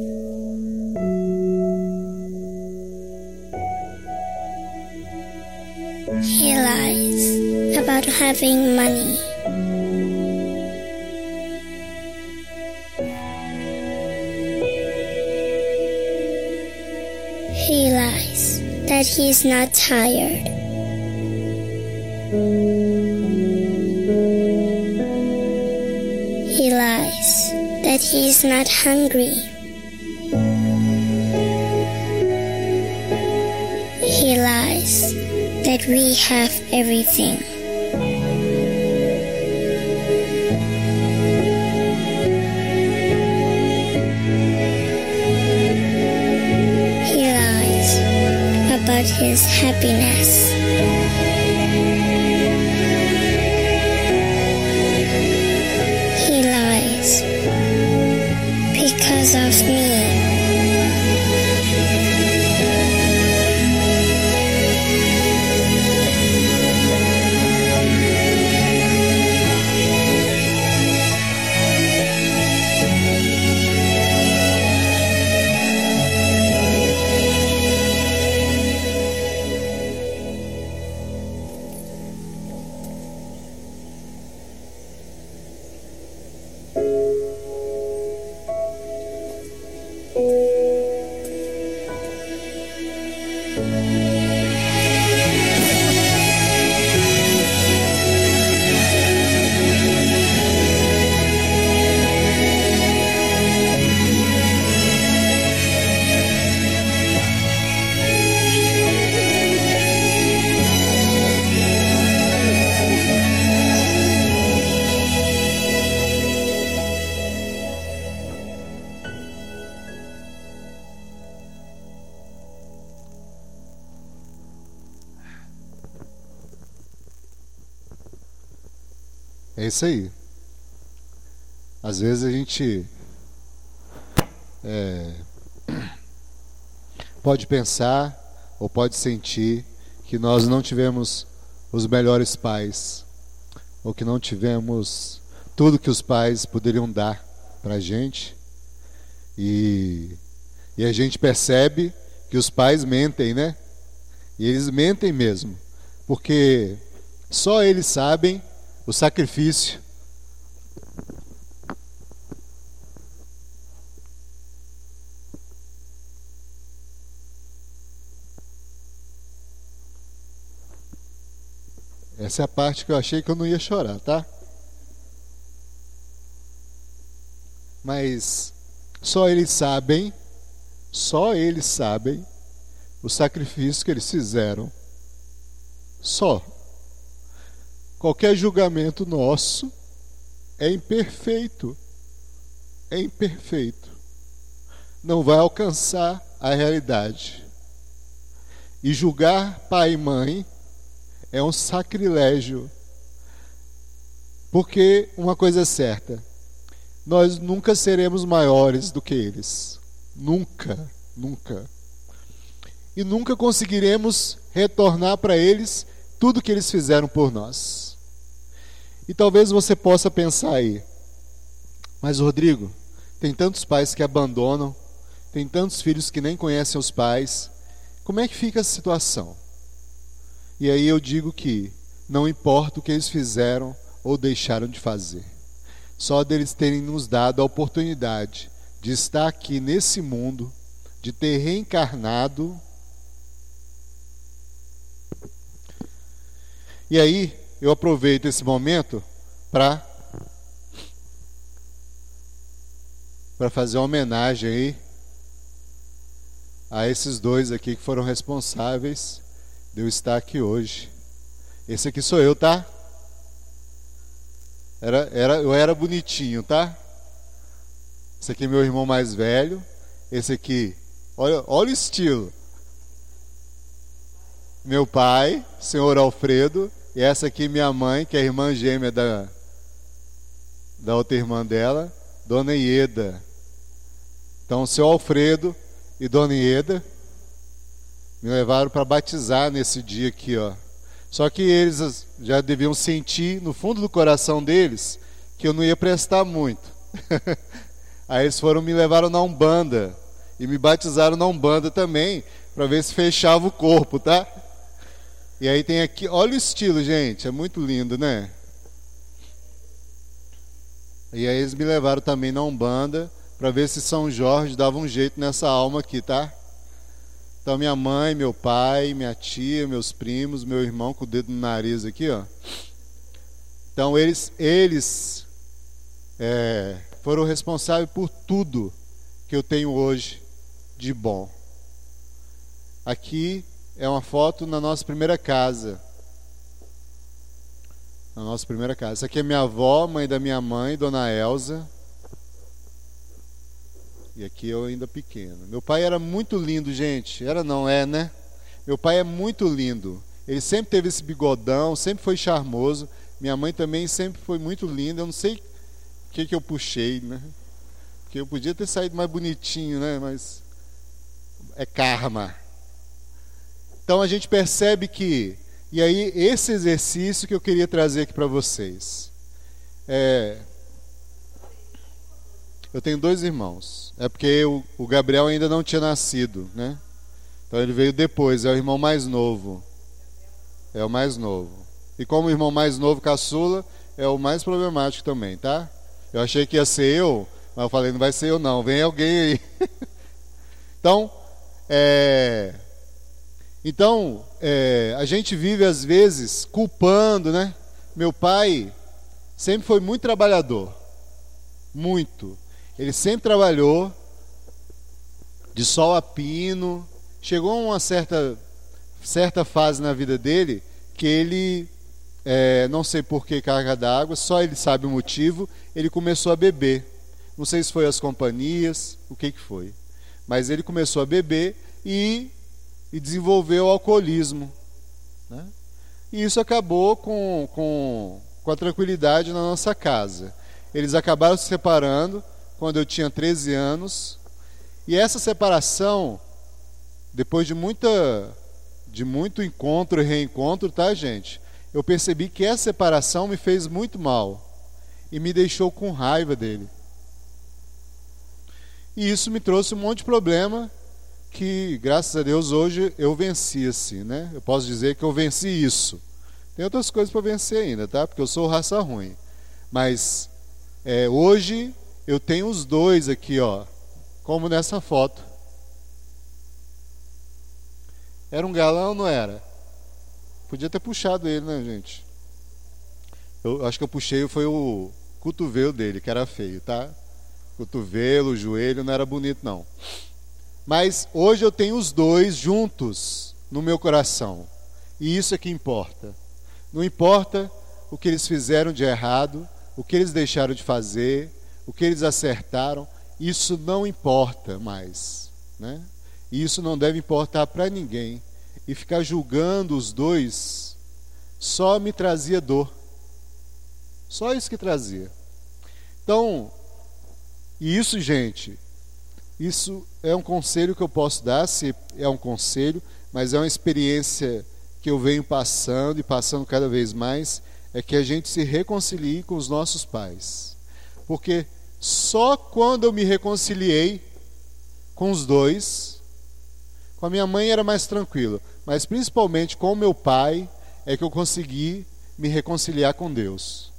He lies about having money. He lies that he's not tired. He lies that he's not hungry. He lies that we have everything. He lies about his happiness. He lies because of me. É isso aí. Às vezes a gente é, pode pensar ou pode sentir que nós não tivemos os melhores pais, ou que não tivemos tudo que os pais poderiam dar para a gente. E, e a gente percebe que os pais mentem, né? E eles mentem mesmo, porque só eles sabem o sacrifício Essa é a parte que eu achei que eu não ia chorar, tá? Mas só eles sabem, só eles sabem o sacrifício que eles fizeram. Só. Qualquer julgamento nosso é imperfeito. É imperfeito. Não vai alcançar a realidade. E julgar pai e mãe é um sacrilégio. Porque uma coisa é certa, nós nunca seremos maiores do que eles. Nunca, nunca. E nunca conseguiremos retornar para eles tudo que eles fizeram por nós. E talvez você possa pensar aí, mas Rodrigo, tem tantos pais que abandonam, tem tantos filhos que nem conhecem os pais, como é que fica a situação? E aí eu digo que não importa o que eles fizeram ou deixaram de fazer, só deles terem nos dado a oportunidade de estar aqui nesse mundo, de ter reencarnado. E aí eu aproveito esse momento para para fazer uma homenagem aí a esses dois aqui que foram responsáveis de eu estar aqui hoje. Esse aqui sou eu, tá? Era, era, eu era bonitinho, tá? Esse aqui é meu irmão mais velho. Esse aqui, olha, olha o estilo. Meu pai, senhor Alfredo. E essa aqui minha mãe, que é a irmã gêmea da, da outra irmã dela, Dona Ieda. Então, o seu Alfredo e Dona Ieda me levaram para batizar nesse dia aqui, ó. Só que eles já deviam sentir no fundo do coração deles que eu não ia prestar muito. Aí eles foram, me levaram na Umbanda e me batizaram na Umbanda também, para ver se fechava o corpo, tá? E aí tem aqui, olha o estilo, gente, é muito lindo, né? E aí eles me levaram também na Umbanda para ver se São Jorge dava um jeito nessa alma aqui, tá? Então minha mãe, meu pai, minha tia, meus primos, meu irmão com o dedo no nariz aqui, ó. Então eles, eles é, foram responsáveis por tudo que eu tenho hoje de bom. Aqui é uma foto na nossa primeira casa. Na nossa primeira casa. Essa aqui é minha avó, mãe da minha mãe, Dona Elza. E aqui eu ainda pequeno. Meu pai era muito lindo, gente. Era não, é, né? Meu pai é muito lindo. Ele sempre teve esse bigodão, sempre foi charmoso. Minha mãe também sempre foi muito linda. Eu não sei o que, que eu puxei, né? Porque eu podia ter saído mais bonitinho, né? Mas é karma. Então a gente percebe que... E aí esse exercício que eu queria trazer aqui para vocês. É... Eu tenho dois irmãos. É porque o, o Gabriel ainda não tinha nascido, né? Então ele veio depois, é o irmão mais novo. É o mais novo. E como o irmão mais novo, caçula, é o mais problemático também, tá? Eu achei que ia ser eu, mas eu falei, não vai ser eu não, vem alguém aí. Então, é... Então, é... a gente vive às vezes culpando, né? Meu pai sempre foi muito trabalhador. Muito. Ele sempre trabalhou de sol a pino. Chegou a uma certa, certa fase na vida dele que ele, é, não sei por que carga d'água, só ele sabe o motivo, ele começou a beber. Não sei se foi as companhias, o que, que foi. Mas ele começou a beber e, e desenvolveu o alcoolismo, né? E isso acabou com, com, com a tranquilidade na nossa casa. Eles acabaram se separando quando eu tinha treze anos. E essa separação, depois de muita, de muito encontro e reencontro, tá, gente? eu percebi que essa separação me fez muito mal e me deixou com raiva dele. E isso me trouxe um monte de problema que, graças a Deus, hoje eu venci assim, né? Eu posso dizer que eu venci isso. Tem outras coisas para vencer ainda, tá? Porque eu sou raça ruim. Mas é, hoje eu tenho os dois aqui, ó, como nessa foto. Era um galão, não era? Podia ter puxado ele, né, gente? Eu acho que eu puxei, foi o cotovelo dele, que era feio, tá? Cotovelo, joelho, não era bonito, não. Mas hoje eu tenho os dois juntos no meu coração. E isso é que importa. Não importa o que eles fizeram de errado, o que eles deixaram de fazer, o que eles acertaram, isso não importa mais, né? E isso não deve importar para ninguém. E ficar julgando os dois só me trazia dor. Só isso que trazia. Então, e isso, gente, isso é um conselho que eu posso dar, se é um conselho, mas é uma experiência que eu venho passando e passando cada vez mais, é que a gente se reconcilie com os nossos pais. Porque só quando eu me reconciliei com os dois, com a minha mãe era mais tranquilo, mas principalmente com o meu pai, é que eu consegui me reconciliar com Deus.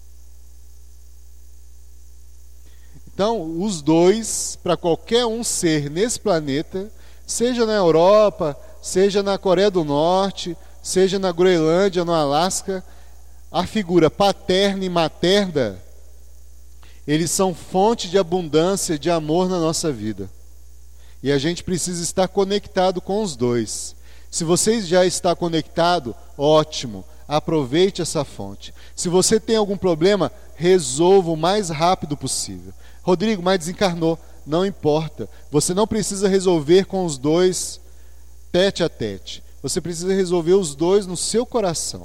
Então, os dois, para qualquer um ser nesse planeta, seja na Europa, seja na Coreia do Norte, seja na Groenlândia, no Alasca, a figura paterna e materna, eles são fonte de abundância, de amor na nossa vida. E a gente precisa estar conectado com os dois. Se você já está conectado, ótimo, aproveite essa fonte. Se você tem algum problema, resolva o mais rápido possível. Rodrigo, mas desencarnou. Não importa. Você não precisa resolver com os dois tete a tete. Você precisa resolver os dois no seu coração.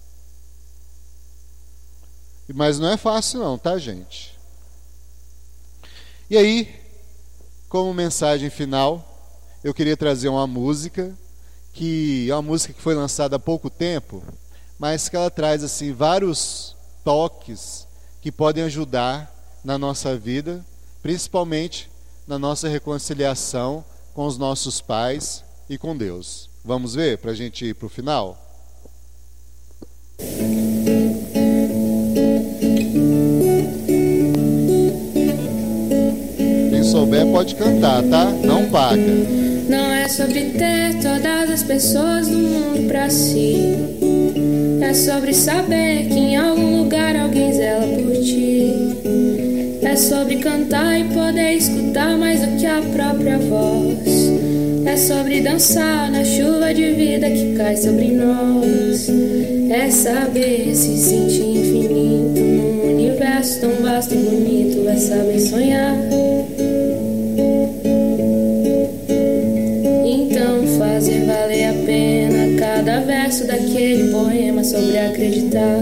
Mas não é fácil não, tá, gente? E aí, como mensagem final, eu queria trazer uma música, que é uma música que foi lançada há pouco tempo, mas que ela traz assim vários toques que podem ajudar na nossa vida, principalmente na nossa reconciliação com os nossos pais e com Deus. Vamos ver, para a gente ir para o final? Quem souber pode cantar, tá? Não paga. Não é sobre ter todas as pessoas do mundo pra si. É sobre saber que em algum lugar alguém zela por ti. É sobre cantar e poder escutar mais do que a própria voz. É sobre dançar na chuva de vida que cai sobre nós. É saber se sentir infinito num universo tão vasto e bonito. É saber sonhar. Então fazer valer a pena cada verso daquele poema sobre acreditar.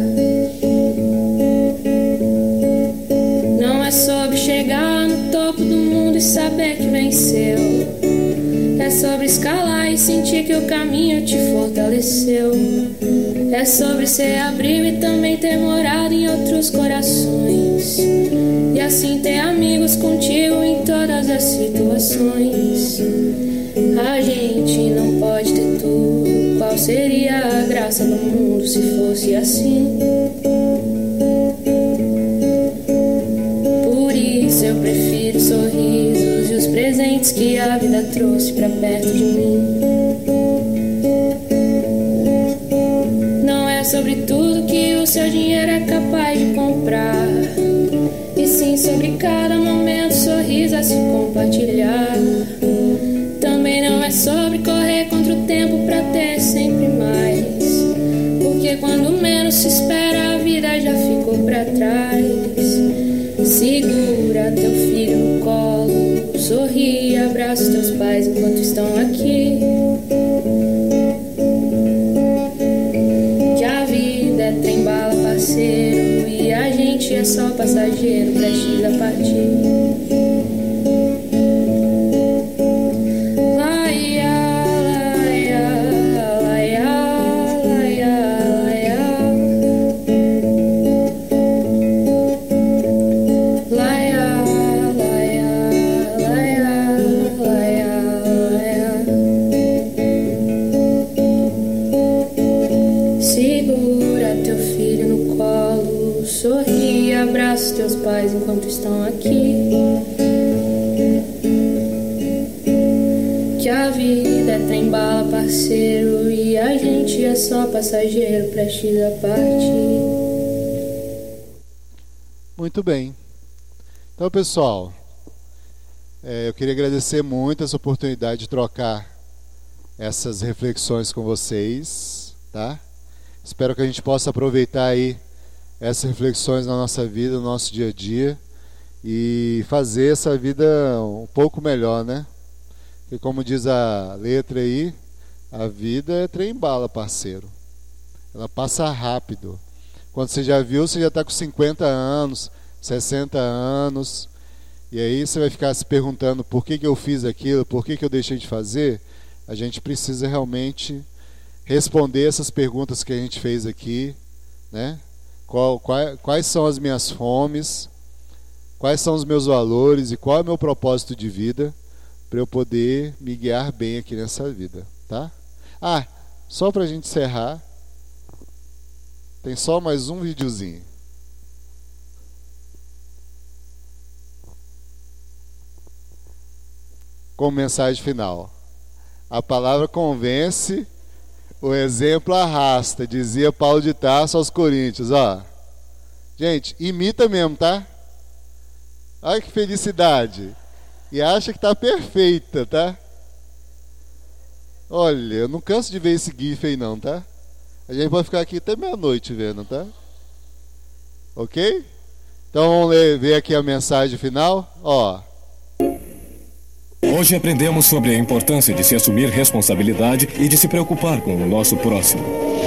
Não é sobre chegar no topo do mundo e saber que venceu. É sobre escalar e sentir que o caminho te fortaleceu. É sobre ser abrigo e também ter morado em outros corações. E assim ter amigos contigo em todas as situações. A gente não pode ter tudo. Qual seria a graça do mundo se fosse assim? Por isso eu prefiro sorrisos e os presentes que a vida trouxe pra perto de mim. Não é sobre tudo que o seu dinheiro é capaz de comprar, e sim sobre cada momento, sorriso a se compartilhar. Também não é sobre correr contra o tempo pra ter sempre mais, porque quando menos se espera a vida já ficou pra trás. Segura teu filho no colo, sorri e abraça os teus pais enquanto estão aqui. Que a vida é trem-bala, parceiro, e a gente é só passageiro prestes a partir. Laia, laia, laia, laia, laia. sorri e abraça os teus pais enquanto estão aqui. Que a vida é trem-bala, parceiro, e a gente é só passageiro, prestes a partir. Muito bem. Então, pessoal, é, eu queria agradecer muito essa oportunidade de trocar essas reflexões com vocês, tá? Espero que a gente possa aproveitar aí essas reflexões na nossa vida, no nosso dia a dia, e fazer essa vida um pouco melhor, né? Porque como diz a letra aí, a vida é trem-bala, parceiro. Ela passa rápido. Quando você já viu, você já está com cinquenta anos, sessenta anos, e aí você vai ficar se perguntando por que que eu fiz aquilo, por que que eu deixei de fazer. A gente precisa realmente responder essas perguntas que a gente fez aqui, né? Qual, qual, quais são as minhas fomes, quais são os meus valores e qual é o meu propósito de vida, para eu poder me guiar bem aqui nessa vida, tá? Ah, só para a gente encerrar, tem só mais um videozinho. Com mensagem final. A palavra convence, o exemplo arrasta, dizia Paulo de Tarso aos Coríntios, ó. Gente, imita mesmo, tá? Olha que felicidade. E acha que tá perfeita, tá? Olha, eu não canso de ver esse gif aí não, tá? A gente pode ficar aqui até meia-noite vendo, tá? Ok? Então vamos ler, ver aqui a mensagem final, ó. Hoje aprendemos sobre a importância de se assumir responsabilidade e de se preocupar com o nosso próximo.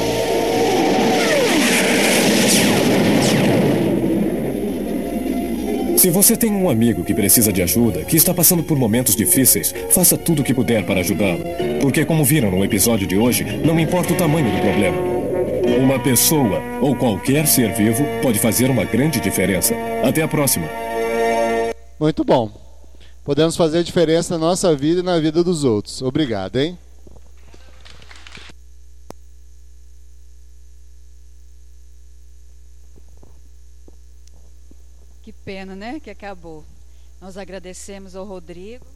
Se você tem um amigo que precisa de ajuda, que está passando por momentos difíceis, faça tudo o que puder para ajudá-lo. Porque, como viram no episódio de hoje, não importa o tamanho do problema. Uma pessoa ou qualquer ser vivo pode fazer uma grande diferença. Até a próxima. Muito bom. Podemos fazer a diferença na nossa vida e na vida dos outros. Obrigado, hein? Que pena, né? Que acabou. Nós agradecemos ao Rodrigo.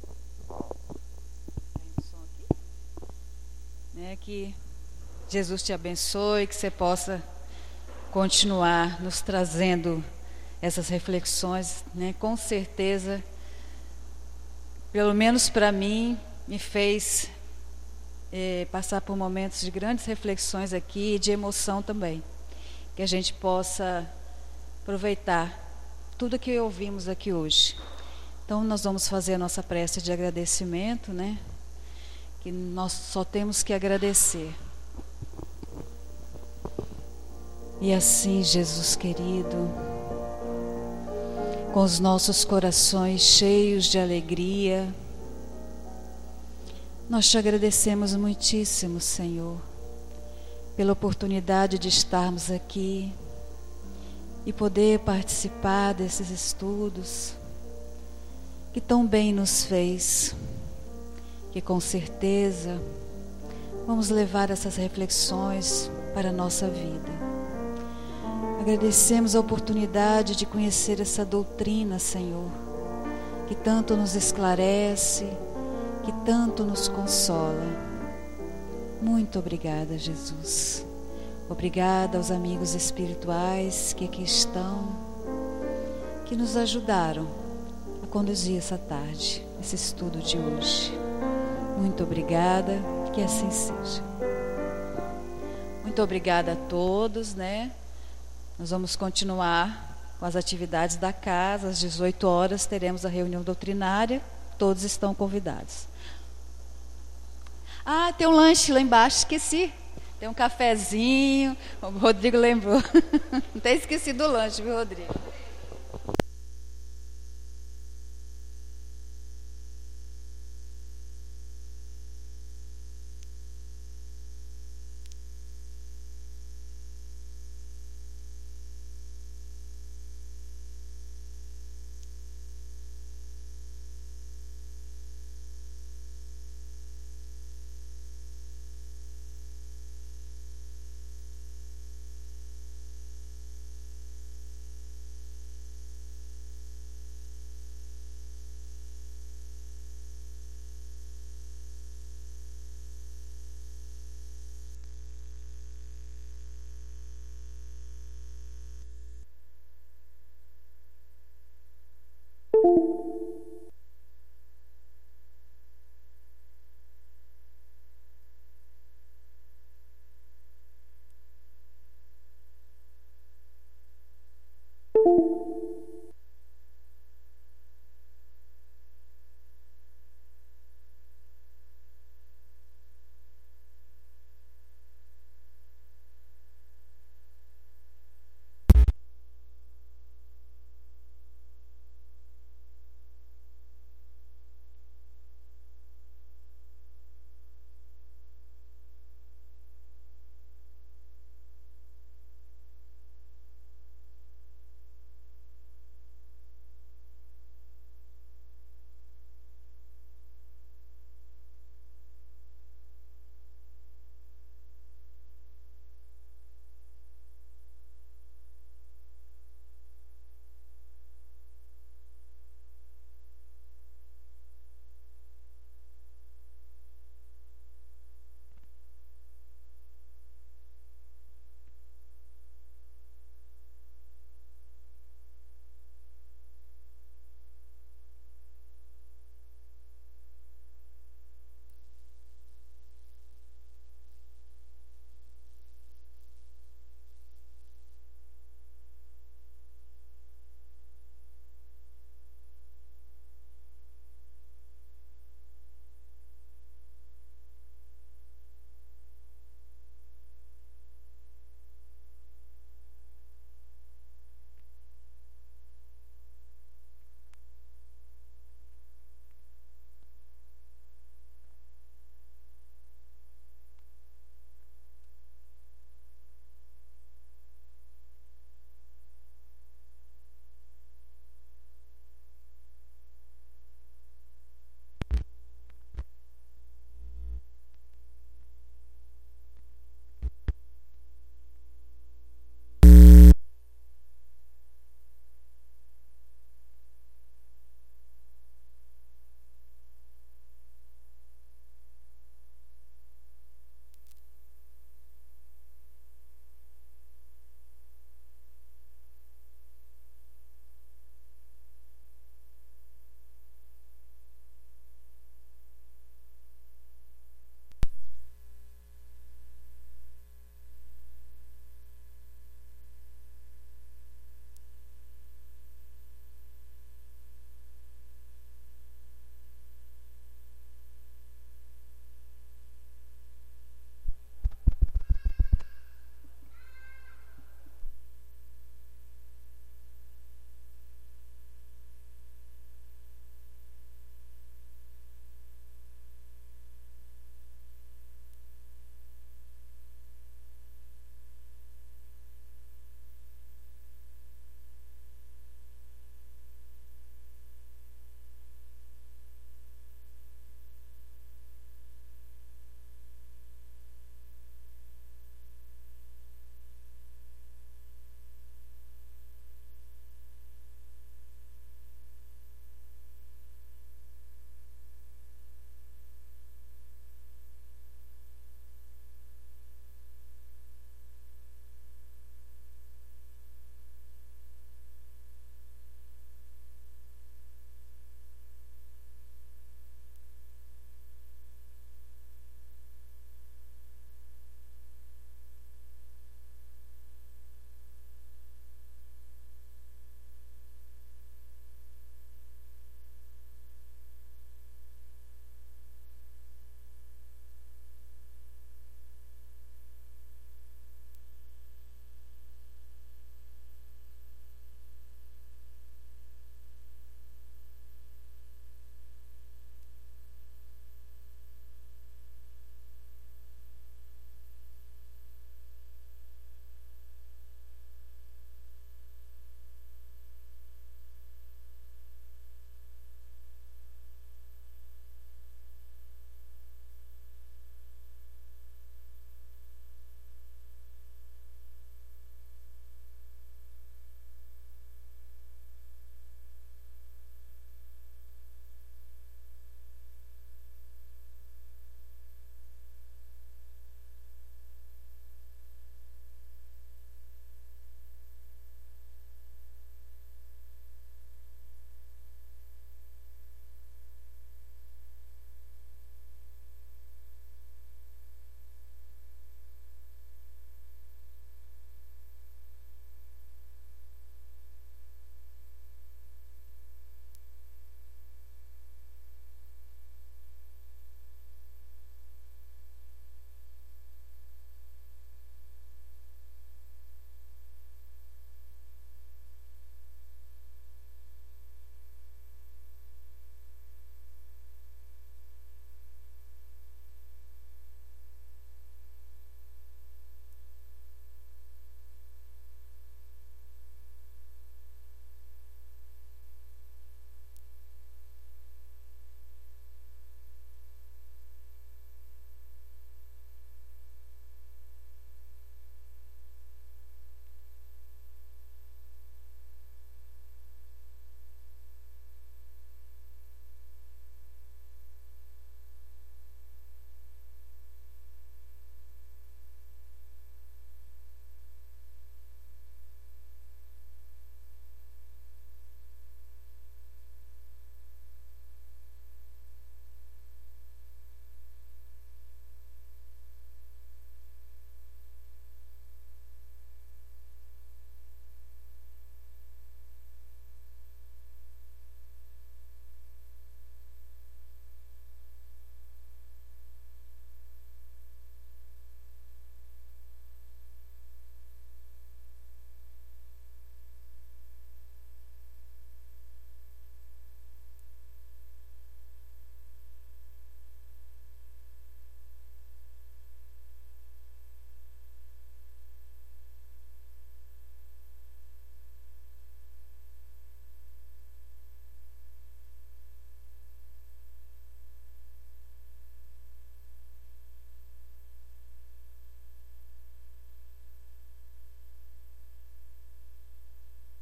Né, que Jesus te abençoe, que você possa continuar nos trazendo essas reflexões, né? Com certeza, pelo menos para mim, me fez eh, passar por momentos de grandes reflexões aqui e de emoção também. Que a gente possa aproveitar tudo que ouvimos aqui hoje. Então nós vamos fazer a nossa prece de agradecimento, né? Que nós só temos que agradecer. E assim, Jesus querido, com os nossos corações cheios de alegria, nós te agradecemos muitíssimo, Senhor, pela oportunidade de estarmos aqui e poder participar desses estudos que tão bem nos fez, que com certeza vamos levar essas reflexões para a nossa vida. Agradecemos a oportunidade de conhecer essa doutrina, Senhor, que tanto nos esclarece, que tanto nos consola. Muito obrigada, Jesus. Obrigada aos amigos espirituais que aqui estão, que nos ajudaram a conduzir essa tarde, esse estudo de hoje. Muito obrigada, que assim seja. Muito obrigada a todos, né? Nós vamos continuar com as atividades da casa. Às dezoito horas teremos a reunião doutrinária. Todos estão convidados. Ah, tem um lanche lá embaixo, esqueci. Tem um cafezinho, o Rodrigo lembrou. Não tem esquecido o lanche, viu, Rodrigo?